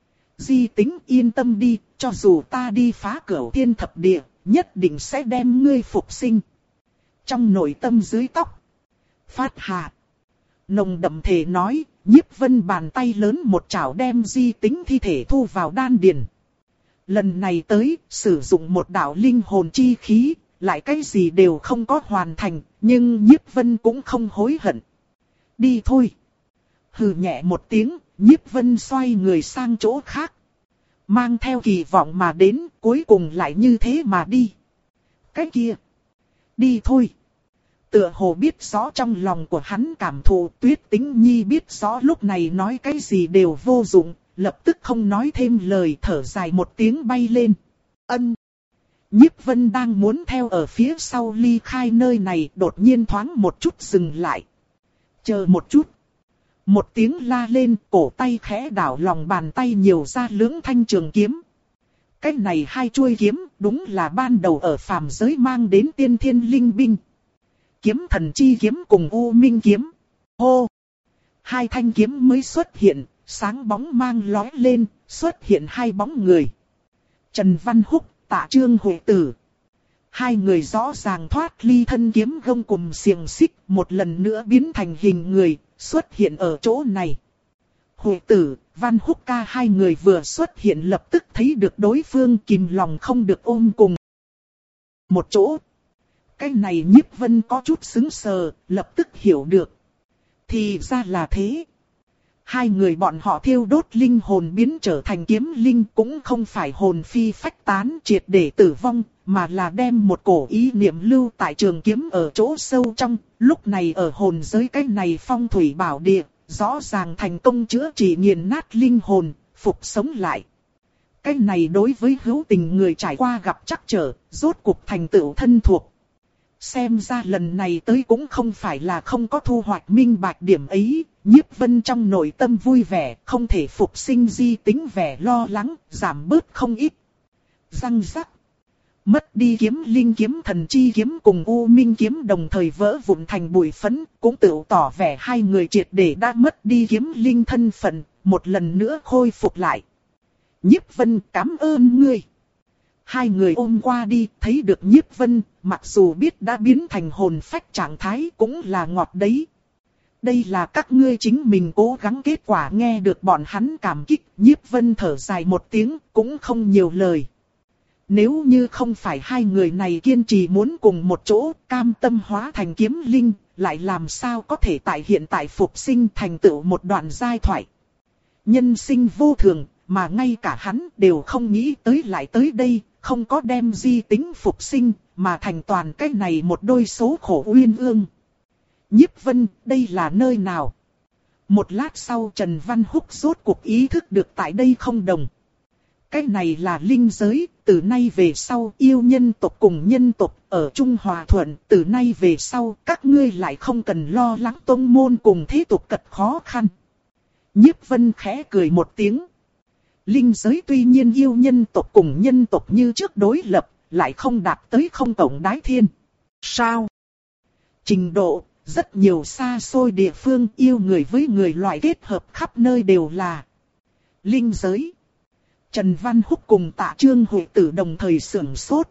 Di Tĩnh yên tâm đi, cho dù ta đi phá cửu thiên thập địa, nhất định sẽ đem ngươi phục sinh. Trong nội tâm dưới tóc phát hạ nồng đậm thể nói, Nhiếp Vân bàn tay lớn một chảo đem Di Tĩnh thi thể thu vào đan điền. Lần này tới, sử dụng một đạo linh hồn chi khí, lại cái gì đều không có hoàn thành, nhưng Nhiếp Vân cũng không hối hận. Đi thôi. Hừ nhẹ một tiếng, Nhiếp Vân xoay người sang chỗ khác. Mang theo kỳ vọng mà đến, cuối cùng lại như thế mà đi. Cái kia. Đi thôi. Tựa hồ biết rõ trong lòng của hắn cảm thụ, Tuyết Tĩnh Nhi biết rõ lúc này nói cái gì đều vô dụng, lập tức không nói thêm lời, thở dài một tiếng bay lên. Ân. Nhiếp Vân đang muốn theo ở phía sau ly khai nơi này, đột nhiên thoáng một chút dừng lại. Chờ một chút. Một tiếng la lên, cổ tay khẽ đảo, lòng bàn tay nhiều ra lưỡng thanh trường kiếm. Cái này hai chuôi kiếm, đúng là ban đầu ở phàm giới mang đến tiên thiên linh binh. Kiếm thần chi kiếm cùng U Minh kiếm. Hô! Hai thanh kiếm mới xuất hiện, sáng bóng mang lóe lên, xuất hiện hai bóng người. Trần Văn Húc, Tạ Trương Huệ Tử. Hai người rõ ràng thoát ly thân kiếm gông cùm xiềng xích, một lần nữa biến thành hình người, xuất hiện ở chỗ này. Huệ Tử, Văn Húc ca hai người vừa xuất hiện lập tức thấy được đối phương, kìm lòng không được ôm cùng một chỗ. Cái này Nhiếp Vân có chút sững sờ, lập tức hiểu được. Thì ra là thế. Hai người bọn họ thiêu đốt linh hồn biến trở thành kiếm linh cũng không phải hồn phi phách tán triệt để tử vong, mà là đem một cổ ý niệm lưu tại trường kiếm ở chỗ sâu trong. Lúc này ở hồn giới cái này phong thủy bảo địa, rõ ràng thành công chữa trị nghiền nát linh hồn, phục sống lại. Cái này đối với hữu tình người trải qua gặp trắc trở, rốt cuộc thành tựu thân thuộc. Xem ra lần này tới cũng không phải là không có thu hoạch minh bạch điểm ấy, Nhiếp Vân trong nội tâm vui vẻ, không thể phục sinh di tính vẻ lo lắng, giảm bớt không ít. Răng rắc. Mất đi kiếm linh kiếm thần chi kiếm cùng U Minh kiếm đồng thời vỡ vụn thành bụi phấn, cũng tự tỏ vẻ hai người triệt để đã mất đi kiếm linh thân phận, một lần nữa khôi phục lại. Nhiếp Vân cảm ơn ngươi. Hai người ôm qua đi, thấy được Nhiếp Vân, mặc dù biết đã biến thành hồn phách trạng thái cũng là ngọt đấy. Đây là các ngươi chính mình cố gắng kết quả. Nghe được bọn hắn cảm kích, Nhiếp Vân thở dài một tiếng, cũng không nhiều lời. Nếu như không phải hai người này kiên trì muốn cùng một chỗ, cam tâm hóa thành kiếm linh, lại làm sao có thể tại hiện tại phục sinh thành tựu một đoạn giai thoại. Nhân sinh vô thường, mà ngay cả hắn đều không nghĩ tới lại tới đây, không có đem di tính phục sinh, mà thành toàn cái này một đôi số khổ uyên ương. Nhiếp Vân, đây là nơi nào? Một lát sau Trần Văn Húc rốt cuộc ý thức được tại đây không đồng. Cái này là linh giới, từ nay về sau yêu nhân tộc cùng nhân tộc ở chung hòa thuận, từ nay về sau các ngươi lại không cần lo lắng tông môn cùng thế tục cật khó khăn. Nhiếp Vân khẽ cười một tiếng. Linh giới tuy nhiên yêu nhân tộc cùng nhân tộc như trước đối lập, lại không đạt tới không tổng đái thiên. Sao? Trình độ, rất nhiều xa xôi địa phương yêu người với người loại kết hợp khắp nơi đều là linh giới. Trần Văn Húc cùng Tạ Trương Huệ Tử đồng thời sửng sốt.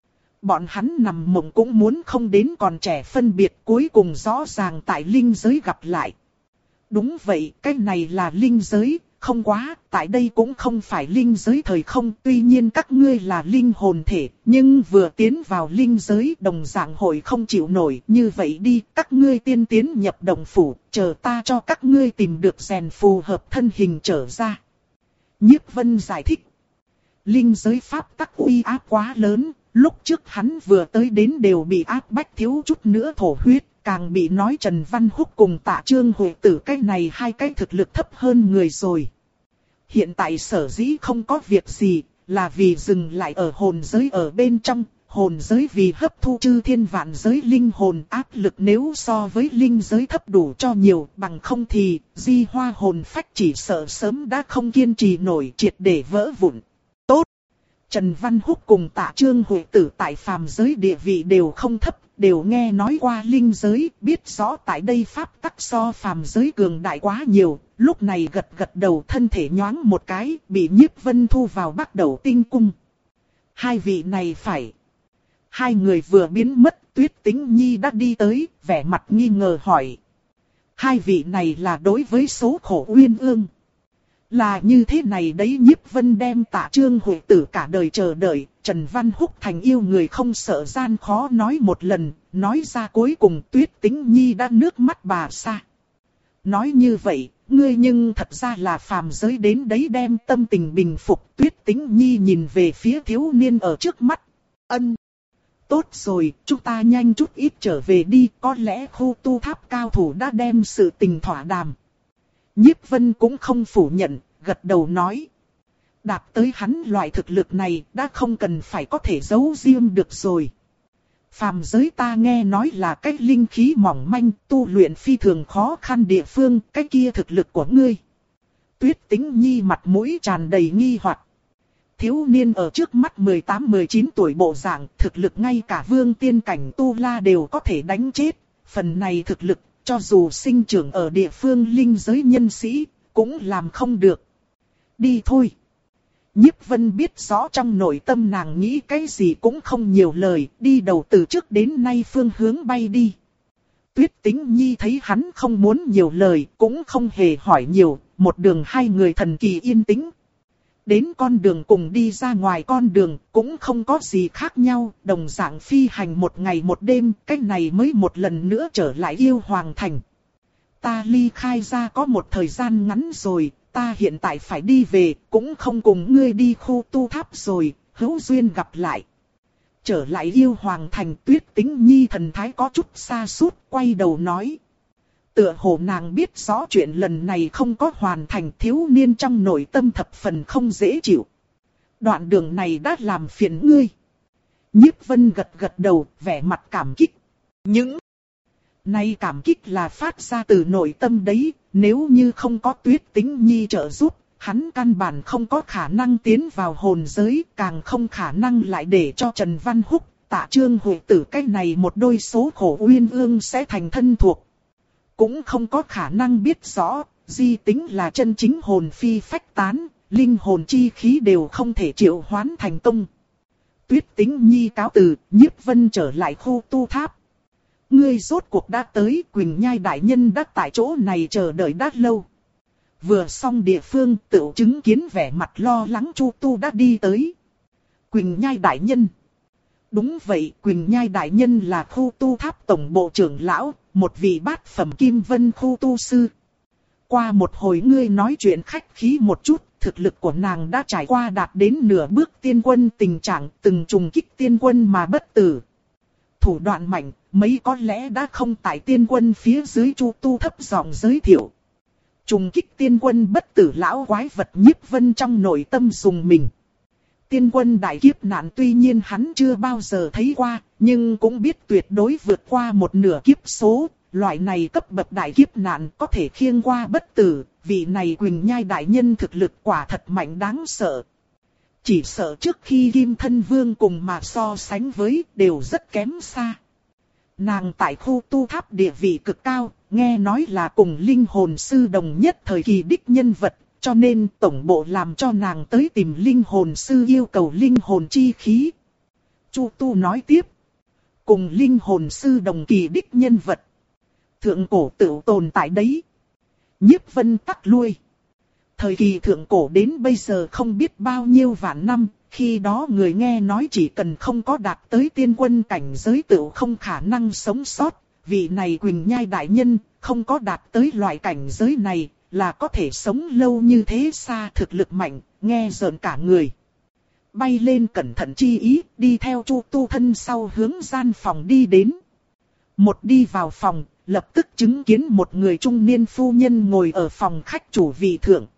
Bọn hắn nằm mộng cũng muốn không đến còn trẻ phân biệt, cuối cùng rõ ràng tại linh giới gặp lại. Đúng vậy, cái này là linh giới, không quá, tại đây cũng không phải linh giới thời không, tuy nhiên các ngươi là linh hồn thể, nhưng vừa tiến vào linh giới đồng dạng hội không chịu nổi, như vậy đi, các ngươi tiên tiến nhập đồng phủ, chờ ta cho các ngươi tìm được rèn phù hợp thân hình trở ra. Nhiếp Vân giải thích. Linh giới pháp tắc uy áp quá lớn, lúc trước hắn vừa tới đến đều bị áp bách thiếu chút nữa thổ huyết, càng bị nói Trần Văn Húc cùng Tạ Trương Huệ Tử cái này hai cái thực lực thấp hơn người rồi. Hiện tại sở dĩ không có việc gì, là vì dừng lại ở hồn giới ở bên trong, hồn giới vì hấp thu chư thiên vạn giới linh hồn áp lực nếu so với linh giới thấp đủ cho nhiều, bằng không thì di hoa hồn phách chỉ sợ sớm đã không kiên trì nổi triệt để vỡ vụn. Tốt! Trần Văn Húc cùng Tạ Trương Huệ Tử tại phàm giới địa vị đều không thấp, đều nghe nói qua linh giới, biết rõ tại đây pháp tắc so phàm giới cường đại quá nhiều, lúc này gật gật đầu thân thể nhoáng một cái, bị Nhiếp Vân thu vào bắt đầu tinh cung. Hai vị này phải... Hai người vừa biến mất, Tuyết Tĩnh Nhi đã đi tới, vẻ mặt nghi ngờ hỏi. Hai vị này là đối với số khổ uyên ương. Là như thế này đấy, Nhiếp Vân đem Tạ Trương Huệ Tử cả đời chờ đợi, Trần Văn Húc thành yêu người không sợ gian khó nói một lần, nói ra cuối cùng Tuyết Tĩnh Nhi đã nước mắt bà xa. Nói như vậy, ngươi nhưng thật ra là phàm giới đến đấy đem tâm tình bình phục. Tuyết Tĩnh Nhi nhìn về phía thiếu niên ở trước mắt. Ân. Tốt rồi, chúng ta nhanh chút ít trở về đi, có lẽ khu tu tháp cao thủ đã đem sự tình thỏa đàm. Nhiếp Vân cũng không phủ nhận, gật đầu nói. Đạt tới hắn loại thực lực này đã không cần phải có thể giấu riêng được rồi. Phàm giới ta nghe nói là cái linh khí mỏng manh, tu luyện phi thường khó khăn địa phương, cái kia thực lực của ngươi. Tuyết Tĩnh Nhi mặt mũi tràn đầy nghi hoặc. Thiếu niên ở trước mắt mười tám mười chín tuổi bộ dạng, thực lực ngay cả vương tiên cảnh tu la đều có thể đánh chết. Phần này thực lực, cho dù sinh trưởng ở địa phương linh giới nhân sĩ, cũng làm không được. Đi thôi. Nhiếp Vân biết rõ trong nội tâm nàng nghĩ cái gì cũng không nhiều lời, đi đầu từ trước đến nay phương hướng bay đi. Tuyết Tĩnh Nhi thấy hắn không muốn nhiều lời, cũng không hề hỏi nhiều, một đường hai người thần kỳ yên tĩnh. Đến con đường cùng đi ra ngoài con đường, cũng không có gì khác nhau, đồng dạng phi hành một ngày một đêm, cách này mới một lần nữa trở lại Yêu Hoàng Thành. Ta ly khai ra có một thời gian ngắn rồi, ta hiện tại phải đi về, cũng không cùng ngươi đi khu tu tháp rồi, hữu duyên gặp lại. Trở lại Yêu Hoàng Thành, Tuyết Tĩnh Nhi thần thái có chút xa sút quay đầu nói. Tựa hồ nàng biết rõ chuyện lần này không có hoàn thành, thiếu niên trong nội tâm thập phần không dễ chịu. Đoạn đường này đã làm phiền ngươi. Nhiếp Vân gật gật đầu, vẻ mặt cảm kích. Những này cảm kích là phát ra từ nội tâm đấy, nếu như không có Tuyết Tĩnh Nhi trợ giúp, hắn căn bản không có khả năng tiến vào hồn giới, càng không khả năng lại để cho Trần Văn Húc, Tạ Trương Huệ Tử cái này một đôi số khổ uyên ương sẽ thành thân thuộc. Cũng không có khả năng biết rõ, Di Tính là chân chính hồn phi phách tán, linh hồn chi khí đều không thể triệu hoán thành công. Tuyết Tĩnh Nhi cáo từ, Nhiếp Vân trở lại khu tu tháp. Ngươi rốt cuộc đã tới, Quỳnh Nhai đại nhân đã tại chỗ này chờ đợi đã lâu. Vừa xong địa phương, tự chứng kiến vẻ mặt lo lắng Chu Tu đã đi tới. Quỳnh Nhai đại nhân. Đúng vậy, Quỳnh Nhai đại nhân là khu tu tháp tổng bộ trưởng lão, một vị bát phẩm kim vân khu tu sư. Qua một hồi ngươi nói chuyện khách khí một chút, thực lực của nàng đã trải qua đạt đến nửa bước tiên quân tình trạng, từng trùng kích tiên quân mà bất tử. Thủ đoạn mạnh, mấy có lẽ đã không tại tiên quân phía dưới. Chu Tu thấp giọng giới thiệu. Trùng kích tiên quân bất tử lão quái vật, Nhiếp Vân trong nội tâm dùng mình. Tiên quân đại kiếp nạn tuy nhiên hắn chưa bao giờ thấy qua, nhưng cũng biết tuyệt đối vượt qua một nửa kiếp số. Loại này cấp bậc đại kiếp nạn có thể khiêng qua bất tử, vị này Quỳnh Nhai đại nhân thực lực quả thật mạnh đáng sợ. Chỉ sợ trước khi Kim Thân Vương cùng mà so sánh với đều rất kém xa. Nàng tại khu tu tháp địa vị cực cao, nghe nói là cùng linh hồn sư đồng nhất thời kỳ đích nhân vật, cho nên tổng bộ làm cho nàng tới tìm linh hồn sư yêu cầu linh hồn chi khí. Chu Tu nói tiếp, cùng linh hồn sư đồng kỳ đích nhân vật. Thượng cổ tự tồn tại đấy. Nhiếp Vân tắc lui. Thời kỳ thượng cổ đến bây giờ không biết bao nhiêu vạn năm, khi đó người nghe nói chỉ cần không có đạt tới tiên quân cảnh giới tự không khả năng sống sót. Vị này Quỳnh Nhai đại nhân không có đạt tới loại cảnh giới này là có thể sống lâu như thế xa, thực lực mạnh, nghe rợn cả người. Bay lên cẩn thận chi ý, đi theo Chu Tu thân sau hướng gian phòng đi đến. Một đi vào phòng, lập tức chứng kiến một người trung niên phu nhân ngồi ở phòng khách chủ vị thượng.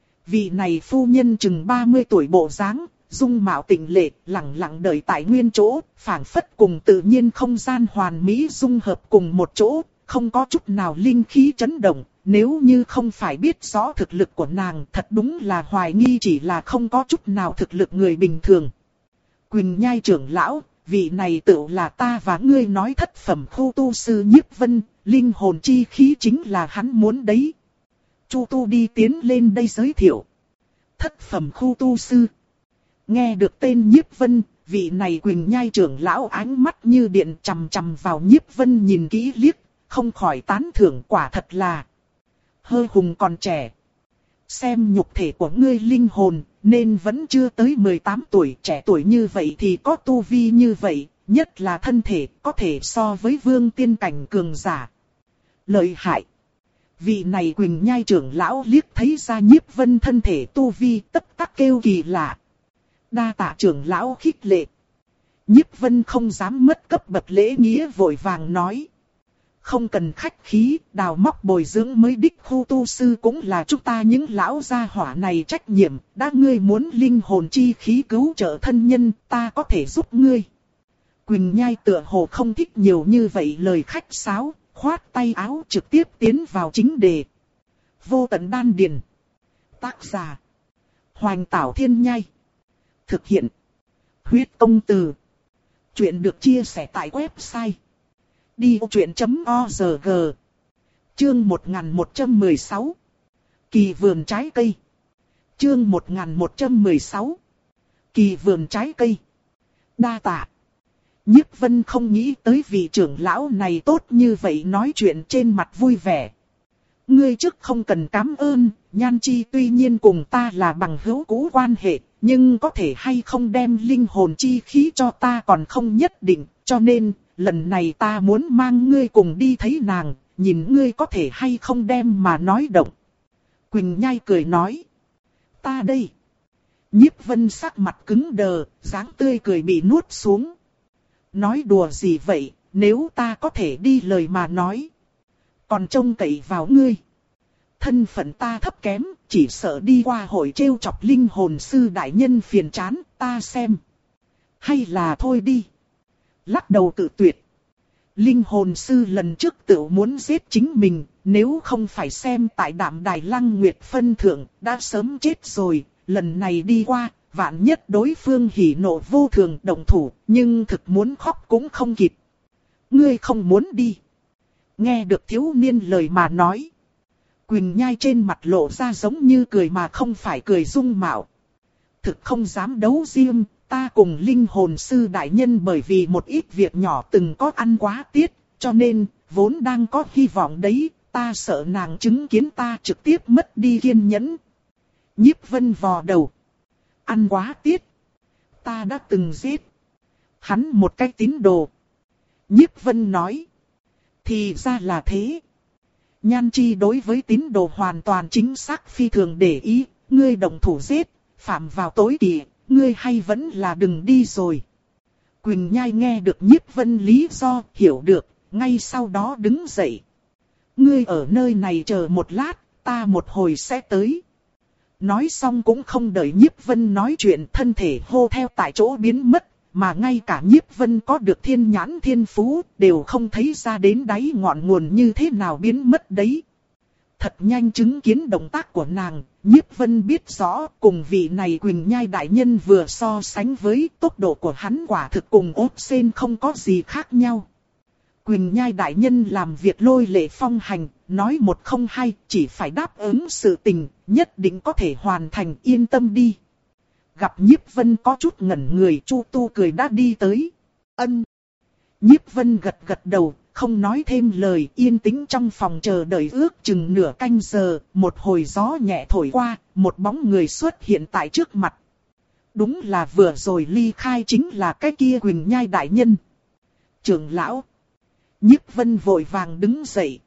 Vị này phu nhân chừng ba mươi tuổi bộ dáng, dung mạo tịnh lệ, lặng lặng đợi tại nguyên chỗ, phảng phất cùng tự nhiên không gian hoàn mỹ dung hợp cùng một chỗ, không có chút nào linh khí chấn động. Nếu như không phải biết rõ thực lực của nàng, thật đúng là hoài nghi chỉ là không có chút nào thực lực người bình thường. Quỳnh Nhai trưởng lão, vị này tự là ta và ngươi nói thất phẩm khu tu sư Nhiếp Vân, linh hồn chi khí chính là hắn muốn đấy. Chu Tu đi tiến lên đây giới thiệu. Thất phẩm khu tu sư. Nghe được tên Nhiếp Vân, vị này Quỳnh Nhai trưởng lão ánh mắt như điện chằm chằm vào Nhiếp Vân nhìn kỹ liếc, không khỏi tán thưởng, quả thật là hơi hùng còn trẻ. Xem nhục thể của ngươi linh hồn, nên vẫn chưa tới mười tám tuổi, trẻ tuổi như vậy thì có tu vi như vậy, nhất là thân thể có thể so với vương tiên cảnh cường giả. Lợi hại. Vị này Quỳnh Nhai trưởng lão liếc thấy ra Nhiếp Vân thân thể tu vi, tất tắc kêu kỳ lạ. Đa tạ trưởng lão khích lệ. Nhiếp Vân không dám mất cấp bậc lễ nghĩa, vội vàng nói. Không cần khách khí, đào móc bồi dưỡng mới đích khu tu sư cũng là chúng ta những lão gia hỏa này trách nhiệm. Đã ngươi muốn linh hồn chi khí cứu trợ thân nhân, ta có thể giúp ngươi. Quỳnh Nhai tựa hồ không thích nhiều như vậy lời khách sáo, khoát tay áo trực tiếp tiến vào chính đề. Vô tận đan điền. Tác giả: Hoành Tảo Thiên Nhai. Thực hiện: Huyết Công Từ. Chuyện được chia sẻ tại website đi o chuyện chấm org. Chương một nghìn một trăm mười sáu. Kỳ vườn trái cây. Chương một nghìn một trăm mười sáu. Kỳ vườn trái cây. Đa tạ. Nhiếp Vân không nghĩ tới vị trưởng lão này tốt như vậy, nói chuyện trên mặt vui vẻ. Ngươi trước không cần cảm ơn, Nhan Chi tuy nhiên cùng ta là bằng hữu cũ quan hệ, nhưng có thể hay không đem linh hồn chi khí cho ta còn không nhất định, cho nên, lần này ta muốn mang ngươi cùng đi thấy nàng, nhìn ngươi có thể hay không đem mà nói động. Quỳnh Nhai cười nói. Ta đây. Nhiếp Vân sắc mặt cứng đờ, dáng tươi cười bị nuốt xuống. Nói đùa gì vậy, nếu ta có thể đi lời mà nói. Còn trông cậy vào ngươi. Thân phận ta thấp kém, chỉ sợ đi qua hội trêu chọc linh hồn sư đại nhân phiền chán, ta xem. Hay là thôi đi. Lắc đầu cự tuyệt. Linh hồn sư lần trước tự muốn giết chính mình, nếu không phải xem tại Đạm Đài Lăng Nguyệt phân thượng, đã sớm chết rồi. Lần này đi qua, vạn nhất đối phương hỉ nộ vô thường động thủ, nhưng thực muốn khóc cũng không kịp. Ngươi không muốn đi. Nghe được thiếu niên lời mà nói. Quỳnh Nhai trên mặt lộ ra giống như cười mà không phải cười dung mạo. Thực không dám đấu riêng, ta cùng linh hồn sư đại nhân bởi vì một ít việc nhỏ từng có ăn quá tiết, cho nên, vốn đang có hy vọng đấy, ta sợ nàng chứng kiến ta trực tiếp mất đi kiên nhẫn. Nhiếp Vân vò đầu. Ăn quá tiết. Ta đã từng giết hắn một cái tín đồ. Nhiếp Vân nói. Thì ra là thế. Nhan Chi đối với tín đồ hoàn toàn chính xác phi thường để ý. Ngươi động thủ giết, phạm vào tối kỵ, ngươi hay vẫn là đừng đi rồi. Quỳnh Nhai nghe được Nhiếp Vân lý do, hiểu được, ngay sau đó đứng dậy. Ngươi ở nơi này chờ một lát, ta một hồi sẽ tới. Nói xong cũng không đợi Nhiếp Vân nói chuyện, thân thể hô theo tại chỗ biến mất, mà ngay cả Nhiếp Vân có được thiên nhãn thiên phú, đều không thấy ra đến đáy ngọn nguồn như thế nào biến mất đấy. Thật nhanh chứng kiến động tác của nàng, Nhiếp Vân biết rõ cùng vị này Quỳnh Nhai đại nhân vừa so sánh với tốc độ của hắn quả thực cùng ốt sen không có gì khác nhau. Quỳnh Nhai đại nhân làm việc lôi lệ phong hành, nói một không hai, chỉ phải đáp ứng sự tình, nhất định có thể hoàn thành, yên tâm đi. Gặp Nhiếp Vân có chút ngẩn người, Chu Tu cười đã đi tới. Ân. Nhiếp Vân gật gật đầu, không nói thêm lời, yên tĩnh trong phòng chờ đợi ước chừng nửa canh giờ, một hồi gió nhẹ thổi qua, một bóng người xuất hiện tại trước mặt. Đúng là vừa rồi ly khai chính là cái kia Quỳnh Nhai đại nhân. Trưởng lão. Nhiếp Vân vội vàng đứng dậy.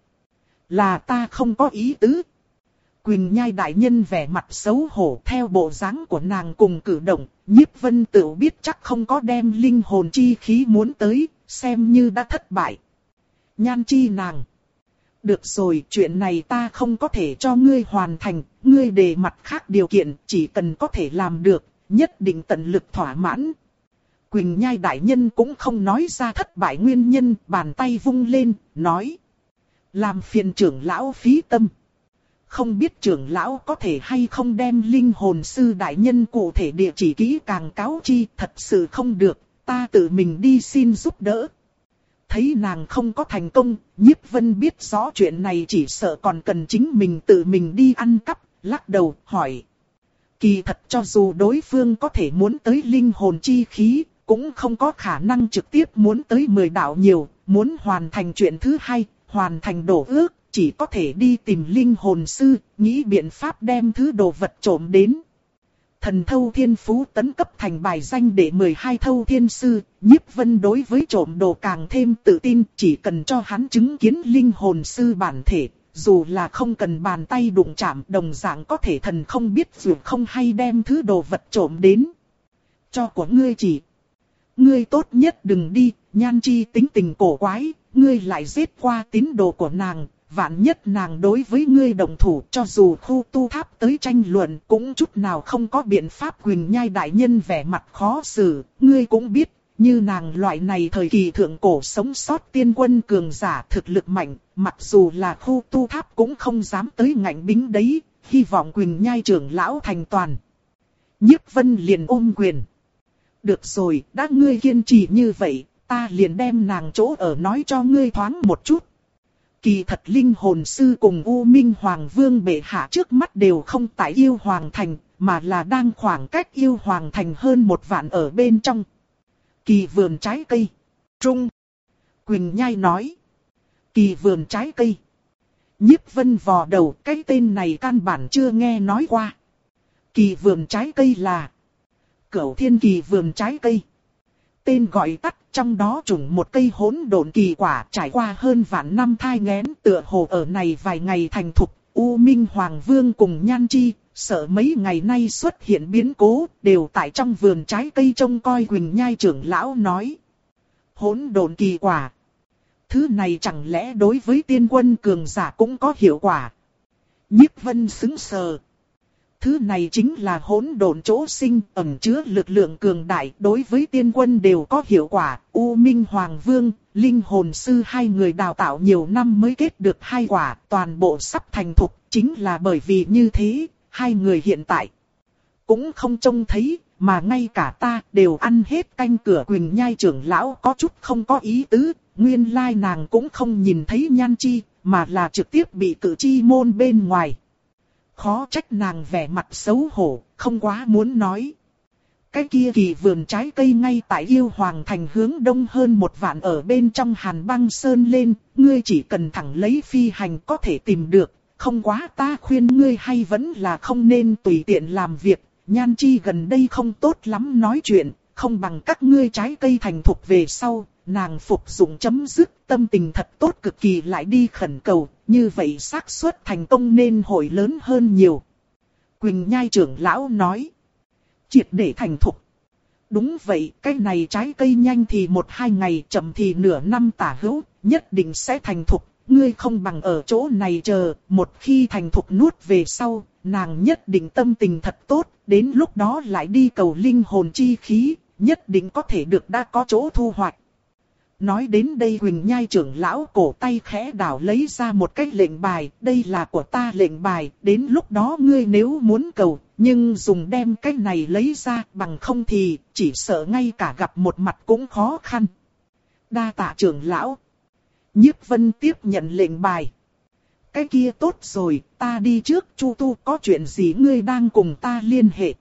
Là ta không có ý tứ. Quỳnh Nhai đại nhân vẻ mặt xấu hổ, theo bộ dáng của nàng cùng cử động, Nhiếp Vân tự biết chắc không có đem linh hồn chi khí muốn tới, xem như đã thất bại. Nhan Chi nàng. Được rồi, chuyện này ta không có thể cho ngươi hoàn thành, ngươi đề mặt khác điều kiện, chỉ cần có thể làm được, nhất định tận lực thỏa mãn. Quỳnh Nhai đại nhân cũng không nói ra thất bại nguyên nhân, bàn tay vung lên, nói. Làm phiền trưởng lão phí tâm. Không biết trưởng lão có thể hay không đem linh hồn sư đại nhân cụ thể địa chỉ kỹ càng cáo chi, thật sự không được, ta tự mình đi xin giúp đỡ. Thấy nàng không có thành công, Nhiếp Vân biết rõ chuyện này chỉ sợ còn cần chính mình tự mình đi ăn cắp, lắc đầu, hỏi. Kỳ thật cho dù đối phương có thể muốn tới linh hồn chi khí, cũng không có khả năng trực tiếp muốn tới mười đạo nhiều, muốn hoàn thành chuyện thứ hai, hoàn thành đổ ước, chỉ có thể đi tìm linh hồn sư, nghĩ biện pháp đem thứ đồ vật trộm đến. Thần thâu thiên phú tấn cấp thành bài danh để mười hai thâu thiên sư, Nhiếp Vân đối với trộm đồ càng thêm tự tin, chỉ cần cho hắn chứng kiến linh hồn sư bản thể, dù là không cần bàn tay đụng chạm đồng dạng có thể thần không biết dù không hay đem thứ đồ vật trộm đến. Cho của ngươi chỉ. Ngươi tốt nhất đừng đi, Nhan Chi tính tình cổ quái, ngươi lại giết qua tín đồ của nàng. Vạn nhất nàng đối với ngươi đồng thủ, cho dù khu tu tháp tới tranh luận cũng chút nào không có biện pháp. Quỳnh Nhai đại nhân vẻ mặt khó xử, ngươi cũng biết, như nàng loại này thời kỳ thượng cổ sống sót tiên quân cường giả thực lực mạnh, mặc dù là khu tu tháp cũng không dám tới ngạnh bính đấy, hy vọng Quỳnh Nhai trưởng lão thành toàn. Nhiếp Vân liền ôm quyền. Được rồi, đã ngươi kiên trì như vậy, ta liền đem nàng chỗ ở nói cho ngươi thoáng một chút. Kỳ thật linh hồn sư cùng U Minh Hoàng Vương bệ hạ trước mắt đều không tại yêu hoàng thành, mà là đang khoảng cách yêu hoàng thành hơn một vạn ở bên trong. Kỳ vườn trái cây. Trung. Quỳnh Nhai nói. Kỳ vườn trái cây. Nhiếp Vân vò đầu, cái tên này căn bản chưa nghe nói qua. Kỳ vườn trái cây là Cửu Thiên Kỳ vườn trái cây. Tên gọi tắt, trong đó trùng một cây hỗn độn kỳ quả trải qua hơn vạn năm thai nghén, tựa hồ ở này vài ngày thành thục. U Minh Hoàng Vương cùng Nhan Chi, sợ mấy ngày nay xuất hiện biến cố, đều tại trong vườn trái cây trông coi. Quỳnh Nhai trưởng lão nói. Hỗn độn kỳ quả. Thứ này chẳng lẽ đối với tiên quân cường giả cũng có hiệu quả? Nhiếp Vân sững sờ. Thứ này chính là hỗn độn chỗ sinh, ẩn chứa lực lượng cường đại, đối với tiên quân đều có hiệu quả. U Minh Hoàng Vương, linh hồn sư hai người đào tạo nhiều năm mới kết được hai quả, toàn bộ sắp thành thục. Chính là bởi vì như thế, hai người hiện tại cũng không trông thấy, mà ngay cả ta đều ăn hết canh cửa. Quỳnh Nhai trưởng lão có chút không có ý tứ, nguyên lai nàng cũng không nhìn thấy Nhan Chi, mà là trực tiếp bị cử chi môn bên ngoài. Khó trách nàng vẻ mặt xấu hổ, không quá muốn nói. Cái kia kỳ vườn trái cây ngay tại yêu hoàng thành hướng đông hơn một vạn ở bên trong Hàn Băng Sơn lên, ngươi chỉ cần thẳng lấy phi hành có thể tìm được, không quá ta khuyên ngươi hay vẫn là không nên tùy tiện làm việc. Nhan Chi gần đây không tốt lắm nói chuyện, không bằng các ngươi trái cây thành thục về sau, nàng phục dụng chấm dứt, tâm tình thật tốt cực kỳ lại đi khẩn cầu, như vậy xác suất thành công nên hội lớn hơn nhiều. Quỳnh Nhai trưởng lão nói. Triệt để thành thục. Đúng vậy, cái này trái cây nhanh thì một hai ngày, chậm thì nửa năm tả hữu, nhất định sẽ thành thục. Ngươi không bằng ở chỗ này chờ, một khi thành thục nuốt về sau, nàng nhất định tâm tình thật tốt, đến lúc đó lại đi cầu linh hồn chi khí, nhất định có thể được đã có chỗ thu hoạch. Nói đến đây Quỳnh Nhai trưởng lão cổ tay khẽ đảo lấy ra một cái lệnh bài, đây là của ta lệnh bài, đến lúc đó ngươi nếu muốn cầu, nhưng dùng đem cái này lấy ra, bằng không thì chỉ sợ ngay cả gặp một mặt cũng khó khăn. Đa tạ trưởng lão. Nhiếp Vân tiếp nhận lệnh bài. Cái kia tốt rồi, ta đi trước, Chu Tu có chuyện gì ngươi đang cùng ta liên hệ.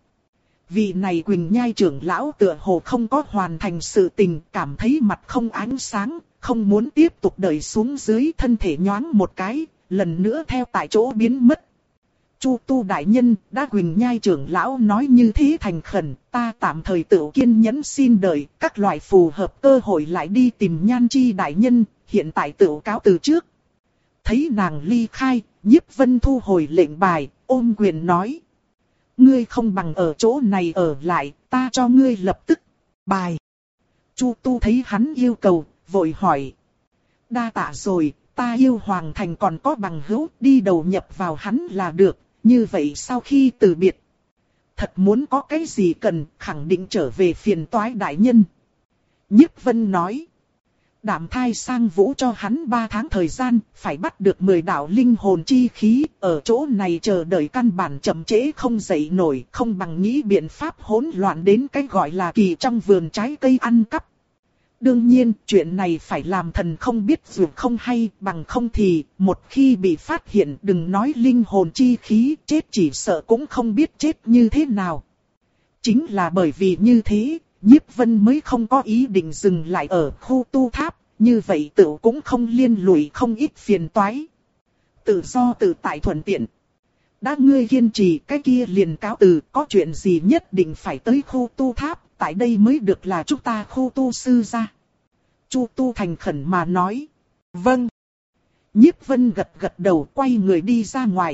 Vị này Quỳnh Nhai trưởng lão tựa hồ không có hoàn thành sự tình, cảm thấy mặt không ánh sáng, không muốn tiếp tục đợi xuống dưới, thân thể nhoáng một cái, lần nữa theo tại chỗ biến mất. Chu Tu đại nhân, đã Quỳnh Nhai trưởng lão nói như thế thành khẩn, ta tạm thời tự kiên nhẫn xin đợi, các loại phù hợp cơ hội lại đi tìm Nhan Chi đại nhân, hiện tại tự cáo từ trước. Thấy nàng ly khai, Nhiếp Vân thu hồi lệnh bài, ôm quyền nói. Ngươi không bằng ở chỗ này ở lại, ta cho ngươi lập tức bài. Chu Tu thấy hắn yêu cầu, vội hỏi. Đa tạ rồi, ta yêu hoàng thành còn có bằng hữu, đi đầu nhập vào hắn là được, như vậy sau khi từ biệt. Thật muốn có cái gì cần, khẳng định trở về phiền toái đại nhân. Nhiếp Vân nói. Đạm thai sang vũ cho hắn ba tháng thời gian, phải bắt được mười đạo linh hồn chi khí, ở chỗ này chờ đợi căn bản chậm trễ không dậy nổi, không bằng nghĩ biện pháp hỗn loạn đến cái gọi là kỳ trong vườn trái cây ăn cắp. Đương nhiên, chuyện này phải làm thần không biết dù không hay, bằng không thì, một khi bị phát hiện đừng nói linh hồn chi khí, chết chỉ sợ cũng không biết chết như thế nào. Chính là bởi vì như thế, Nhiếp Vân mới không có ý định dừng lại ở khu tu tháp, như vậy tự cũng không liên lụy không ít phiền toái. Tự do tự tại thuận tiện. Đã ngươi kiên trì cái kia liền cáo từ, có chuyện gì nhất định phải tới khu tu tháp, tại đây mới được là chúng ta khu tu sư ra. Chu Tu thành khẩn mà nói. Vâng. Nhiếp Vân gật gật đầu quay người đi ra ngoài.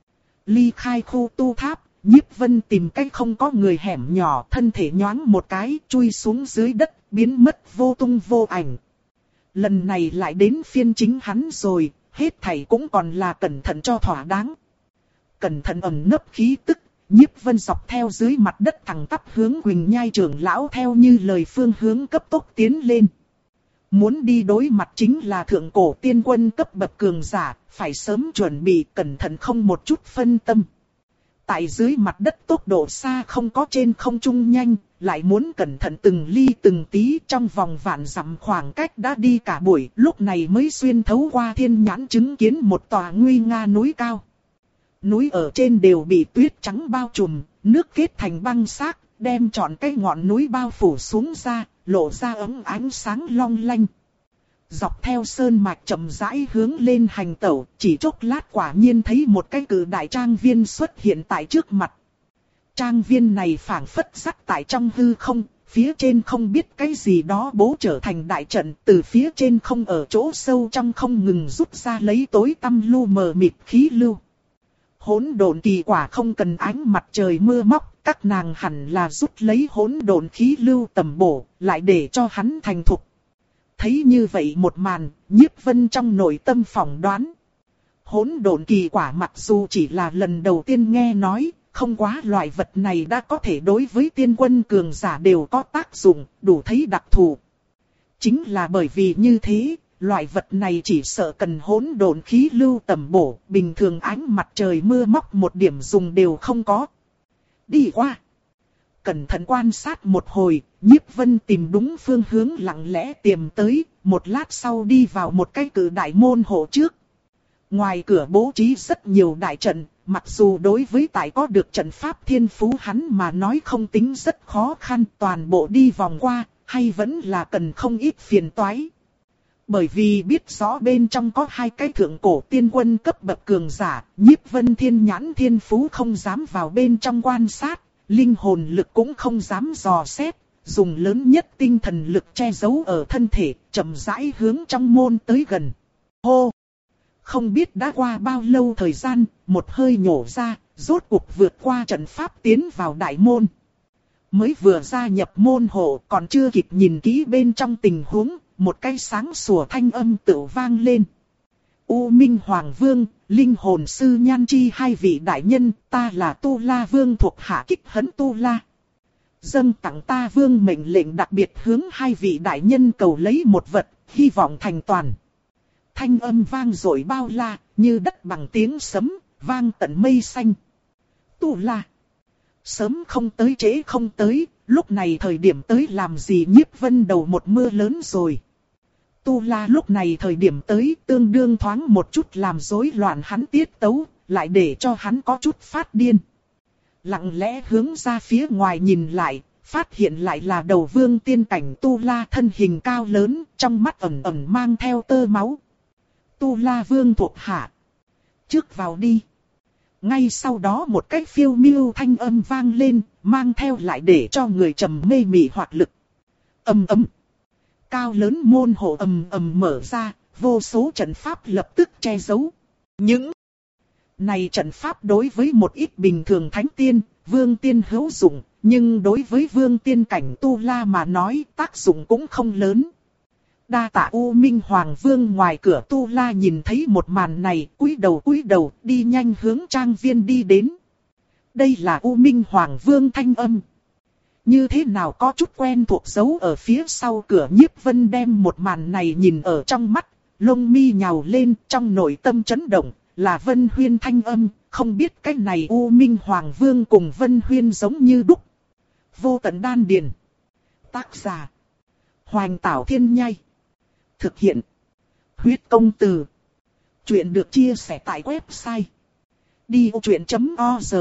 Ly khai khu tu tháp. Nhiếp Vân tìm cách không có người hẻm nhỏ, thân thể nhoáng một cái, chui xuống dưới đất, biến mất vô tung vô ảnh. Lần này lại đến phiên chính hắn rồi, hết thảy cũng còn là cẩn thận cho thỏa đáng. Cẩn thận ẩn nấp khí tức, Nhiếp Vân dọc theo dưới mặt đất thẳng tắp hướng Quỳnh Nhai trưởng lão theo như lời phương hướng cấp tốc tiến lên. Muốn đi đối mặt chính là thượng cổ tiên quân cấp bậc cường giả, phải sớm chuẩn bị cẩn thận không một chút phân tâm. Tại dưới mặt đất tốc độ xa không có trên không trung nhanh, lại muốn cẩn thận từng ly từng tí, trong vòng vạn dặm khoảng cách đã đi cả buổi, lúc này mới xuyên thấu qua thiên nhãn chứng kiến một tòa nguy nga núi cao. Núi ở trên đều bị tuyết trắng bao trùm, nước kết thành băng xác, đem trọn cái ngọn núi bao phủ xuống ra, lộ ra ấm ánh sáng long lanh. Dọc theo sơn mạch chậm rãi hướng lên hành tẩu, chỉ chốc lát quả nhiên thấy một cái cự đại trang viên xuất hiện tại trước mặt. Trang viên này phảng phất sắc tại trong hư không, phía trên không biết cái gì đó bố trở thành đại trận, từ phía trên không ở chỗ sâu trong không ngừng rút ra lấy tối tăm lu mờ mịt khí lưu. Hỗn độn kỳ quả không cần ánh mặt trời mưa móc, các nàng hẳn là rút lấy hỗn độn khí lưu tầm bổ, lại để cho hắn thành thục. Thấy như vậy một màn, Nhiếp Vân trong nội tâm phỏng đoán. Hỗn độn kỳ quả mặc dù chỉ là lần đầu tiên nghe nói, không quá loại vật này đã có thể đối với tiên quân cường giả đều có tác dụng, đủ thấy đặc thù. Chính là bởi vì như thế, loại vật này chỉ sợ cần hỗn độn khí lưu tầm bổ, bình thường ánh mặt trời mưa móc một điểm dùng đều không có. Đi qua. Cẩn thận quan sát một hồi, Nhiếp Vân tìm đúng phương hướng lặng lẽ tiềm tới, một lát sau đi vào một cái cự đại môn hộ trước. Ngoài cửa bố trí rất nhiều đại trận, mặc dù đối với tại có được trận pháp thiên phú hắn mà nói không tính rất khó khăn, toàn bộ đi vòng qua, hay vẫn là cần không ít phiền toái. Bởi vì biết rõ bên trong có hai cái thượng cổ tiên quân cấp bậc cường giả, Nhiếp Vân thiên nhãn thiên phú không dám vào bên trong quan sát, linh hồn lực cũng không dám dò xét, dùng lớn nhất tinh thần lực che giấu ở thân thể, chậm rãi hướng trong môn tới gần. Hô! Không biết đã qua bao lâu thời gian, một hơi nhổ ra, rốt cuộc vượt qua trận pháp tiến vào đại môn. Mới vừa gia nhập môn hộ, còn chưa kịp nhìn kỹ bên trong tình huống, một cái sáng sủa thanh âm tự vang lên. U Minh Hoàng Vương, linh hồn sư Nhan Chi hai vị đại nhân, ta là Tu La Vương thuộc hạ Kích Hấn Tu La. Dâng tặng ta vương mệnh lệnh đặc biệt hướng hai vị đại nhân cầu lấy một vật, hy vọng thành toàn. Thanh âm vang dội bao la, như đất bằng tiếng sấm, vang tận mây xanh. Tu La. Sớm không tới trễ không tới, lúc này thời điểm tới làm gì? Nhiếp Vân đầu một mưa lớn rồi. Tu La lúc này thời điểm tới tương đương thoáng một chút làm rối loạn hắn tiết tấu, lại để cho hắn có chút phát điên. Lặng lẽ hướng ra phía ngoài nhìn lại, phát hiện lại là đầu vương tiên cảnh Tu La, thân hình cao lớn, trong mắt ẩn ẩn mang theo tơ máu. Tu La Vương thuộc hạ. Trước vào đi. Ngay sau đó một cái phiêu miêu thanh âm vang lên, mang theo lại để cho người trầm mê mị hoạt lực. Ầm ầm. Cao lớn môn hộ ầm ầm mở ra, vô số trận pháp lập tức che giấu. Những này trận pháp đối với một ít bình thường thánh tiên, vương tiên hữu dụng, nhưng đối với vương tiên cảnh Tu La mà nói tác dụng cũng không lớn. Đa tạ U Minh Hoàng Vương. Ngoài cửa Tu La nhìn thấy một màn này, cúi đầu cúi đầu, đi nhanh hướng trang viên đi đến. Đây là U Minh Hoàng Vương thanh âm. Như thế nào có chút quen thuộc giấu ở phía sau cửa. Nhiếp Vân đem một màn này nhìn ở trong mắt, lông mi nhào lên, trong nội tâm chấn động, là Vân Huyên thanh âm, không biết cái này U Minh Hoàng Vương cùng Vân Huyên giống như đúc. Vô tận đan điền. Tác giả Hoành Tảo Thiên Nhai. Thực hiện Huyết Công Từ. Chuyện được chia sẻ tại website đi ô chuyện chấm org.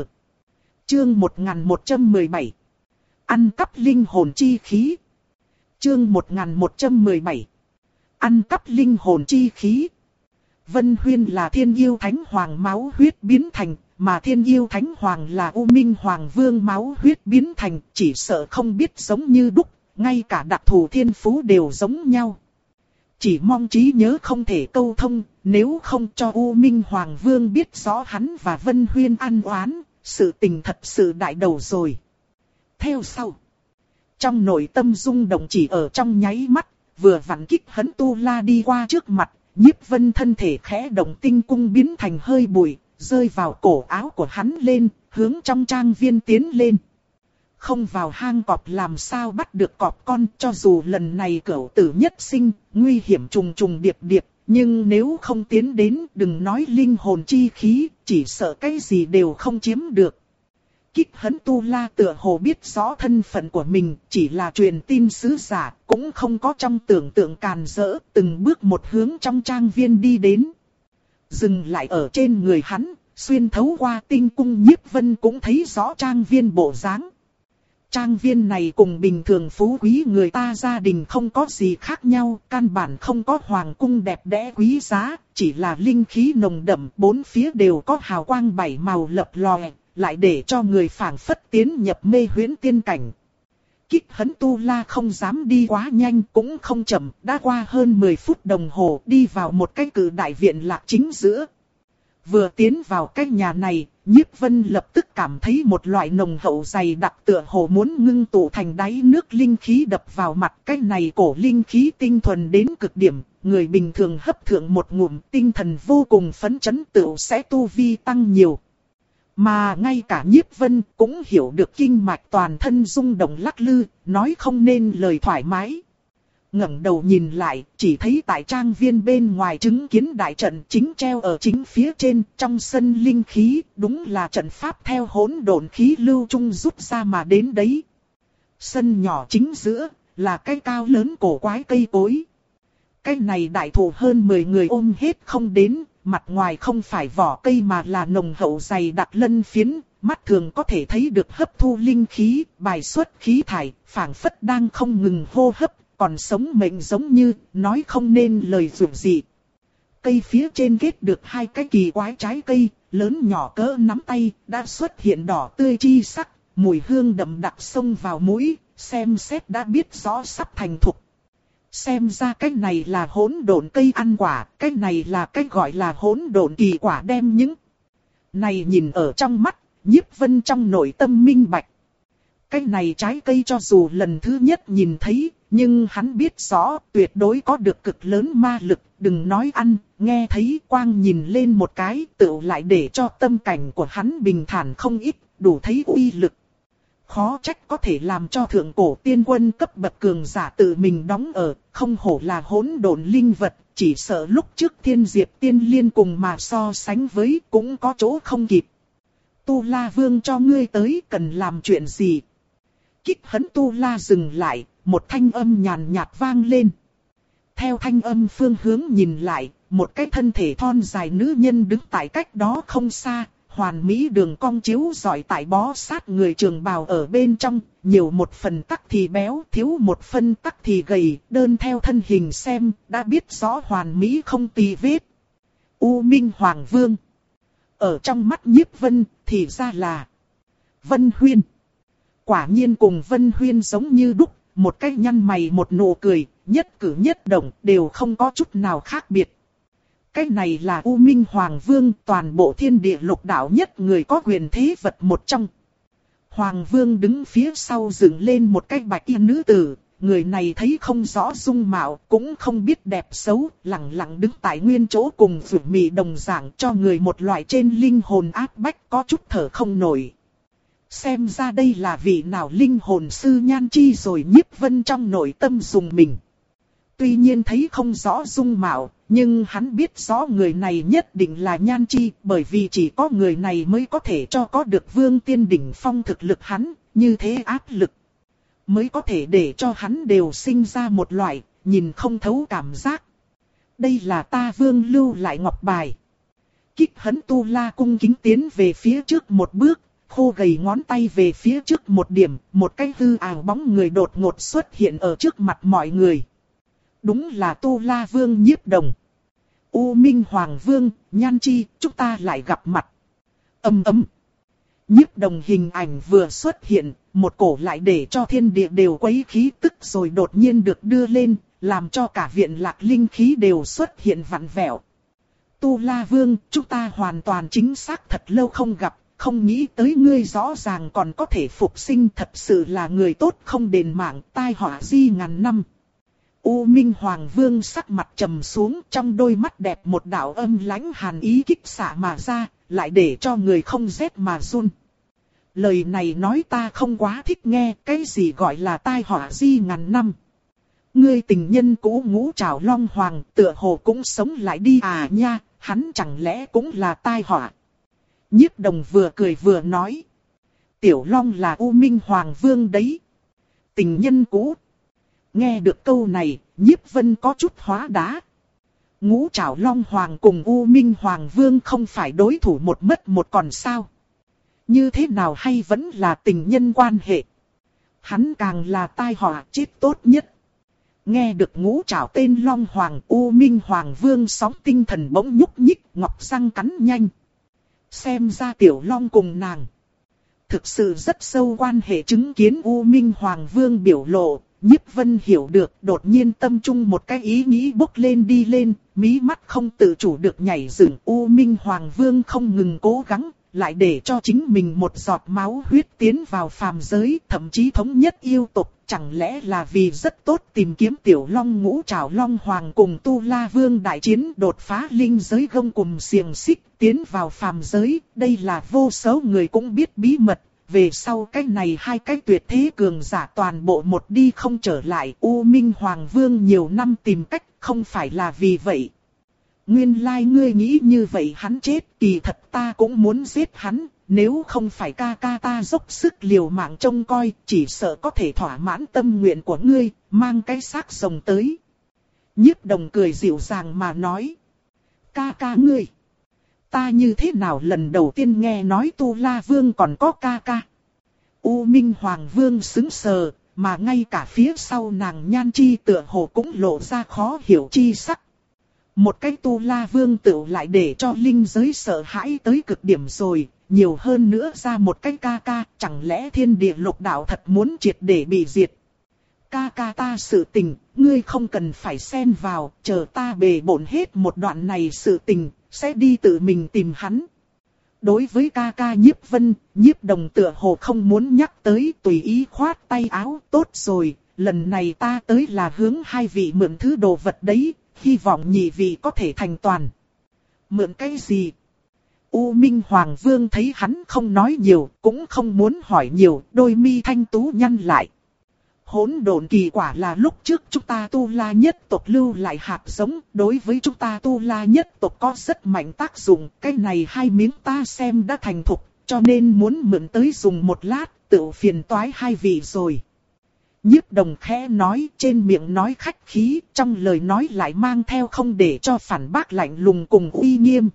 Chương một nghìn một trăm mười bảy. Ăn cắp linh hồn chi khí. Chương một nghìn một trăm mười bảy. Ăn cắp linh hồn chi khí. Vân Huyên là Thiên Yêu Thánh Hoàng máu huyết biến thành, mà Thiên Yêu Thánh Hoàng là U Minh Hoàng Vương máu huyết biến thành, chỉ sợ không biết giống như đúc, ngay cả đặc thù thiên phú đều giống nhau. Chỉ mong trí nhớ không thể câu thông, nếu không cho U Minh Hoàng Vương biết rõ hắn và Vân Huyên ăn oán, sự tình thật sự đại đầu rồi. Theo sau, trong nội tâm rung động chỉ ở trong nháy mắt, vừa vặn Kích Hấn Tu La đi qua trước mặt, Nhiếp Vân thân thể khẽ động, tinh cung biến thành hơi bụi, rơi vào cổ áo của hắn lên, hướng trong trang viên tiến lên. Không vào hang cọp làm sao bắt được cọp con, cho dù lần này cửu tử nhất sinh, nguy hiểm trùng trùng điệp điệp, nhưng nếu không tiến đến, đừng nói linh hồn chi khí, chỉ sợ cái gì đều không chiếm được. Kích Hấn Tu La tựa hồ biết rõ thân phận của mình, chỉ là truyền tin sứ giả, cũng không có trong tưởng tượng càn rỡ, từng bước một hướng trong trang viên đi đến. Dừng lại ở trên người hắn, xuyên thấu qua tinh cung Nhiếp Vân cũng thấy rõ trang viên bộ dáng. Trang viên này cùng bình thường phú quý người ta gia đình không có gì khác nhau, căn bản không có hoàng cung đẹp đẽ quý giá, chỉ là linh khí nồng đậm, bốn phía đều có hào quang bảy màu lập lòe, lại để cho người phảng phất tiến nhập mê huyễn tiên cảnh. Kích Hấn Tu La không dám đi quá nhanh cũng không chậm, đã qua hơn mười phút đồng hồ đi vào một cái cự đại viện lạc chính giữa. Vừa tiến vào cái nhà này, Nhiếp Vân lập tức cảm thấy một loại nồng hậu dày đặc tựa hồ muốn ngưng tụ thành đáy nước linh khí đập vào mặt. Cái này cổ linh khí tinh thuần đến cực điểm, người bình thường hấp thượng một ngụm tinh thần vô cùng phấn chấn tựu sẽ tu vi tăng nhiều. Mà ngay cả Nhiếp Vân cũng hiểu được kinh mạch toàn thân rung động lắc lư, nói không nên lời thoải mái. Ngẩng đầu nhìn lại, chỉ thấy tại trang viên bên ngoài chứng kiến đại trận chính treo ở chính phía trên, trong sân linh khí, đúng là trận pháp theo hỗn độn khí lưu trung rút ra mà đến đấy. Sân nhỏ chính giữa, là cái cao lớn cổ quái cây cối. Cái này đại thụ hơn mười người ôm hết không đến, mặt ngoài không phải vỏ cây mà là nồng hậu dày đặc lân phiến, mắt thường có thể thấy được hấp thu linh khí, bài xuất khí thải, phảng phất đang không ngừng hô hấp. Còn sống mệnh giống như, nói không nên lời dù gì. Cây phía trên kết được hai cái kỳ quái trái cây, lớn nhỏ cỡ nắm tay, đã xuất hiện đỏ tươi chi sắc, mùi hương đậm đặc xông vào mũi, xem xét đã biết rõ sắp thành thục. Xem ra cái này là hỗn độn cây ăn quả, cái này là cái gọi là hỗn độn kỳ quả đem những. Này nhìn ở trong mắt, Nhiếp Vân trong nội tâm minh bạch. Cái này trái cây cho dù lần thứ nhất nhìn thấy, nhưng hắn biết rõ tuyệt đối có được cực lớn ma lực, đừng nói ăn, nghe thấy quang nhìn lên một cái tựu lại để cho tâm cảnh của hắn bình thản không ít, đủ thấy uy lực. Khó trách có thể làm cho thượng cổ tiên quân cấp bậc cường giả tự mình đóng ở, không hổ là hỗn độn linh vật, chỉ sợ lúc trước Thiên Diệp Tiên Liên cùng mà so sánh với cũng có chỗ không kịp. Tu La Vương cho ngươi tới cần làm chuyện gì? Kích Hấn Tu La dừng lại, một thanh âm nhàn nhạt vang lên. Theo thanh âm phương hướng nhìn lại, một cái thân thể thon dài nữ nhân đứng tại cách đó không xa, hoàn mỹ đường cong chiếu rọi tại bó sát người trường bào ở bên trong, nhiều một phần tắc thì béo, thiếu một phần tắc thì gầy, đơn theo thân hình xem, đã biết rõ hoàn mỹ không tì vết. U Minh Hoàng Vương. Ở trong mắt Nhiếp Vân, thì ra là Vân Huyên. Quả nhiên cùng Vân Huyên giống như đúc, một cái nhăn mày một nụ cười, nhất cử nhất động đều không có chút nào khác biệt. Cái này là U Minh Hoàng Vương, toàn bộ thiên địa lục đạo nhất người có quyền thế vật một trong. Hoàng Vương đứng phía sau dựng lên một cái bạch y nữ tử, người này thấy không rõ dung mạo, cũng không biết đẹp xấu, lặng lặng đứng tại nguyên chỗ cùng Vũ Mị đồng dạng cho người một loại trên linh hồn áp bách có chút thở không nổi. Xem ra đây là vị nào linh hồn sư Nhan Chi rồi. Nhiếp Vân trong nội tâm dùng mình. Tuy nhiên thấy không rõ dung mạo, nhưng hắn biết rõ người này nhất định là Nhan Chi, bởi vì chỉ có người này mới có thể cho có được vương tiên đỉnh phong thực lực hắn, như thế áp lực. Mới có thể để cho hắn đều sinh ra một loại, nhìn không thấu cảm giác. Đây là ta vương lưu lại ngọc bài. Kích Hấn Tu La cung kính tiến về phía trước một bước. Khô gầy ngón tay về phía trước một điểm, một cái hư ảo bóng người đột ngột xuất hiện ở trước mặt mọi người. Đúng là Tu La Vương Nhiếp Đồng. U Minh Hoàng Vương, Nhan Chi, chúng ta lại gặp mặt. Ầm ầm. Nhiếp Đồng hình ảnh vừa xuất hiện, một cổ lại để cho thiên địa đều quấy khí tức rồi đột nhiên được đưa lên, làm cho cả viện lạc linh khí đều xuất hiện vặn vẹo. Tu La Vương, chúng ta hoàn toàn chính xác thật lâu không gặp. Không nghĩ tới ngươi rõ ràng còn có thể phục sinh, thật sự là người tốt không đền mạng, tai họa di ngàn năm. U Minh Hoàng Vương sắc mặt trầm xuống, trong đôi mắt đẹp một đạo âm lãnh hàn ý kích xạ mà ra, lại để cho người không rét mà run. Lời này nói ta không quá thích nghe, cái gì gọi là tai họa di ngàn năm. Ngươi tình nhân cũ Ngũ Trảo Long Hoàng tựa hồ cũng sống lại đi à nha, hắn chẳng lẽ cũng là tai họa. Nhiếp Đồng vừa cười vừa nói. Tiểu Long là U Minh Hoàng Vương đấy. Tình nhân cũ. Nghe được câu này, Nhiếp Vân có chút hóa đá. Ngũ Trảo Long Hoàng cùng U Minh Hoàng Vương không phải đối thủ một mất một còn sao? Như thế nào hay vẫn là tình nhân quan hệ? Hắn càng là tai họa chết tốt nhất. Nghe được Ngũ Trảo tên Long Hoàng, U Minh Hoàng Vương sóng tinh thần bỗng nhúc nhích, ngọc răng cắn nhanh. Xem ra Tiểu Long cùng nàng thực sự rất sâu quan hệ. Chứng kiến U Minh Hoàng Vương biểu lộ, Nhiếp Vân hiểu được, đột nhiên tâm trung một cái ý nghĩ bốc lên đi lên, mí mắt không tự chủ được nhảy dựng. U Minh Hoàng Vương không ngừng cố gắng, lại để cho chính mình một giọt máu huyết tiến vào phàm giới, thậm chí thống nhất yêu tộc. Chẳng lẽ là vì rất tốt tìm kiếm Tiểu Long? Ngũ Trảo Long Hoàng cùng Tu La Vương đại chiến, đột phá linh giới gông cùm xiềng xích, tiến vào phàm giới. Đây là vô số người cũng biết bí mật. Về sau cái này hai cái tuyệt thế cường giả toàn bộ một đi không trở lại. U Minh Hoàng Vương nhiều năm tìm cách, không phải là vì vậy. Nguyên lai like ngươi nghĩ như vậy hắn chết, kỳ thật ta cũng muốn giết hắn. Nếu không phải ca ca ta dốc sức liều mạng trông coi, chỉ sợ có thể thỏa mãn tâm nguyện của ngươi, mang cái xác rồng tới. Nhiếp Đồng cười dịu dàng mà nói. Ca ca ngươi, ta như thế nào lần đầu tiên nghe nói Tu La Vương còn có ca ca. U Minh Hoàng Vương sững sờ, mà ngay cả phía sau nàng Nhan Chi tựa hồ cũng lộ ra khó hiểu chi sắc. Một cái Tu La Vương tựu lại để cho linh giới sợ hãi tới cực điểm rồi, nhiều hơn nữa ra một cái ca ca, chẳng lẽ thiên địa lục đạo thật muốn triệt để bị diệt. Ca ca ta sự tình, ngươi không cần phải xen vào, chờ ta bề bộn hết một đoạn này sự tình, sẽ đi tự mình tìm hắn. Đối với ca ca Nhiếp Vân, Nhiếp Đồng tựa hồ không muốn nhắc tới, tùy ý khoát tay áo. Tốt rồi, lần này ta tới là hướng hai vị mượn thứ đồ vật đấy, hy vọng nhị vị có thể thành toàn. Mượn cái gì? U Minh Hoàng Vương thấy hắn không nói nhiều, cũng không muốn hỏi nhiều, đôi mi thanh tú nhăn lại. Hỗn độn kỳ quả là lúc trước chúng ta Tu La nhất tộc lưu lại hạt giống, đối với chúng ta Tu La nhất tộc có rất mạnh tác dụng. Cái này hai miếng ta xem đã thành thục, cho nên muốn mượn tới dùng một lát, tự phiền toái hai vị rồi. Nhiếp Đồng khẽ nói, trên miệng nói khách khí, trong lời nói lại mang theo không để cho phản bác lạnh lùng cùng uy nghiêm.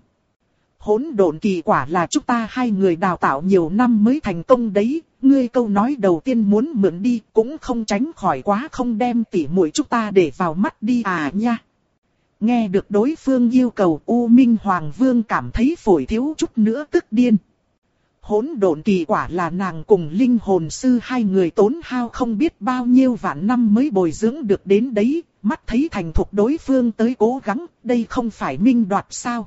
Hỗn độn kỳ quả là chúng ta hai người đào tạo nhiều năm mới thành công đấy, ngươi câu nói đầu tiên muốn mượn đi cũng không tránh khỏi quá không đem tỉ muội chúng ta để vào mắt đi à nha. Nghe được đối phương yêu cầu, U Minh Hoàng Vương cảm thấy phổi thiếu chút nữa tức điên. Hỗn độn kỳ quả là nàng cùng linh hồn sư hai người tốn hao không biết bao nhiêu vạn năm mới bồi dưỡng được đến đấy, mắt thấy thành thục đối phương tới cố gắng, đây không phải minh đoạt sao.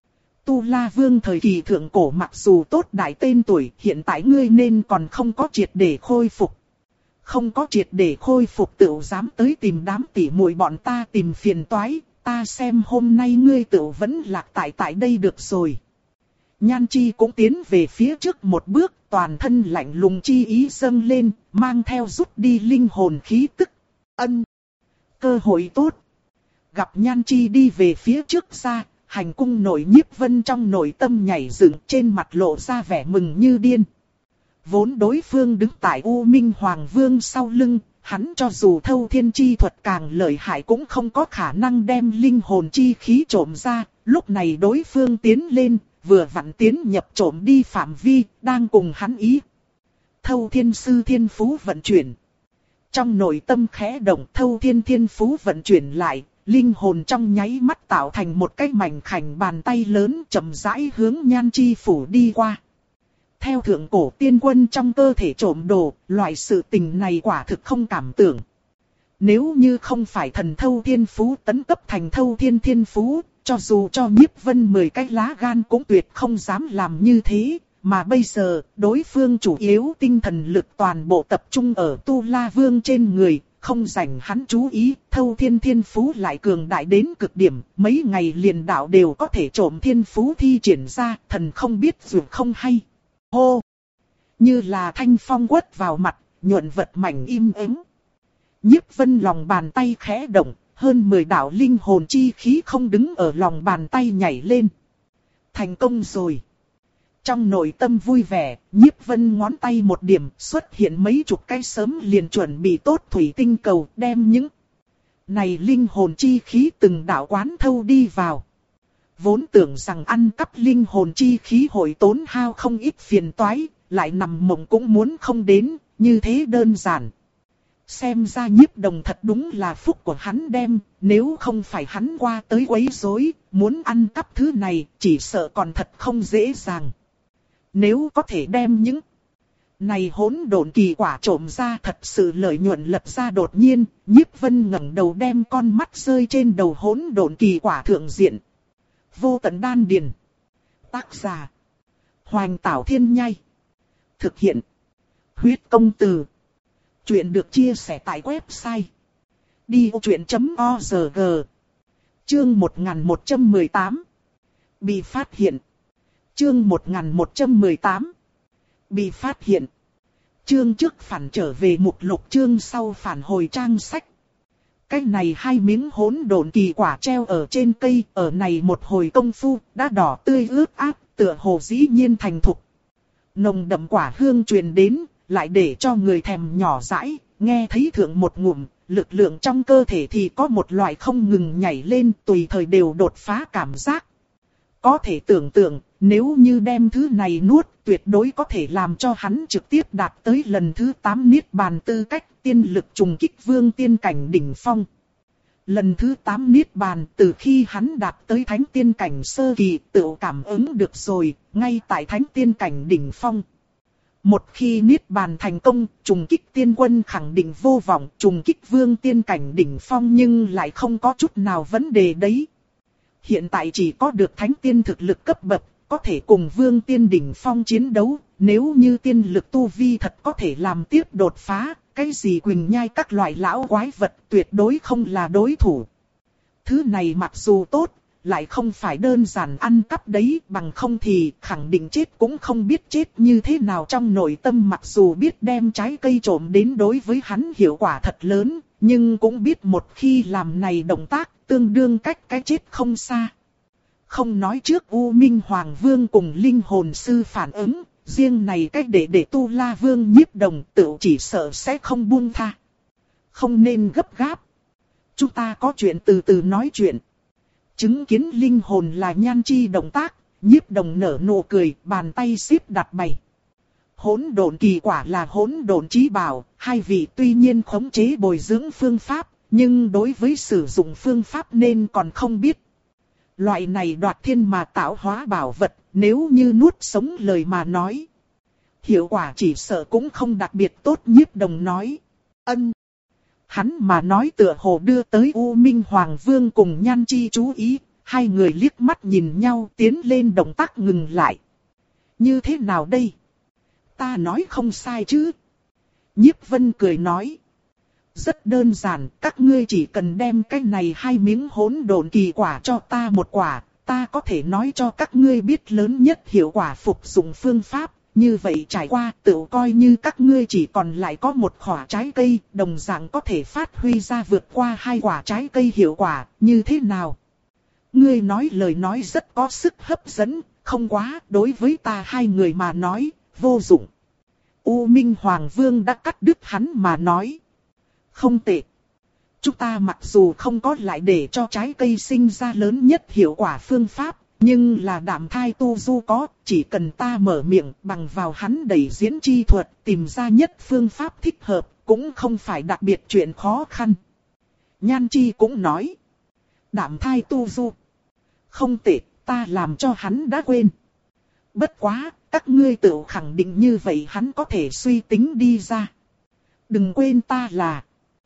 Tu La Vương thời kỳ thượng cổ mặc dù tốt đại tên tuổi, hiện tại ngươi nên còn không có triệt để khôi phục. Không có triệt để khôi phục tựu dám tới tìm đám tỉ muội bọn ta tìm phiền toái, ta xem hôm nay ngươi tựu vẫn lạc tại tại đây được rồi. Nhan Chi cũng tiến về phía trước một bước, toàn thân lạnh lùng chi ý dâng lên, mang theo rút đi linh hồn khí tức. Ân, cơ hội tốt. Gặp Nhan Chi đi về phía trước ra, hành cung nội Nhiếp Vân trong nội tâm nhảy dựng, trên mặt lộ ra vẻ mừng như điên. Vốn đối phương đứng tại U Minh Hoàng Vương sau lưng, hắn cho dù thâu thiên chi thuật càng lợi hại cũng không có khả năng đem linh hồn chi khí trộm ra. Lúc này đối phương tiến lên, vừa vặn tiến nhập trộm đi phạm vi, đang cùng hắn ý. Thâu thiên sư thiên phú vận chuyển. Trong nội tâm khẽ động, thâu thiên thiên phú vận chuyển lại. Linh hồn trong nháy mắt tạo thành một cái mảnh khảnh bàn tay lớn, chậm rãi hướng Nhan Chi phủ đi qua. Theo thượng cổ tiên quân trong cơ thể trộm đồ, loại sự tình này quả thực không cảm tưởng. Nếu như không phải thần thâu thiên phú tấn cấp thành thâu thiên thiên phú, cho dù cho Nhiếp Vân mười cái lá gan cũng tuyệt không dám làm như thế. Mà bây giờ, đối phương chủ yếu tinh thần lực toàn bộ tập trung ở Tu La Vương trên người. Không rảnh hắn chú ý, thâu thiên thiên phú lại cường đại đến cực điểm, mấy ngày liền đạo đều có thể trộm thiên phú thi triển ra, thần không biết dù không hay. Hô! Như là thanh phong quất vào mặt, nhuận vật mảnh im ắng. Nhiếp Vân lòng bàn tay khẽ động, hơn mười đạo linh hồn chi khí không đứng ở lòng bàn tay nhảy lên. Thành công rồi! Trong nội tâm vui vẻ, Nhiếp Vân ngón tay một điểm xuất hiện mấy chục cái sớm liền chuẩn bị tốt thủy tinh cầu đem những này linh hồn chi khí từng đạo quán thâu đi vào. Vốn tưởng rằng ăn cắp linh hồn chi khí hội tốn hao không ít phiền toái, lại nằm mộng cũng muốn không đến, như thế đơn giản. Xem ra Nhiếp Đồng thật đúng là phúc của hắn đem, nếu không phải hắn qua tới quấy rối, muốn ăn cắp thứ này, chỉ sợ còn thật không dễ dàng. Nếu có thể đem những này hỗn độn kỳ quả trộm ra, thật sự lợi nhuận lập ra. Đột nhiên, Nhiếp Vân ngẩng đầu đem con mắt rơi trên đầu hỗn độn kỳ quả thượng diện. Vô tận đan điền. Tác giả: Hoành Tảo Thiên Nhai. Thực hiện: Huyết Công Từ. Chuyện được chia sẻ tại website đi ô chuyện chấm org. Chương một nghìn một trăm mười tám. Bị phát hiện. Chương một nghìn một trăm mười tám. Bị phát hiện. Chương trước phản trở về mục lục, chương sau phản hồi trang sách. Cái này hai miếng hỗn độn kỳ quả treo ở trên cây, ở này một hồi công phu, đã đỏ tươi ướt át, tựa hồ dĩ nhiên thành thục. Nồng đậm quả hương truyền đến, lại để cho người thèm nhỏ dãi, nghe thấy thượng một ngụm, lực lượng trong cơ thể thì có một loại không ngừng nhảy lên, tùy thời đều đột phá cảm giác. Có thể tưởng tượng, nếu như đem thứ này nuốt, tuyệt đối có thể làm cho hắn trực tiếp đạt tới lần thứ tám niết bàn tư cách, tiên lực trùng kích vương tiên cảnh đỉnh phong. Lần thứ tám niết bàn, từ khi hắn đạt tới thánh tiên cảnh sơ kỳ, tự cảm ứng được rồi, ngay tại thánh tiên cảnh đỉnh phong. Một khi niết bàn thành công, trùng kích tiên quân khẳng định vô vọng, trùng kích vương tiên cảnh đỉnh phong nhưng lại không có chút nào vấn đề đấy. Hiện tại chỉ có được thánh tiên thực lực cấp bậc, có thể cùng vương tiên đỉnh phong chiến đấu, nếu như tiên lực tu vi thật có thể làm tiếp đột phá, cái gì Quỳnh Nhai các loại lão quái vật tuyệt đối không là đối thủ. Thứ này mặc dù tốt, lại không phải đơn giản ăn cắp đấy, bằng không thì khẳng định chết cũng không biết chết như thế nào. Trong nội tâm mặc dù biết đem trái cây trộm đến đối với hắn hiệu quả thật lớn, nhưng cũng biết một khi làm này động tác, tương đương cách cái chết không xa. Không nói trước U Minh Hoàng Vương cùng linh hồn sư phản ứng, riêng này cách để để Tu La Vương Nhiếp Đồng tự chỉ sợ sẽ không buông tha. Không nên gấp gáp. Chúng ta có chuyện từ từ nói chuyện. Chứng kiến linh hồn là Nhan Chi động tác, Nhiếp Đồng nở nụ cười, bàn tay xếp đặt bày. Hỗn độn kỳ quả là hỗn độn chí bảo, hai vị tuy nhiên khống chế bồi dưỡng phương pháp, nhưng đối với sử dụng phương pháp nên còn không biết. Loại này đoạt thiên mà tạo hóa bảo vật, nếu như nuốt sống lời mà nói, hiệu quả chỉ sợ cũng không đặc biệt tốt. Nhiếp Đồng nói. Ân. Hắn mà nói tựa hồ đưa tới U Minh Hoàng Vương cùng Nhan Chi chú ý, hai người liếc mắt nhìn nhau tiến lên động tác ngừng lại. Như thế nào đây? Ta nói không sai chứ? Nhiếp Vân cười nói. Rất đơn giản, các ngươi chỉ cần đem cái này hai miếng hỗn độn kỳ quả cho ta một quả, ta có thể nói cho các ngươi biết lớn nhất hiệu quả phục dụng phương pháp. Như vậy trải qua tự coi như các ngươi chỉ còn lại có một quả trái cây, đồng dạng có thể phát huy ra vượt qua hai quả trái cây hiệu quả, như thế nào? Ngươi nói lời nói rất có sức hấp dẫn, không quá, đối với ta hai người mà nói, vô dụng. U Minh Hoàng Vương đã cắt đứt hắn mà nói. Không tệ. Chúng ta mặc dù không có lại để cho trái cây sinh ra lớn nhất hiệu quả phương pháp, nhưng là đạm thai tu du có, chỉ cần ta mở miệng bằng vào hắn đẩy diễn chi thuật tìm ra nhất phương pháp thích hợp, cũng không phải đặc biệt chuyện khó khăn. Nhan Chi cũng nói. Đạm thai tu du. Không tệ, ta làm cho hắn đã quên. Bất quá, các ngươi tự khẳng định như vậy hắn có thể suy tính đi ra. Đừng quên ta là...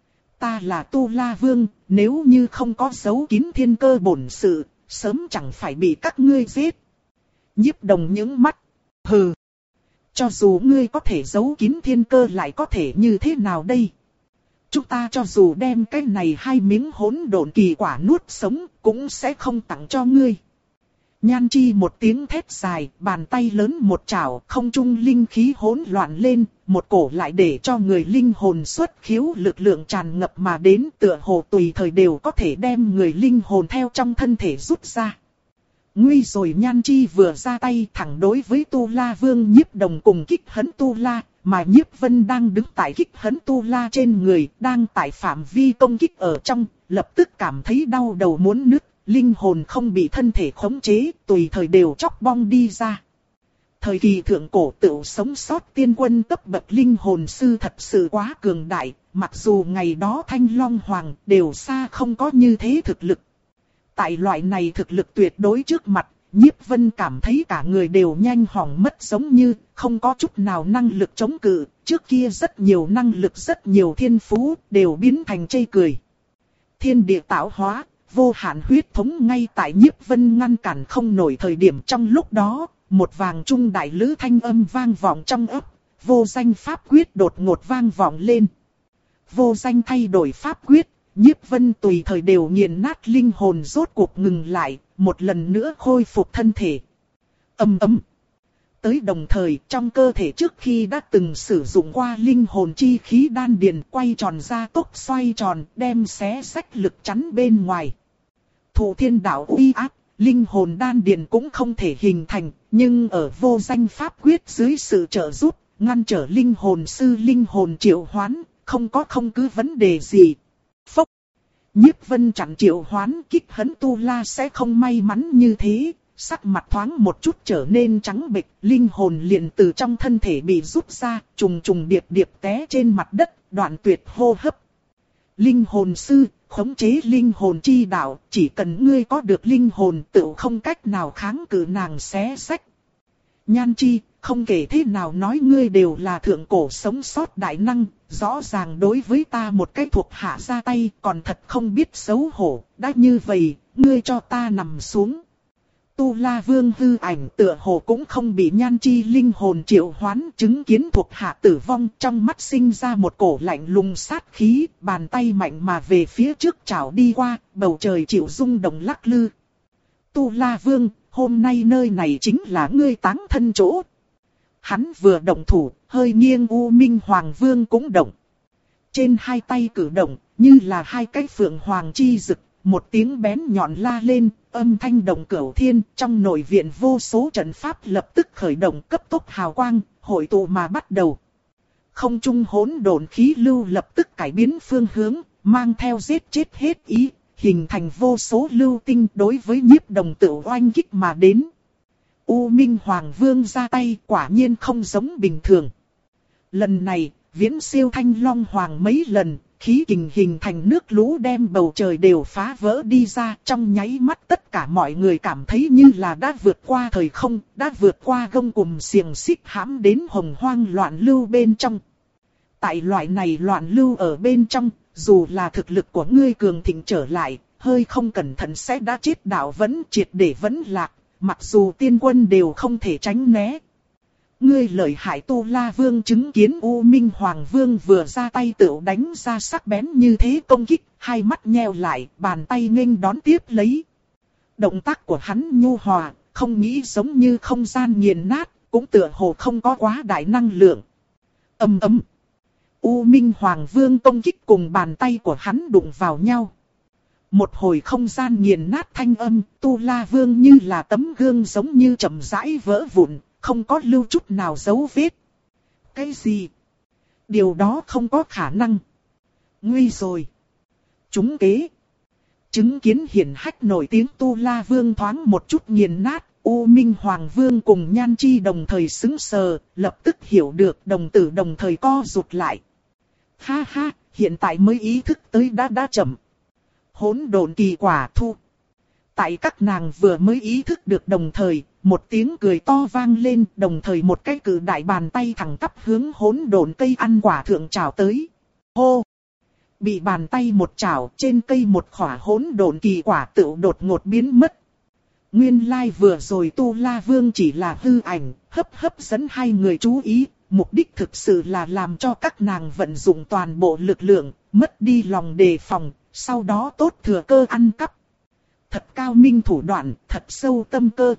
Ta là Tu La Vương, nếu như không có giấu kín thiên cơ bổn sự, sớm chẳng phải bị các ngươi giết. Nhiếp Đồng nhướng mắt. Hừ. Cho dù ngươi có thể giấu kín thiên cơ lại có thể như thế nào đây? Chúng ta cho dù đem cái này hai miếng hỗn độn kỳ quả nuốt sống, cũng sẽ không tặng cho ngươi. Nhan Chi một tiếng thét dài, bàn tay lớn một chảo, không trung linh khí hỗn loạn lên, một cổ lại để cho người linh hồn xuất khiếu lực lượng tràn ngập mà đến, tựa hồ tùy thời đều có thể đem người linh hồn theo trong thân thể rút ra. Nguy rồi, Nhan Chi vừa ra tay thẳng đối với Tu La Vương Nhiếp Đồng cùng Kích Hấn Tu La, mà Nhiếp Vân đang đứng tại Kích Hấn Tu La trên người, đang tại phạm vi công kích ở trong, lập tức cảm thấy đau đầu muốn nứt, linh hồn không bị thân thể khống chế, tùy thời đều chóc bong đi ra. Thời kỳ thượng cổ tựu sống sót tiên quân cấp bậc linh hồn sư thật sự quá cường đại, mặc dù ngày đó Thanh Long Hoàng đều xa không có như thế thực lực. Tại loại này thực lực tuyệt đối trước mặt, Nhiếp Vân cảm thấy cả người đều nhanh hỏng mất, giống như không có chút nào năng lực chống cự, trước kia rất nhiều năng lực rất nhiều thiên phú đều biến thành chê cười. Thiên địa tạo hóa, vô hạn huyết thống ngay tại Nhiếp Vân ngăn cản không nổi thời điểm, trong lúc đó, một vàng trung đại lữ thanh âm vang vọng trong ấp, vô danh pháp quyết đột ngột vang vọng lên. Vô danh thay đổi pháp quyết, Nhiếp Vân tùy thời đều nghiền nát linh hồn rốt cuộc ngừng lại, một lần nữa khôi phục thân thể. Ầm ầm. Tới đồng thời, trong cơ thể trước khi đã từng sử dụng qua linh hồn chi khí đan điền quay tròn ra tốc xoay tròn, đem xé rách lực chắn bên ngoài. Thụ thiên đạo uy áp, linh hồn đan điền cũng không thể hình thành, nhưng ở vô danh pháp quyết dưới sự trợ giúp, ngăn trở linh hồn sư linh hồn triệu hoán, không có không cứ vấn đề gì. Phốc. Nhiếp Vân chặn triệu hoán, Kích Hấn Tu La sẽ không may mắn như thế, sắc mặt thoáng một chút trở nên trắng bệch, linh hồn liền từ trong thân thể bị rút ra, trùng trùng điệp điệp té trên mặt đất, đoạn tuyệt hô hấp. Linh hồn sư, khống chế linh hồn chi đạo, chỉ cần ngươi có được linh hồn tự không cách nào kháng cự nàng xé rách. Nhan Chi, không kể thế nào nói ngươi đều là thượng cổ sống sót đại năng, rõ ràng đối với ta một cái thuộc hạ ra tay còn thật không biết xấu hổ, đã như vậy, ngươi cho ta nằm xuống. Tu La Vương hư ảnh tựa hồ cũng không bị Nhan Chi linh hồn triệu hoán, chứng kiến thuộc hạ tử vong, trong mắt sinh ra một cổ lạnh lùng sát khí, bàn tay mạnh mà về phía trước chảo đi qua, bầu trời chịu rung động lắc lư. Tu La Vương, hôm nay nơi này chính là ngươi táng thân chỗ. Hắn vừa động thủ, hơi nghiêng U Minh Hoàng Vương cũng động. Trên hai tay cử động, như là hai cái phượng hoàng chi rực, một tiếng bén nhọn la lên, âm thanh động cửu thiên, trong nội viện vô số trận pháp lập tức khởi động cấp tốc hào quang, hội tụ mà bắt đầu. Không trung hỗn độn khí lưu lập tức cải biến phương hướng, mang theo giết chết hết ý, hình thành vô số lưu tinh đối với Nhiếp Đồng tự oanh kích mà đến. U Minh Hoàng Vương ra tay quả nhiên không giống bình thường. Lần này, viễn siêu Thanh Long Hoàng mấy lần, khí kình hình thành nước lũ đem bầu trời đều phá vỡ đi ra. Trong nháy mắt tất cả mọi người cảm thấy như là đã vượt qua thời không, đã vượt qua gông cùm xiềng xích hãm đến hồng hoang loạn lưu bên trong. Tại loại này loạn lưu ở bên trong, dù là thực lực của ngươi cường thịnh trở lại, hơi không cẩn thận sẽ đã chết đạo vẫn triệt để vẫn lạc. Mặc dù tiên quân đều không thể tránh né. Ngươi lợi hại. Tu La Vương chứng kiến U Minh Hoàng Vương vừa ra tay tựu đánh ra sắc bén như thế công kích, hai mắt nheo lại, bàn tay nghênh đón tiếp lấy. Động tác của hắn nhu hòa, không nghĩ giống như không gian nghiền nát, cũng tựa hồ không có quá đại năng lượng. Ầm ầm. U Minh Hoàng Vương công kích cùng bàn tay của hắn đụng vào nhau. Một hồi không gian nghiền nát thanh âm, Tu La Vương như là tấm gương giống như chậm rãi vỡ vụn, không có lưu chút nào dấu vết. Cái gì? Điều đó không có khả năng. Nguy rồi. Trúng kế. Chứng kiến hiển hách nổi tiếng Tu La Vương thoáng một chút nghiền nát, U Minh Hoàng Vương cùng Nhan Chi đồng thời sững sờ, lập tức hiểu được, đồng tử đồng thời co rụt lại. Ha ha, hiện tại mới ý thức tới đã đã chậm. Hỗn độn kỳ quả thu. Tại các nàng vừa mới ý thức được đồng thời, một tiếng cười to vang lên, đồng thời một cái cự đại bàn tay thẳng tắp hướng hỗn độn cây ăn quả thượng trào tới. Hô! Bị bàn tay một trào, trên cây một khỏa hỗn độn kỳ quả tự đột ngột biến mất. Nguyên lai vừa rồi Tu La Vương chỉ là hư ảnh, hấp hấp dẫn hai người chú ý, mục đích thực sự là làm cho các nàng vận dụng toàn bộ lực lượng, mất đi lòng đề phòng, sau đó tốt thừa cơ ăn cắp. Thật cao minh thủ đoạn, thật sâu tâm cơ.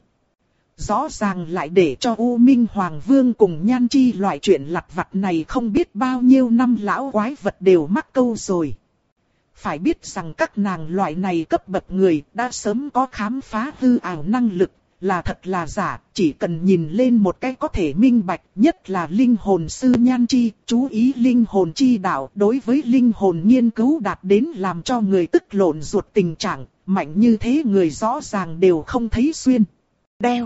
Rõ ràng lại để cho U Minh Hoàng Vương cùng Nhan Chi loại chuyện lặt vặt này không biết bao nhiêu năm lão quái vật đều mắc câu rồi. phải biết rằng các nàng loại này cấp bậc người đã sớm có khám phá hư ảo năng lực, là thật là giả, chỉ cần nhìn lên một cái có thể minh bạch, nhất là linh hồn sư Nhan Chi, chú ý linh hồn chi đạo, đối với linh hồn nghiên cứu đạt đến làm cho người tức lộn ruột tình trạng, mạnh như thế người rõ ràng đều không thấy xuyên. Đeo.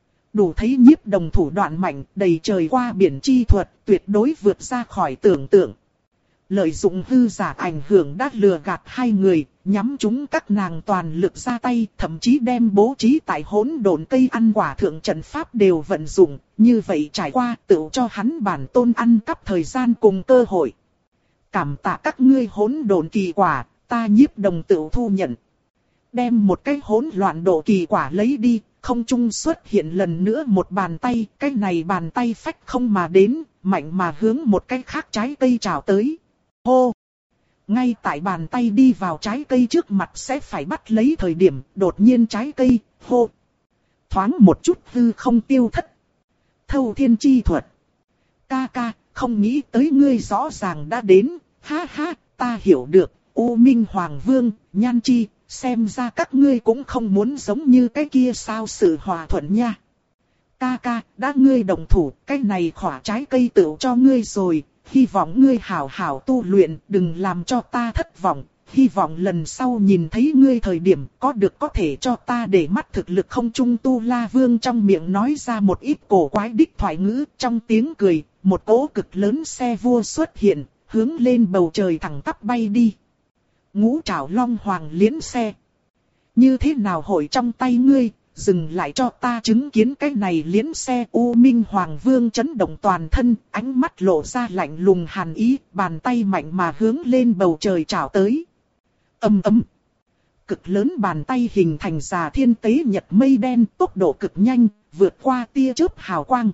Đủ thấy nhiếp đồng thủ đoạn mạnh, đầy trời qua biển chi thuật, tuyệt đối vượt ra khỏi tưởng tượng. Lợi dụng hư giả ảnh hưởng đã lừa gạt hai người, nhắm chúng các nàng toàn lực ra tay, thậm chí đem bố trí tại hỗn độn cây ăn quả thượng trận pháp đều vận dụng, như vậy trải qua tự cho hắn bản tôn ăn cắp thời gian cùng cơ hội. Cảm tạ các ngươi hỗn độn kỳ quả, ta nhiếp đồng tự thu nhận. Đem một cái hỗn loạn độ kỳ quả lấy đi, không trung xuất hiện lần nữa một bàn tay, cái này bàn tay phách không mà đến, mạnh mà hướng một cái khác trái cây trào tới. Hô! Ngay tại bàn tay đi vào trái cây trước mặt sẽ phải bắt lấy thời điểm, đột nhiên trái cây, hô! Thoáng một chút hư không tiêu thất. Thâu thiên chi thuật. Ca ca, không nghĩ tới ngươi rõ ràng đã đến, ha ha, ta hiểu được, U Minh Hoàng Vương, Nhan Chi, xem ra các ngươi cũng không muốn giống như cái kia sao sự hòa thuận nha. Ca ca, đã ngươi đồng thủ, cái này khỏa trái cây tựu cho ngươi rồi. Hy vọng ngươi hảo hảo tu luyện, đừng làm cho ta thất vọng. Hy vọng lần sau nhìn thấy ngươi thời điểm có được có thể cho ta để mắt thực lực không trung. Tu La Vương trong miệng nói ra một ít cổ quái đích thoại ngữ, trong tiếng cười, một cỗ cực lớn xe vua xuất hiện, hướng lên bầu trời thẳng tắp bay đi. Ngũ trảo long hoàng liễn xe. Như thế nào hội trong tay ngươi? Dừng lại cho ta chứng kiến cái này liễn xe. U Minh Hoàng Vương chấn động toàn thân, ánh mắt lộ ra lạnh lùng hàn ý, bàn tay mạnh mà hướng lên bầu trời trảo tới. Ầm ầm. Cực lớn bàn tay hình thành già thiên tế nhật mây đen, tốc độ cực nhanh, vượt qua tia chớp hào quang.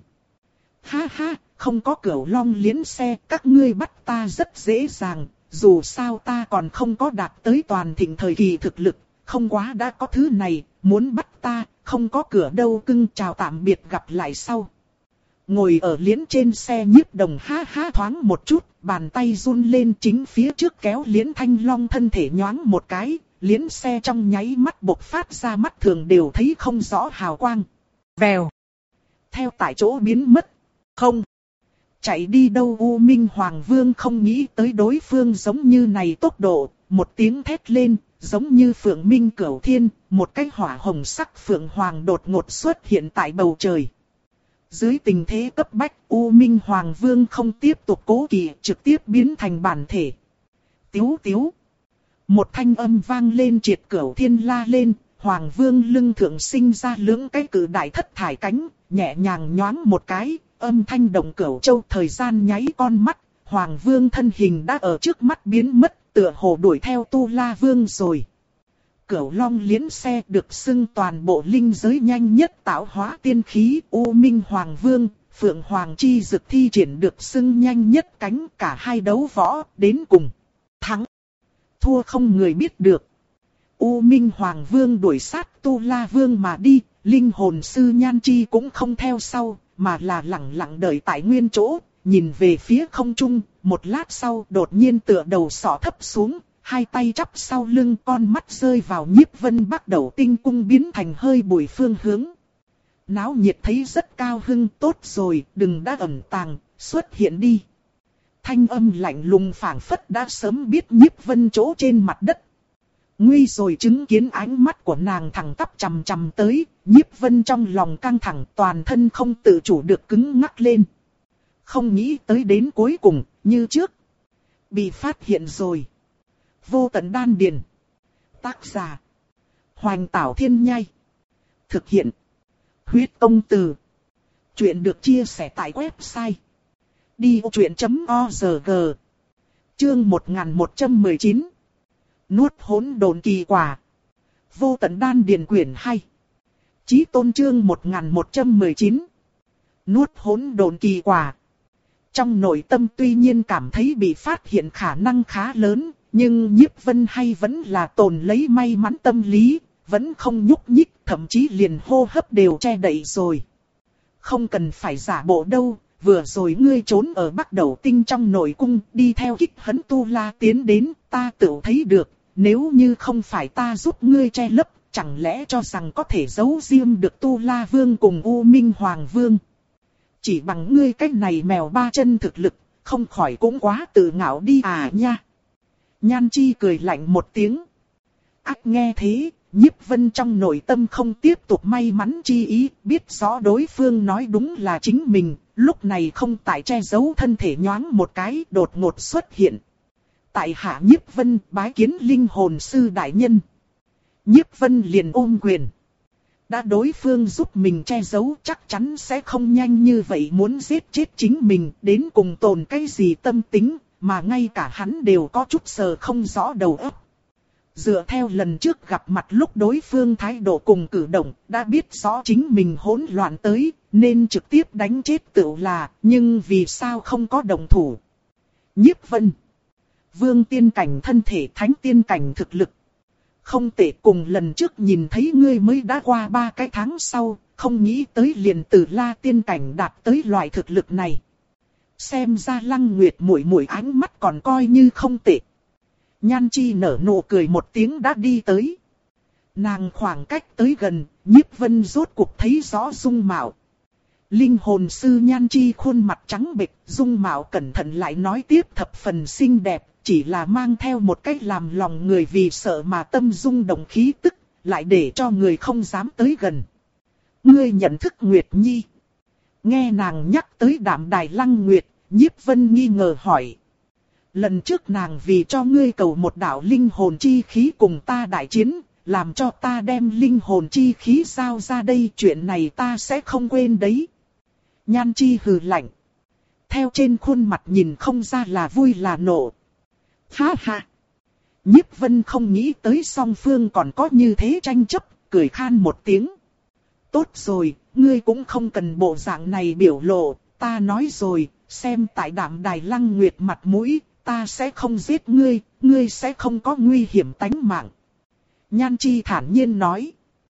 Ha ha, không có cửu long liễn xe, các ngươi bắt ta rất dễ dàng, dù sao ta còn không có đạt tới toàn thịnh thời kỳ thực lực, không quá đã có thứ này, muốn bắt ta, không có cửa đâu cưng, chào tạm biệt gặp lại sau. Ngồi ở liễn trên xe nhiếp đồng ha ha thoáng một chút, bàn tay run lên chính phía trước kéo liễn thanh long thân thể nhoáng một cái, liễn xe trong nháy mắt bộc phát ra mắt thường đều thấy không rõ hào quang. Vèo. Theo tại chỗ biến mất. Không. Chạy đi đâu? U Minh Hoàng Vương không nghĩ tới đối phương giống như này tốc độ, một tiếng thét lên, giống như phượng minh cửu thiên, một cái hỏa hồng sắc phượng hoàng đột ngột xuất hiện tại bầu trời. Dưới tình thế cấp bách, U Minh Hoàng Vương không tiếp tục cố kỵ, trực tiếp biến thành bản thể. Tiếu tiếu. Một thanh âm vang lên triệt cửu thiên la lên, Hoàng Vương lưng thượng sinh ra lưỡng cái cử đại thất thải cánh, nhẹ nhàng nhoáng một cái, âm thanh động cửu châu. Thời gian nháy con mắt, Hoàng Vương thân hình đã ở trước mắt biến mất, tựa hồ đuổi theo Tu La Vương rồi. Cửu long liễn xe được xưng toàn bộ linh giới nhanh nhất tạo hóa tiên khí. U Minh Hoàng Vương, Phượng Hoàng Chi Dực thi triển được xưng nhanh nhất cánh, cả hai đấu võ, đến cùng. Thắng. Thua không người biết được. U Minh Hoàng Vương đuổi sát Tu La Vương mà đi, linh hồn sư Nhan Chi cũng không theo sau, mà là lặng lặng đợi tại nguyên chỗ, nhìn về phía không trung. Một lát sau đột nhiên tựa đầu sọ thấp xuống, hai tay chắp sau lưng, con mắt rơi vào Nhiếp Vân bắt đầu tinh cung biến thành hơi bụi phương hướng. Náo nhiệt thấy rất cao hưng, tốt rồi, đừng đã ẩn tàng, xuất hiện đi. Thanh âm lạnh lùng phảng phất đã sớm biết Nhiếp Vân chỗ trên mặt đất. Nguy rồi, chứng kiến ánh mắt của nàng thẳng tắp chằm chằm tới, Nhiếp Vân trong lòng căng thẳng, toàn thân không tự chủ được cứng ngắc lên. Không nghĩ tới đến cuối cùng, như trước, bị phát hiện rồi. Vô tận đan điền. Tác giả: Hoành Tảo Thiên Nhai. Thực hiện: Huyết Công Từ. Chuyện được chia sẻ tại website đi vô chuyện chấm org. Chương một nghìn một trăm mười chín. Nuốt hỗn độn kỳ quả. Vô tận đan điền quyển hai. Chí tôn chương một nghìn một trăm mười chín. Nuốt hỗn độn kỳ quả. Trong nội tâm tuy nhiên cảm thấy bị phát hiện khả năng khá lớn, nhưng Nhiếp Vân hay vẫn là tồn lấy may mắn tâm lý, vẫn không nhúc nhích, thậm chí liền hô hấp đều che đậy rồi. Không cần phải giả bộ đâu, vừa rồi ngươi trốn ở Bắc Đầu Tinh trong nội cung, đi theo Kích Hấn Tu La tiến đến, ta tự thấy được, nếu như không phải ta giúp ngươi che lấp, chẳng lẽ cho rằng có thể giấu riêng được Tu La Vương cùng U Minh Hoàng Vương. Chỉ bằng ngươi cách này mèo ba chân thực lực, không khỏi cũng quá tự ngạo đi à nha. Nhan Chi cười lạnh một tiếng. Ác nghe thế, Nhiếp Vân trong nội tâm không tiếp tục may mắn chi ý, biết rõ đối phương nói đúng là chính mình, lúc này không tại che giấu thân thể nhoáng một cái đột ngột xuất hiện. Tại hạ Nhiếp Vân bái kiến linh hồn sư đại nhân. Nhiếp Vân liền ôm quyền. Đã đối phương giúp mình che giấu chắc chắn sẽ không nhanh như vậy muốn giết chết chính mình, đến cùng tồn cái gì tâm tính, mà ngay cả hắn đều có chút sờ không rõ đầu óc. Dựa theo lần trước gặp mặt lúc đối phương thái độ cùng cử động, đã biết rõ chính mình hỗn loạn tới, nên trực tiếp đánh chết tựu là, nhưng vì sao không có đồng thủ. Nhiếp Vân. Vương tiên cảnh thân thể, thánh tiên cảnh thực lực. Không tệ, cùng lần trước nhìn thấy ngươi mới đã qua ba cái tháng sau, không nghĩ tới liền từ La tiên cảnh đạt tới loại thực lực này. Xem ra Lăng Nguyệt muội muội ánh mắt còn coi như không tệ. Nhan Chi nở nụ cười một tiếng đã đi tới. Nàng khoảng cách tới gần, Nhiếp Vân rốt cuộc thấy rõ dung mạo. Linh hồn sư Nhan Chi khuôn mặt trắng bệch, dung mạo cẩn thận lại nói tiếp thập phần xinh đẹp, chỉ là mang theo một cách làm lòng người vì sợ mà tâm rung động khí tức, lại để cho người không dám tới gần. Ngươi nhận thức Nguyệt Nhi? Nghe nàng nhắc tới Đạm Đài Lăng Nguyệt, Nhiếp Vân nghi ngờ hỏi. Lần trước nàng vì cho ngươi cầu một đạo linh hồn chi khí cùng ta đại chiến, làm cho ta đem linh hồn chi khí giao ra đây, chuyện này ta sẽ không quên đấy. Nhan Chi hừ lạnh. Theo trên khuôn mặt nhìn không ra là vui là nộ. Ha ha. Nhiếp Vân không nghĩ tới song phương còn có như thế tranh chấp, cười khan một tiếng. Tốt rồi, ngươi cũng không cần bộ dạng này biểu lộ, ta nói rồi, xem tại Đạm Đài Lăng Nguyệt mặt mũi, ta sẽ không giết ngươi, ngươi sẽ không có nguy hiểm tánh mạng. Nhan Chi thản nhiên nói.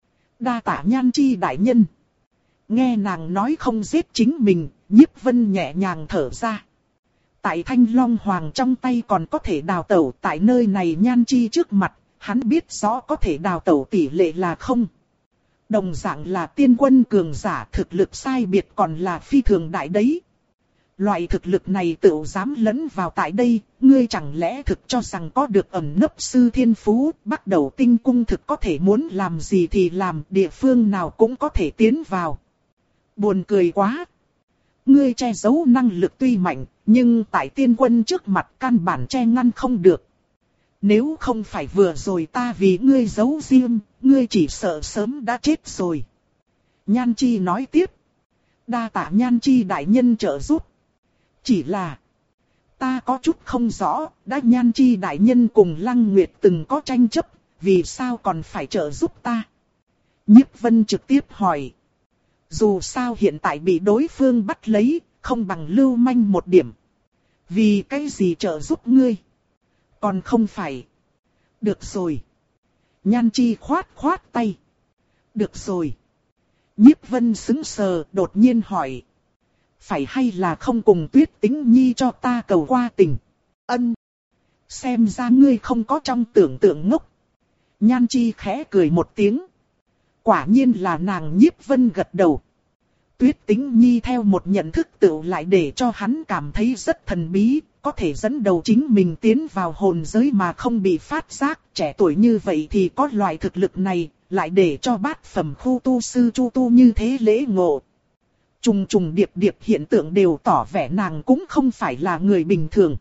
Đa tạ Nhan Chi đại nhân. Nghe nàng nói không giết chính mình, Nhiếp Vân nhẹ nhàng thở ra. Tại Thanh Long Hoàng trong tay còn có thể đào tẩu, tại nơi này Nhan Chi trước mặt, hắn biết rõ có thể đào tẩu tỷ lệ là không. Đồng dạng là tiên quân cường giả, thực lực sai biệt còn là phi thường đại đấy. Loại thực lực này tự dám lẫn vào tại đây, ngươi chẳng lẽ thực cho rằng có được ẩn nấp sư thiên phú, bắt đầu tinh cung thực có thể muốn làm gì thì làm, địa phương nào cũng có thể tiến vào. Buồn cười quá. Ngươi che giấu năng lực tuy mạnh, nhưng tại tiên quân trước mặt căn bản che ngăn không được. Nếu không phải vừa rồi ta vì ngươi giấu riêng, ngươi chỉ sợ sớm đã chết rồi. Nhan Chi nói tiếp. Đa tạ Nhan Chi đại nhân trợ giúp. Chỉ là, ta có chút không rõ, đã Nhan Chi đại nhân cùng Lăng Nguyệt từng có tranh chấp, vì sao còn phải trợ giúp ta? Nhiếp Vân trực tiếp hỏi. Dù sao hiện tại bị đối phương bắt lấy, không bằng lưu manh một điểm. Vì cái gì trợ giúp ngươi? Còn không phải. Được rồi. Nhan Chi khoát khoát tay. Được rồi. Nhiếp Vân sững sờ đột nhiên hỏi. Phải hay là không cùng Tuyết Tĩnh Nhi cho ta cầu qua tình? Ân. Xem ra ngươi không có trong tưởng tượng ngốc. Nhan Chi khẽ cười một tiếng. Quả nhiên là nàng. Nhiếp Vân gật đầu. Tuyết Tĩnh Nhi theo một nhận thức tự lại để cho hắn cảm thấy rất thần bí, có thể dẫn đầu chính mình tiến vào hồn giới mà không bị phát giác. Trẻ tuổi như vậy thì có loại thực lực này, lại để cho bát phẩm khu tu sư Chu Tu như thế lễ ngộ. Trùng trùng điệp điệp hiện tượng đều tỏ vẻ nàng cũng không phải là người bình thường.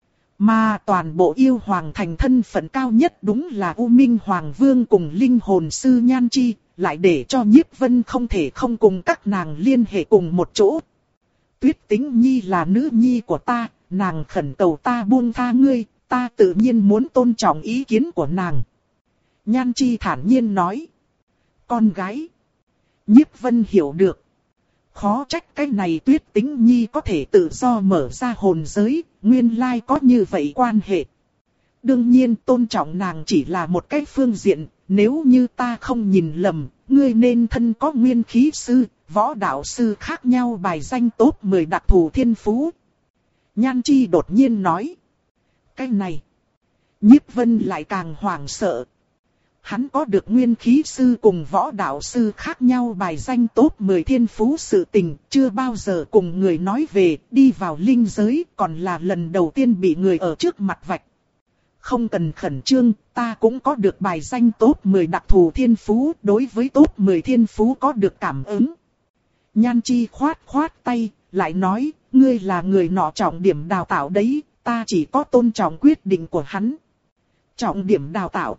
Mà toàn bộ yêu hoàng thành thân phận cao nhất đúng là U Minh Hoàng Vương cùng linh hồn sư Nhan Chi, lại để cho Nhiếp Vân không thể không cùng các nàng liên hệ cùng một chỗ. Tuyết Tĩnh Nhi là nữ nhi của ta, nàng khẩn cầu ta buông tha ngươi, ta tự nhiên muốn tôn trọng ý kiến của nàng. Nhan Chi thản nhiên nói. Con gái. Nhiếp Vân hiểu được. Khó trách cái này Tuyết Tĩnh Nhi có thể tự do mở ra hồn giới, nguyên lai có như vậy quan hệ. Đương nhiên tôn trọng nàng chỉ là một cái phương diện, nếu như ta không nhìn lầm, ngươi nên thân có nguyên khí sư, võ đạo sư khác nhau bài danh top mười đặc thù thiên phú. Nhan Chi đột nhiên nói. Cái này, Nhiếp Vân lại càng hoảng sợ. Hắn có được nguyên khí sư cùng võ đạo sư khác nhau bài danh top mười thiên phú sự tình, chưa bao giờ cùng người nói về, đi vào linh giới, còn là lần đầu tiên bị người ở trước mặt vạch. Không cần khẩn trương, ta cũng có được bài danh top mười đặc thù thiên phú, đối với top mười thiên phú có được cảm ứng. Nhan Chi khoát khoát tay, lại nói, ngươi là người nọ trọng điểm đào tạo đấy, ta chỉ có tôn trọng quyết định của hắn. Trọng điểm đào tạo.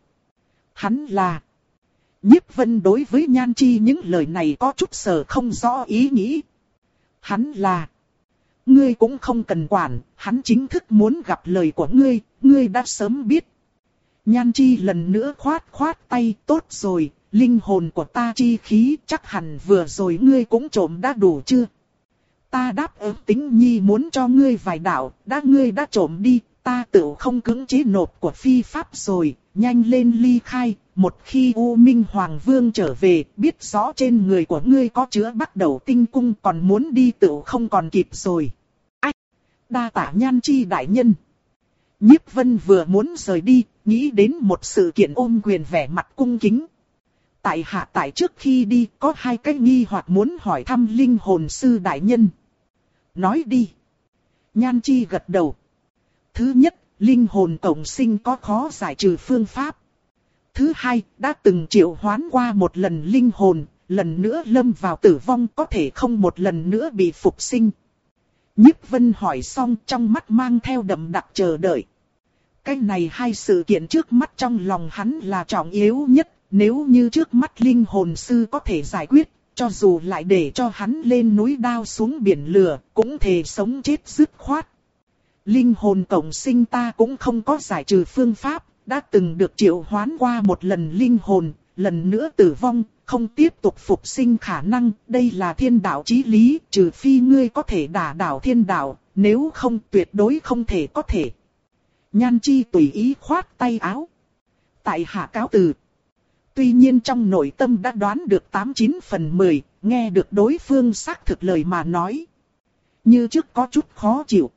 Hắn là... Nhiếp Vân đối với Nhan Chi những lời này có chút sợ không rõ ý nghĩ. Hắn là... Ngươi cũng không cần quản, hắn chính thức muốn gặp lời của ngươi, ngươi đã sớm biết. Nhan Chi lần nữa khoát khoát tay, tốt rồi, linh hồn của ta chi khí chắc hẳn vừa rồi ngươi cũng trộm đã đủ chưa? Ta đáp ứng Tĩnh Nhi muốn cho ngươi vài đạo, đã ngươi đã trộm đi, ta tự không cưỡng chế nộp của phi pháp rồi, nhanh lên ly khai, một khi U Minh Hoàng Vương trở về, biết rõ trên người của ngươi có chứa bắt đầu tinh cung còn muốn đi tự không còn kịp rồi. Ách! Đa tạ Nhan Chi đại nhân. Nhiếp Vân vừa muốn rời đi, nghĩ đến một sự kiện ôm quyền vẻ mặt cung kính. Tại hạ tại trước khi đi có hai cái nghi hoặc muốn hỏi thăm linh hồn sư đại nhân. Nói đi. Nhan Chi gật đầu. Thứ nhất, linh hồn cộng sinh có khó giải trừ phương pháp. Thứ hai, đã từng triệu hoán qua một lần linh hồn, lần nữa lâm vào tử vong có thể không một lần nữa bị phục sinh. Nhiếp Vân hỏi xong trong mắt mang theo đậm đặc chờ đợi. Cái này hai sự kiện trước mắt trong lòng hắn là trọng yếu nhất, nếu như trước mắt linh hồn sư có thể giải quyết, cho dù lại để cho hắn lên núi đao xuống biển lửa, cũng thề sống chết dứt khoát. Linh hồn cộng sinh ta cũng không có giải trừ phương pháp, đã từng được triệu hoán qua một lần linh hồn, lần nữa tử vong, không tiếp tục phục sinh khả năng, đây là thiên đạo chí lý, trừ phi ngươi có thể đả đảo thiên đạo, nếu không tuyệt đối không thể có thể. Nhan Chi tùy ý khoát tay áo. Tại hạ cáo từ. Tuy nhiên trong nội tâm đã đoán được tám chín phần mười, nghe được đối phương xác thực lời mà nói. Như trước có chút khó chịu.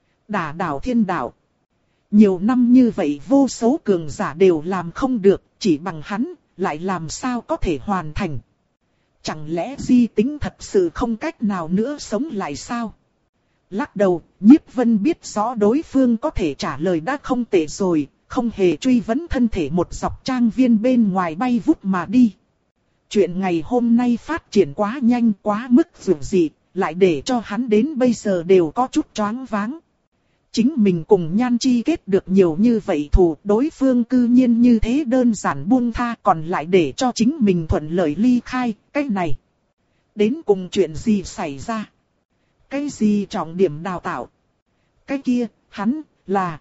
Đả đảo thiên đạo. Nhiều năm như vậy vô số cường giả đều làm không được, chỉ bằng hắn, lại làm sao có thể hoàn thành. Chẳng lẽ di tính thật sự không cách nào nữa sống lại sao? Lắc đầu, Nhiếp Vân biết rõ đối phương có thể trả lời đã không tệ rồi, không hề truy vấn thân thể một dọc trang viên bên ngoài bay vút mà đi. Chuyện ngày hôm nay phát triển quá nhanh quá mức dù gì, lại để cho hắn đến bây giờ đều có chút choáng váng. Chính mình cùng Nhan Chi kết được nhiều như vậy thù, đối phương cư nhiên như thế đơn giản buông tha còn lại để cho chính mình thuận lợi ly khai, cái này. Đến cùng chuyện gì xảy ra? Cái gì trọng điểm đào tạo? Cái kia, hắn, là...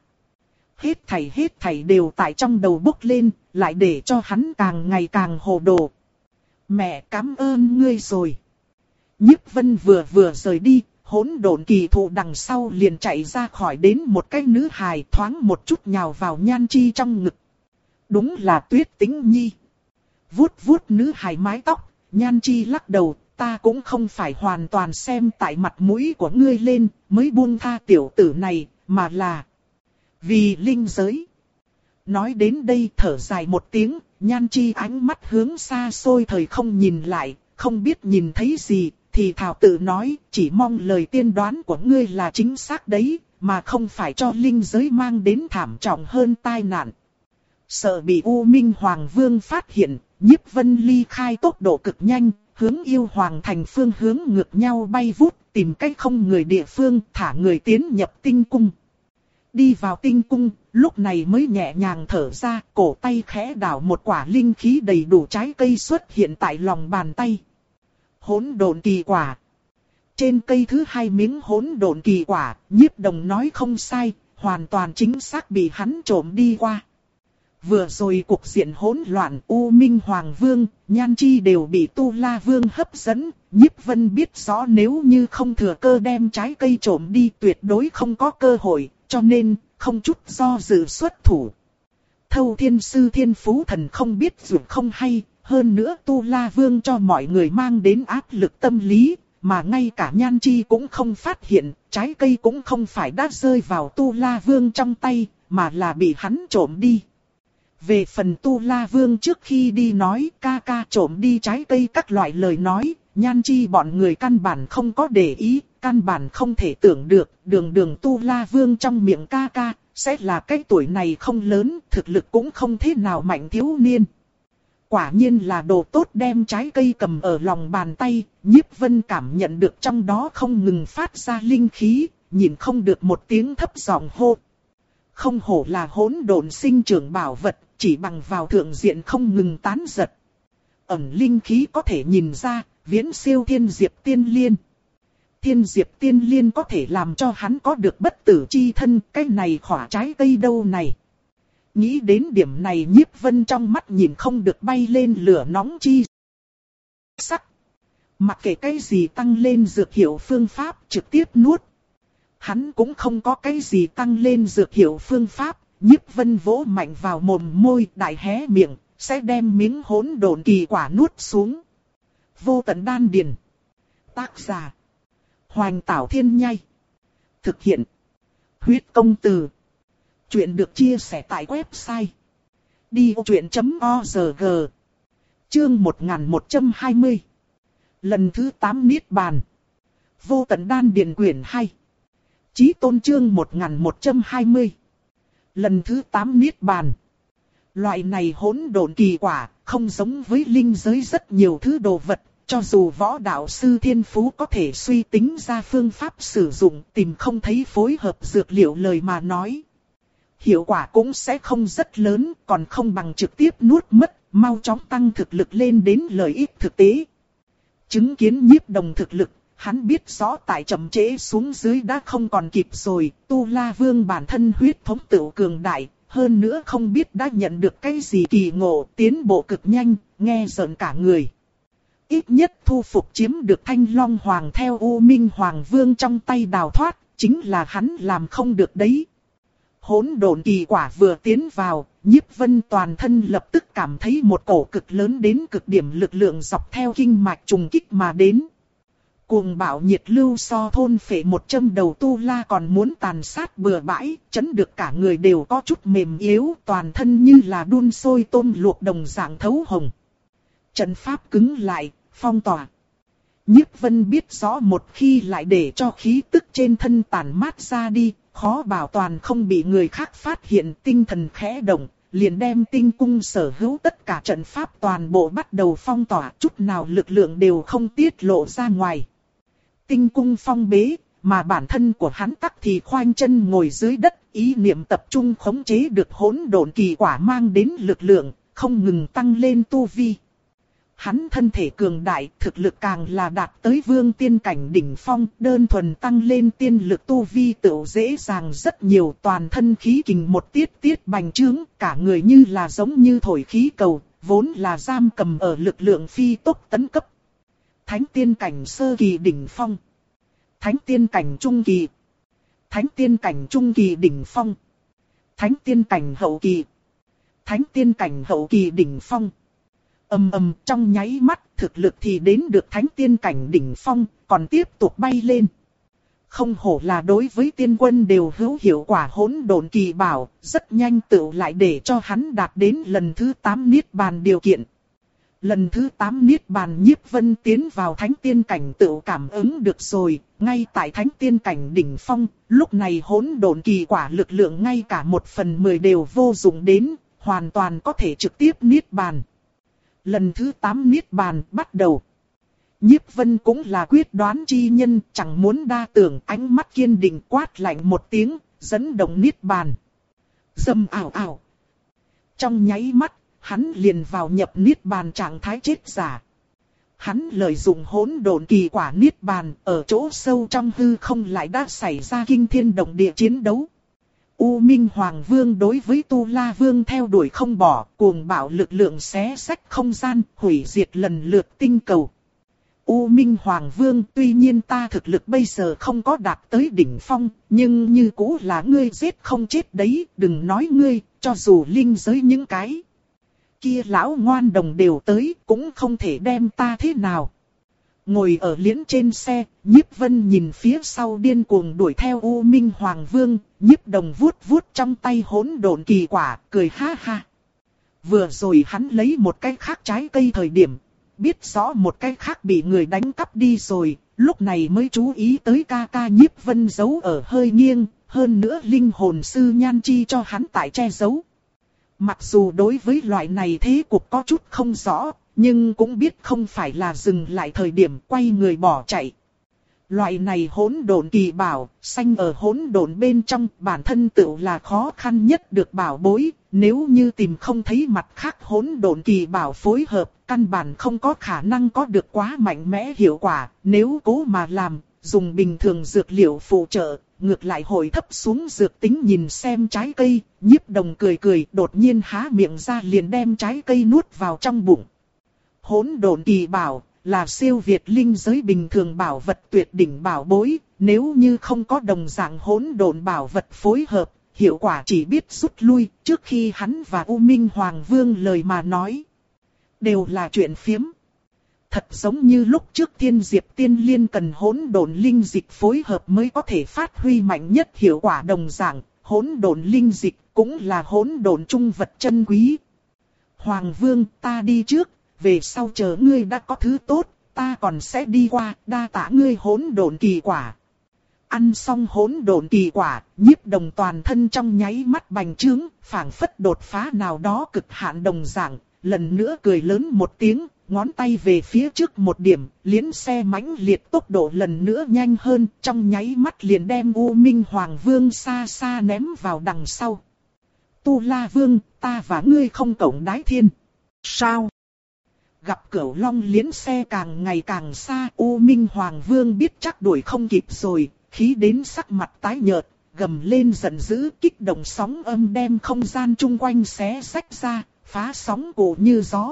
Hết thảy hết thảy đều tại trong đầu bốc lên, lại để cho hắn càng ngày càng hồ đồ. Mẹ cảm ơn ngươi rồi. Nhiếp Vân vừa vừa rời đi, hỗn độn kỳ thụ đằng sau liền chạy ra khỏi đến một cái nữ hài thoáng một chút nhào vào Nhan Chi trong ngực. Đúng là Tuyết Tĩnh Nhi. Vuốt vuốt nữ hài mái tóc, Nhan Chi lắc đầu, ta cũng không phải hoàn toàn xem tại mặt mũi của ngươi lên mới buông tha tiểu tử này, mà là vì linh giới. Nói đến đây thở dài một tiếng, Nhan Chi ánh mắt hướng xa xôi thời không nhìn lại, không biết nhìn thấy gì, thì thảo tự nói, chỉ mong lời tiên đoán của ngươi là chính xác đấy, mà không phải cho linh giới mang đến thảm trọng hơn tai nạn. Sợ bị U Minh Hoàng Vương phát hiện, Nhiếp Vân ly khai tốc độ cực nhanh, hướng yêu hoàng thành phương hướng ngược nhau bay vút, tìm cách không người địa phương, thả người tiến nhập tinh cung. Đi vào tinh cung, lúc này mới nhẹ nhàng thở ra, cổ tay khẽ đảo một quả linh khí đầy đủ trái cây xuất hiện tại lòng bàn tay. Hỗn độn kỳ quả. Trên cây thứ hai miếng hỗn độn kỳ quả, Nhiếp Đồng nói không sai, hoàn toàn chính xác bị hắn trộm đi qua. Vừa rồi cục diện hỗn loạn, U Minh Hoàng Vương, Nhan Chi đều bị Tu La Vương hấp dẫn. Nhiếp Vân biết rõ nếu như không thừa cơ đem trái cây trộm đi tuyệt đối không có cơ hội, cho nên không chút do dự xuất thủ. Thâu Thiên Sư Thiên Phú Thần không biết dù không hay, Hơn nữa Tu La Vương cho mọi người mang đến áp lực tâm lý, mà ngay cả Nhan Chi cũng không phát hiện, trái cây cũng không phải đã rơi vào Tu La Vương trong tay, mà là bị hắn trộm đi. Về phần Tu La Vương trước khi đi nói ca ca trộm đi trái cây các loại lời nói, Nhan Chi bọn người căn bản không có để ý, căn bản không thể tưởng được, đường đường Tu La Vương trong miệng ca ca, sẽ là cái tuổi này không lớn, thực lực cũng không thế nào mạnh thiếu niên. Quả nhiên là đồ tốt, đem trái cây cầm ở lòng bàn tay, Nhiếp Vân cảm nhận được trong đó không ngừng phát ra linh khí, nhìn không được một tiếng thấp giọng hô. Không hổ là hỗn độn sinh trưởng bảo vật, chỉ bằng vào thượng diện không ngừng tán giật. Ẩn linh khí có thể nhìn ra, viễn siêu thiên diệp tiên liên. Thiên diệp tiên liên có thể làm cho hắn có được bất tử chi thân, cái này khỏa trái cây đâu này. Nghĩ đến điểm này Nhiếp Vân trong mắt nhìn không được bay lên lửa nóng chi sắc. Mặc kệ cái gì tăng lên dược hiệu phương pháp trực tiếp nuốt. Hắn cũng không có cái gì tăng lên dược hiệu phương pháp, Nhiếp Vân vỗ mạnh vào mồm môi đại hé miệng, sẽ đem miếng hỗn độn kỳ quả nuốt xuống. Vô tận đan điền. Tác giả. Hoành Tảo Thiên Nhai. Thực hiện. Huyết Công Từ. Chuyện được chia sẻ tại website đi ô chuyện chấm org. Chương một nghìn một trăm hai mươi. Lần thứ tám Niết Bàn. Vô tận đan điền quyển hai. Chí tôn chương một nghìn một trăm hai mươi. Lần thứ tám Niết Bàn. Loại này hỗn độn kỳ quả, không giống với linh giới rất nhiều thứ đồ vật, cho dù võ đạo sư thiên phú có thể suy tính ra phương pháp sử dụng, tìm không thấy phối hợp dược liệu lời mà nói. Hiệu quả cũng sẽ không rất lớn, còn không bằng trực tiếp nuốt mất, mau chóng tăng thực lực lên đến lợi ích thực tế. Chứng kiến Nhiếp Đồng thực lực, hắn biết rõ tại chậm trễ xuống dưới đã không còn kịp rồi, Tu La Vương bản thân huyết thống tựu cường đại, hơn nữa không biết đã nhận được cái gì kỳ ngộ, tiến bộ cực nhanh, nghe rợn cả người. Ít nhất thu phục chiếm được Thanh Long Hoàng theo U Minh Hoàng Vương trong tay đào thoát, chính là hắn làm không được đấy. Hỗn độn kỳ quả vừa tiến vào, Nhiếp Vân toàn thân lập tức cảm thấy một cổ cực lớn đến cực điểm lực lượng dọc theo kinh mạch trùng kích mà đến. Cuồng bạo nhiệt lưu so thôn phệ một châm đầu Tu La còn muốn tàn sát bừa bãi, chấn được cả người đều có chút mềm yếu, toàn thân như là đun sôi tôm luộc đồng dạng thấu hồng. Trận pháp cứng lại, phong tỏa. Nhiếp Vân biết rõ một khi lại để cho khí tức trên thân tản mát ra đi, khó bảo toàn không bị người khác phát hiện, tinh thần khẽ động, liền đem tinh cung sở hữu tất cả trận pháp toàn bộ bắt đầu phong tỏa, chút nào lực lượng đều không tiết lộ ra ngoài. Tinh cung phong bế, mà bản thân của hắn tắc thì khoanh chân ngồi dưới đất, ý niệm tập trung khống chế được hỗn độn kỳ quả mang đến lực lượng, không ngừng tăng lên tu vi. Hắn thân thể cường đại, thực lực càng là đạt tới vương tiên cảnh đỉnh phong, đơn thuần tăng lên tiên lực tu vi tựu dễ dàng rất nhiều, toàn thân khí kình một tiết tiết bành trướng, cả người như là giống như thổi khí cầu, vốn là giam cầm ở lực lượng phi tốc tấn cấp. Thánh tiên cảnh sơ kỳ đỉnh phong, thánh tiên cảnh trung kỳ, thánh tiên cảnh trung kỳ đỉnh phong, thánh tiên cảnh hậu kỳ, thánh tiên cảnh hậu kỳ đỉnh phong. Ầm ầm, trong nháy mắt, thực lực thì đến được thánh tiên cảnh đỉnh phong, còn tiếp tục bay lên. Không hổ là đối với tiên quân đều hữu hiệu quả hỗn độn kỳ bảo, rất nhanh tựu lại để cho hắn đạt đến lần thứ tám Niết Bàn điều kiện. Lần thứ tám Niết Bàn Nhiếp Vân tiến vào thánh tiên cảnh tựu cảm ứng được rồi, ngay tại thánh tiên cảnh đỉnh phong, lúc này hỗn độn kỳ quả lực lượng ngay cả một phần mười đều vô dụng đến, hoàn toàn có thể trực tiếp Niết Bàn. Lần thứ tám Niết Bàn bắt đầu. Nhiếp Vân cũng là quyết đoán chi nhân, chẳng muốn đa tưởng, ánh mắt kiên định quát lạnh một tiếng, dẫn động Niết Bàn. Dầm ảo ảo. Trong nháy mắt, hắn liền vào nhập Niết Bàn trạng thái chết giả. Hắn lợi dụng hỗn độn kỳ quả Niết Bàn, ở chỗ sâu trong hư không lại đã xảy ra kinh thiên động địa chiến đấu. U Minh Hoàng Vương đối với Tu La Vương theo đuổi không bỏ, cuồng bạo lực lượng xé xách không gian, hủy diệt lần lượt tinh cầu. U Minh Hoàng Vương, tuy nhiên ta thực lực bây giờ không có đạt tới đỉnh phong, nhưng như cũ là ngươi giết không chết đấy, đừng nói ngươi, cho dù linh giới những cái Kia lão ngoan đồng đều tới, cũng không thể đem ta thế nào. Ngồi ở liễn trên xe, Nhiếp Vân nhìn phía sau điên cuồng đuổi theo U Minh Hoàng Vương, Nhiếp Đồng vuốt vuốt trong tay hỗn độn kỳ quả, cười ha ha. Vừa rồi hắn lấy một cái khác trái cây thời điểm, biết rõ một cái khác bị người đánh cắp đi rồi, lúc này mới chú ý tới ca ca Nhiếp Vân giấu ở hơi nghiêng, hơn nữa linh hồn sư Nhan Chi cho hắn tại che giấu. Mặc dù đối với loại này thế cục có chút không rõ, nhưng cũng biết không phải là dừng lại thời điểm quay người bỏ chạy. Loại này hỗn độn kỳ bảo, sanh ở hỗn độn bên trong, bản thân tự là khó khăn nhất được bảo bối, nếu như tìm không thấy mặt khác hỗn độn kỳ bảo phối hợp, căn bản không có khả năng có được quá mạnh mẽ hiệu quả, nếu cố mà làm, dùng bình thường dược liệu phụ trợ, ngược lại hồi thấp xuống dược tính nhìn xem trái cây, Nhiếp Đồng cười cười, đột nhiên há miệng ra liền đem trái cây nuốt vào trong bụng. Hỗn độn kỳ bảo là siêu việt linh giới bình thường bảo vật tuyệt đỉnh bảo bối, nếu như không có đồng dạng hỗn độn bảo vật phối hợp, hiệu quả chỉ biết rút lui. Trước khi hắn và U Minh Hoàng Vương lời mà nói, đều là chuyện phiếm. Thật giống như lúc trước Thiên Diệp Tiên Liên cần hỗn độn linh dịch phối hợp mới có thể phát huy mạnh nhất hiệu quả đồng dạng, hỗn độn linh dịch cũng là hỗn độn trung vật chân quý. Hoàng Vương, ta đi trước, về sau chờ ngươi đã có thứ tốt, ta còn sẽ đi qua, đa tạ ngươi hỗn độn kỳ quả. Ăn xong hỗn độn kỳ quả, Nhiếp Đồng toàn thân trong nháy mắt bành trướng, phảng phất đột phá nào đó cực hạn đồng dạng, lần nữa cười lớn một tiếng, ngón tay về phía trước một điểm, liễn xe mãnh liệt tốc độ lần nữa nhanh hơn, trong nháy mắt liền đem U Minh Hoàng Vương xa xa ném vào đằng sau. Tu La Vương, ta và ngươi không cộng đái thiên. Sao? Gặp Cửu Long liễn xe càng ngày càng xa, U Minh Hoàng Vương biết chắc đuổi không kịp rồi, khí đến sắc mặt tái nhợt, gầm lên giận dữ, kích động sóng âm đem không gian chung quanh xé rách ra, phá sóng cổ như gió.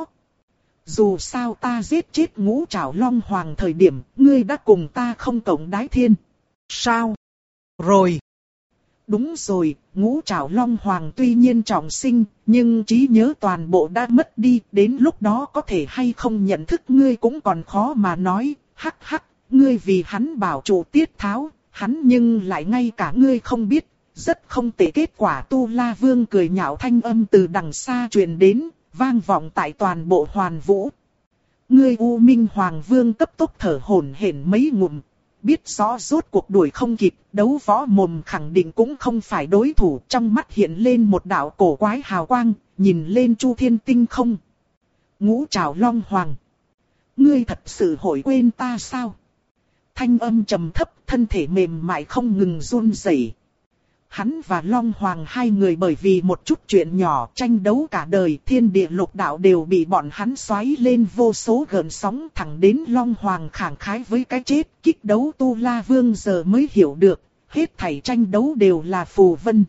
Dù sao ta giết chết Ngũ Trảo Long Hoàng thời điểm, ngươi đã cùng ta không cộng đái thiên. Sao? Rồi. Đúng rồi, Ngũ Trảo Long Hoàng tuy nhiên trọng sinh, nhưng trí nhớ toàn bộ đã mất đi, đến lúc đó có thể hay không nhận thức ngươi cũng còn khó mà nói. Hắc hắc, ngươi vì hắn bảo chủ tiết tháo, hắn nhưng lại ngay cả ngươi không biết, rất không tệ. Kết quả Tu La Vương cười nhạo thanh âm từ đằng xa truyền đến, vang vọng tại toàn bộ Hoàn Vũ. Ngươi U Minh Hoàng Vương cấp tốc thở hổn hển mấy ngụm, biết rõ rốt cuộc đuổi không kịp, đấu võ mồm khẳng định cũng không phải đối thủ, trong mắt hiện lên một đạo cổ quái hào quang, nhìn lên Chu Thiên tinh không. Ngũ Trảo Long Hoàng, ngươi thật sự hội quên ta sao? Thanh âm trầm thấp, thân thể mềm mại không ngừng run rẩy. Hắn và Long Hoàng hai người bởi vì một chút chuyện nhỏ tranh đấu cả đời, thiên địa lục đạo đều bị bọn hắn xoáy lên vô số gợn sóng, thẳng đến Long Hoàng khẳng khái với cái chết, kích đấu Tu La Vương giờ mới hiểu được, hết thảy tranh đấu đều là phù vân.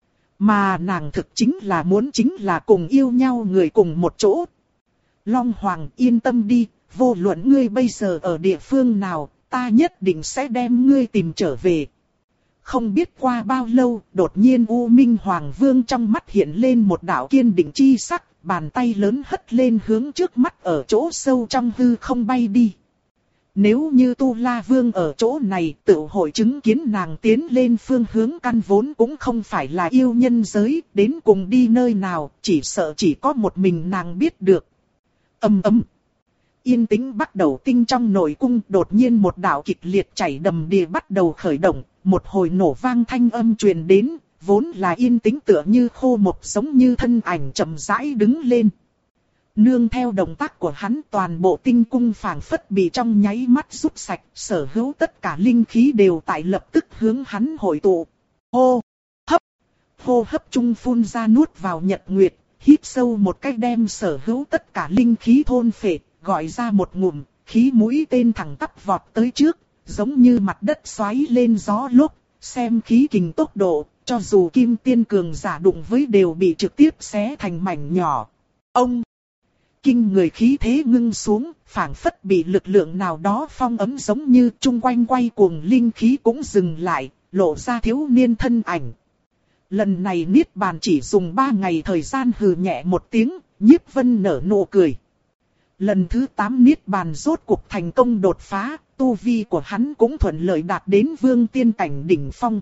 Mà nàng thực chính là muốn chính là cùng yêu nhau người cùng một chỗ. Long Hoàng yên tâm đi, vô luận ngươi bây giờ ở địa phương nào, ta nhất định sẽ đem ngươi tìm trở về. Không biết qua bao lâu, đột nhiên U Minh Hoàng Vương trong mắt hiện lên một đạo kiên định chi sắc, bàn tay lớn hất lên hướng trước mắt ở chỗ sâu trong hư không bay đi. Nếu như Tu La Vương ở chỗ này tự hội chứng kiến nàng tiến lên phương hướng căn vốn cũng không phải là yêu nhân giới, đến cùng đi nơi nào, chỉ sợ chỉ có một mình nàng biết được. Ầm ầm. Yên tĩnh bắt đầu tinh trong nội cung, đột nhiên một đạo kịch liệt chảy đầm đìa bắt đầu khởi động, một hồi nổ vang thanh âm truyền đến, vốn là yên tĩnh tựa như khô một giống như thân ảnh chậm rãi đứng lên. Nương theo động tác của hắn, toàn bộ tinh cung phảng phất bị trong nháy mắt rút sạch, sở hữu tất cả linh khí đều tại lập tức hướng hắn hội tụ. Hô hấp, hô hấp chung phun ra nuốt vào nhật nguyệt, hít sâu một cách đem sở hữu tất cả linh khí thôn phệ, gọi ra một ngụm, khí mũi tên thẳng tắp vọt tới trước, giống như mặt đất xoáy lên gió lốc, xem khí kình tốc độ, cho dù kim tiên cường giả đụng với đều bị trực tiếp xé thành mảnh nhỏ. Ông! Kinh người khí thế ngưng xuống, phảng phất bị lực lượng nào đó phong ấm, giống như chung quanh quay cuồng linh khí cũng dừng lại, lộ ra thiếu niên thân ảnh. Lần này Niết Bàn chỉ dùng ba ngày thời gian, hừ nhẹ một tiếng, Nhiếp Vân nở nụ cười. Lần thứ tám Niết Bàn rốt cuộc thành công đột phá, tu vi của hắn cũng thuận lợi đạt đến vương tiên cảnh đỉnh phong.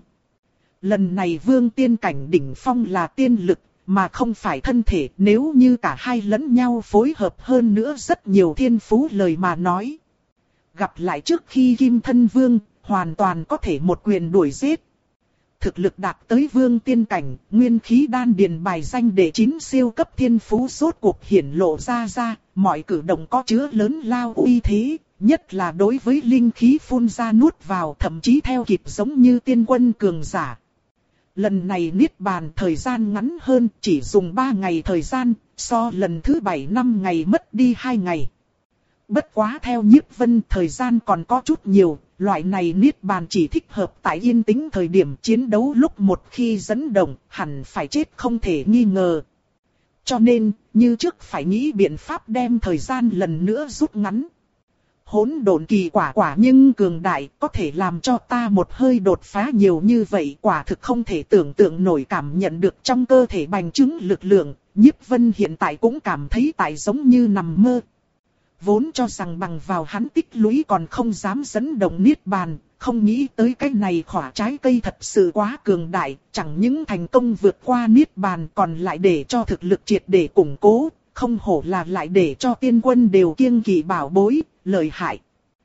Lần này vương tiên cảnh đỉnh phong là tiên lực, mà không phải thân thể, nếu như cả hai lẫn nhau phối hợp hơn nữa rất nhiều thiên phú lời mà nói. Gặp lại trước khi Kim Thân Vương, hoàn toàn có thể một quyền đuổi giết. Thực lực đạt tới vương tiên cảnh, nguyên khí đan điền bài danh đệ chín siêu cấp thiên phú rốt cuộc hiển lộ ra ra, mọi cử động có chứa lớn lao uy thế, nhất là đối với linh khí phun ra nuốt vào, thậm chí theo kịp giống như tiên quân cường giả. Lần này Niết Bàn thời gian ngắn hơn, chỉ dùng ba ngày thời gian, so lần thứ bảy năm ngày mất đi hai ngày. Bất quá theo Nhiếp Vân thời gian còn có chút nhiều, loại này Niết Bàn chỉ thích hợp tại yên tĩnh thời điểm chiến đấu, lúc một khi dẫn động, hẳn phải chết không thể nghi ngờ. Cho nên, như trước phải nghĩ biện pháp đem thời gian lần nữa rút ngắn. Hỗn độn kỳ quả quả nhưng cường đại, có thể làm cho ta một hơi đột phá nhiều như vậy, quả thực không thể tưởng tượng nổi. Cảm nhận được trong cơ thể bành trướng lực lượng, Nhiếp Vân hiện tại cũng cảm thấy tại giống như nằm mơ. Vốn cho rằng bằng vào hắn tích lũy còn không dám dẫn động Niết Bàn, không nghĩ tới cái này khỏa trái cây thật sự quá cường đại, chẳng những thành công vượt qua Niết Bàn còn lại để cho thực lực triệt để củng cố, không hổ là lại để cho tiên quân đều kiêng kỵ bảo bối, lợi hại.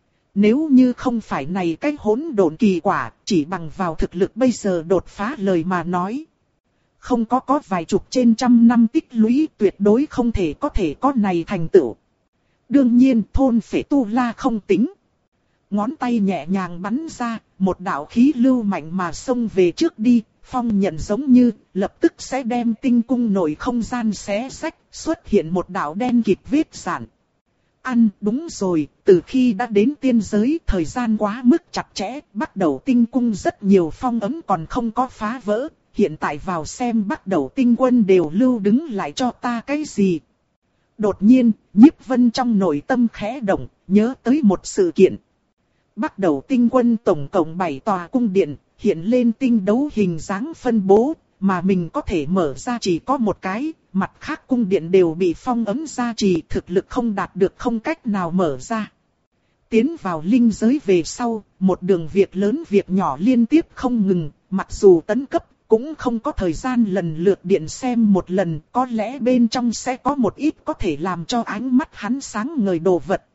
Nếu như không phải này cái hỗn độn kỳ quả, chỉ bằng vào thực lực bây giờ đột phá lời mà nói. Không có có vài chục trên trăm năm tích lũy, tuyệt đối không thể có thể có này thành tựu. Đương nhiên thôn phệ tu la không tính. Ngón tay nhẹ nhàng bắn ra, một đạo khí lưu mạnh mà xông về trước đi, phong nhận giống như lập tức sẽ đem tinh cung nội không gian xé rách, xuất hiện một đạo đen kịt vết rạn. Ăn, đúng rồi, từ khi đã đến tiên giới, thời gian quá mức chặt chẽ, bắt đầu tinh cung rất nhiều phong ấn còn không có phá vỡ, hiện tại vào xem bắt đầu tinh quân đều lưu đứng lại cho ta cái gì. Đột nhiên, Nhiếp Vân trong nội tâm khẽ động, nhớ tới một sự kiện. Bắt đầu tinh quân tổng cộng bảy tòa cung điện, hiện lên tinh đấu hình dáng phân bố, mà mình có thể mở ra chỉ có một cái, mặt khác cung điện đều bị phong ấn gia trì, thực lực không đạt được không cách nào mở ra. Tiến vào linh giới về sau, một đường việc lớn việc nhỏ liên tiếp không ngừng, mặc dù tấn cấp, cũng không có thời gian lần lượt điện xem một lần, có lẽ bên trong sẽ có một ít có thể làm cho ánh mắt hắn sáng ngời đồ vật.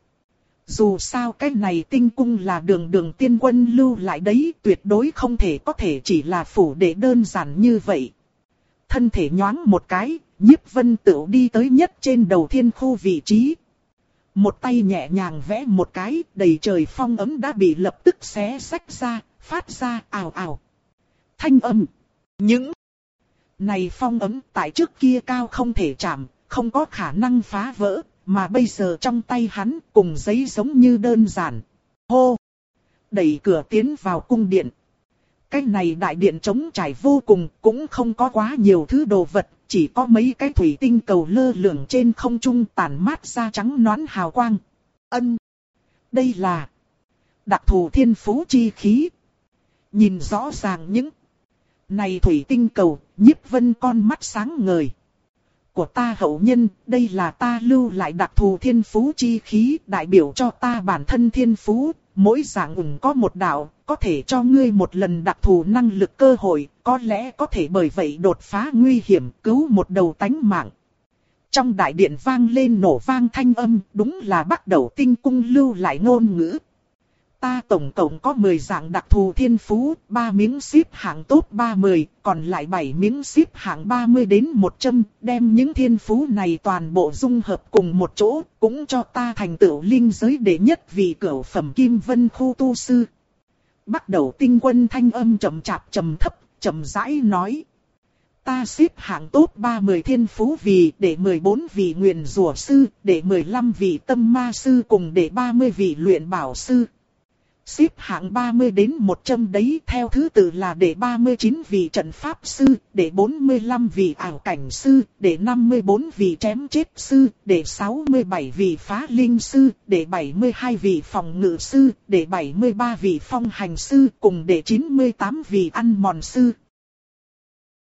Dù sao cái này tinh cung là đường đường tiên quân lưu lại đấy, tuyệt đối không thể có thể chỉ là phủ để đơn giản như vậy. Thân thể nhoáng một cái, Nhiếp Vân Tửu đi tới nhất trên đầu thiên khu vị trí. Một tay nhẹ nhàng vẽ một cái, đầy trời phong ấm đã bị lập tức xé rách ra, phát ra ào ào. Thanh âm. Những này phong ấm tại trước kia cao không thể chạm, không có khả năng phá vỡ, mà bây giờ trong tay hắn cùng giấy giống như đơn giản. Hô! Đẩy cửa tiến vào cung điện. Cái này đại điện trống trải vô cùng, cũng không có quá nhiều thứ đồ vật, chỉ có mấy cái thủy tinh cầu lơ lửng trên không trung tản mát ra trắng nõn hào quang. Ân! Đây là đặc thù thiên phú chi khí. Nhìn rõ ràng những này thủy tinh cầu, Nhiếp Vân con mắt sáng ngời. Của ta hậu nhân, đây là ta lưu lại đặc thù thiên phú chi khí, đại biểu cho ta bản thân thiên phú, mỗi dạng ủng có một đạo, có thể cho ngươi một lần đặc thù năng lực cơ hội, có lẽ có thể bởi vậy đột phá nguy hiểm, cứu một đầu tánh mạng. Trong đại điện vang lên nổ vang thanh âm, đúng là bắt đầu tinh cung lưu lại ngôn ngữ. Ta tổng cộng có mười dạng đặc thù thiên phú, ba miếng xếp hạng top ba mươi, còn lại bảy miếng xếp hạng ba mươi đến một trăm, đem những thiên phú này toàn bộ dung hợp cùng một chỗ, cũng cho ta thành tựu linh giới đệ nhất vị cửu phẩm kim vân khu tu sư. Bắt đầu tinh quân thanh âm chậm chạp trầm thấp, chậm rãi nói. Ta xếp hạng top ba mươi thiên phú vì để mười bốn vị nguyền rủa sư, để mười lăm vị tâm ma sư cùng để ba mươi vị luyện bảo sư. Xếp hạng ba mươi đến một trăm đấy theo thứ tự là để ba mươi chín vị trận pháp sư, để bốn mươi lăm vị ảo cảnh sư, để năm mươi bốn vị chém chết sư, để sáu mươi bảy vị phá linh sư, để bảy mươi hai vị phòng ngự sư, để bảy mươi ba vị phong hành sư, cùng để chín mươi tám vị ăn mòn sư.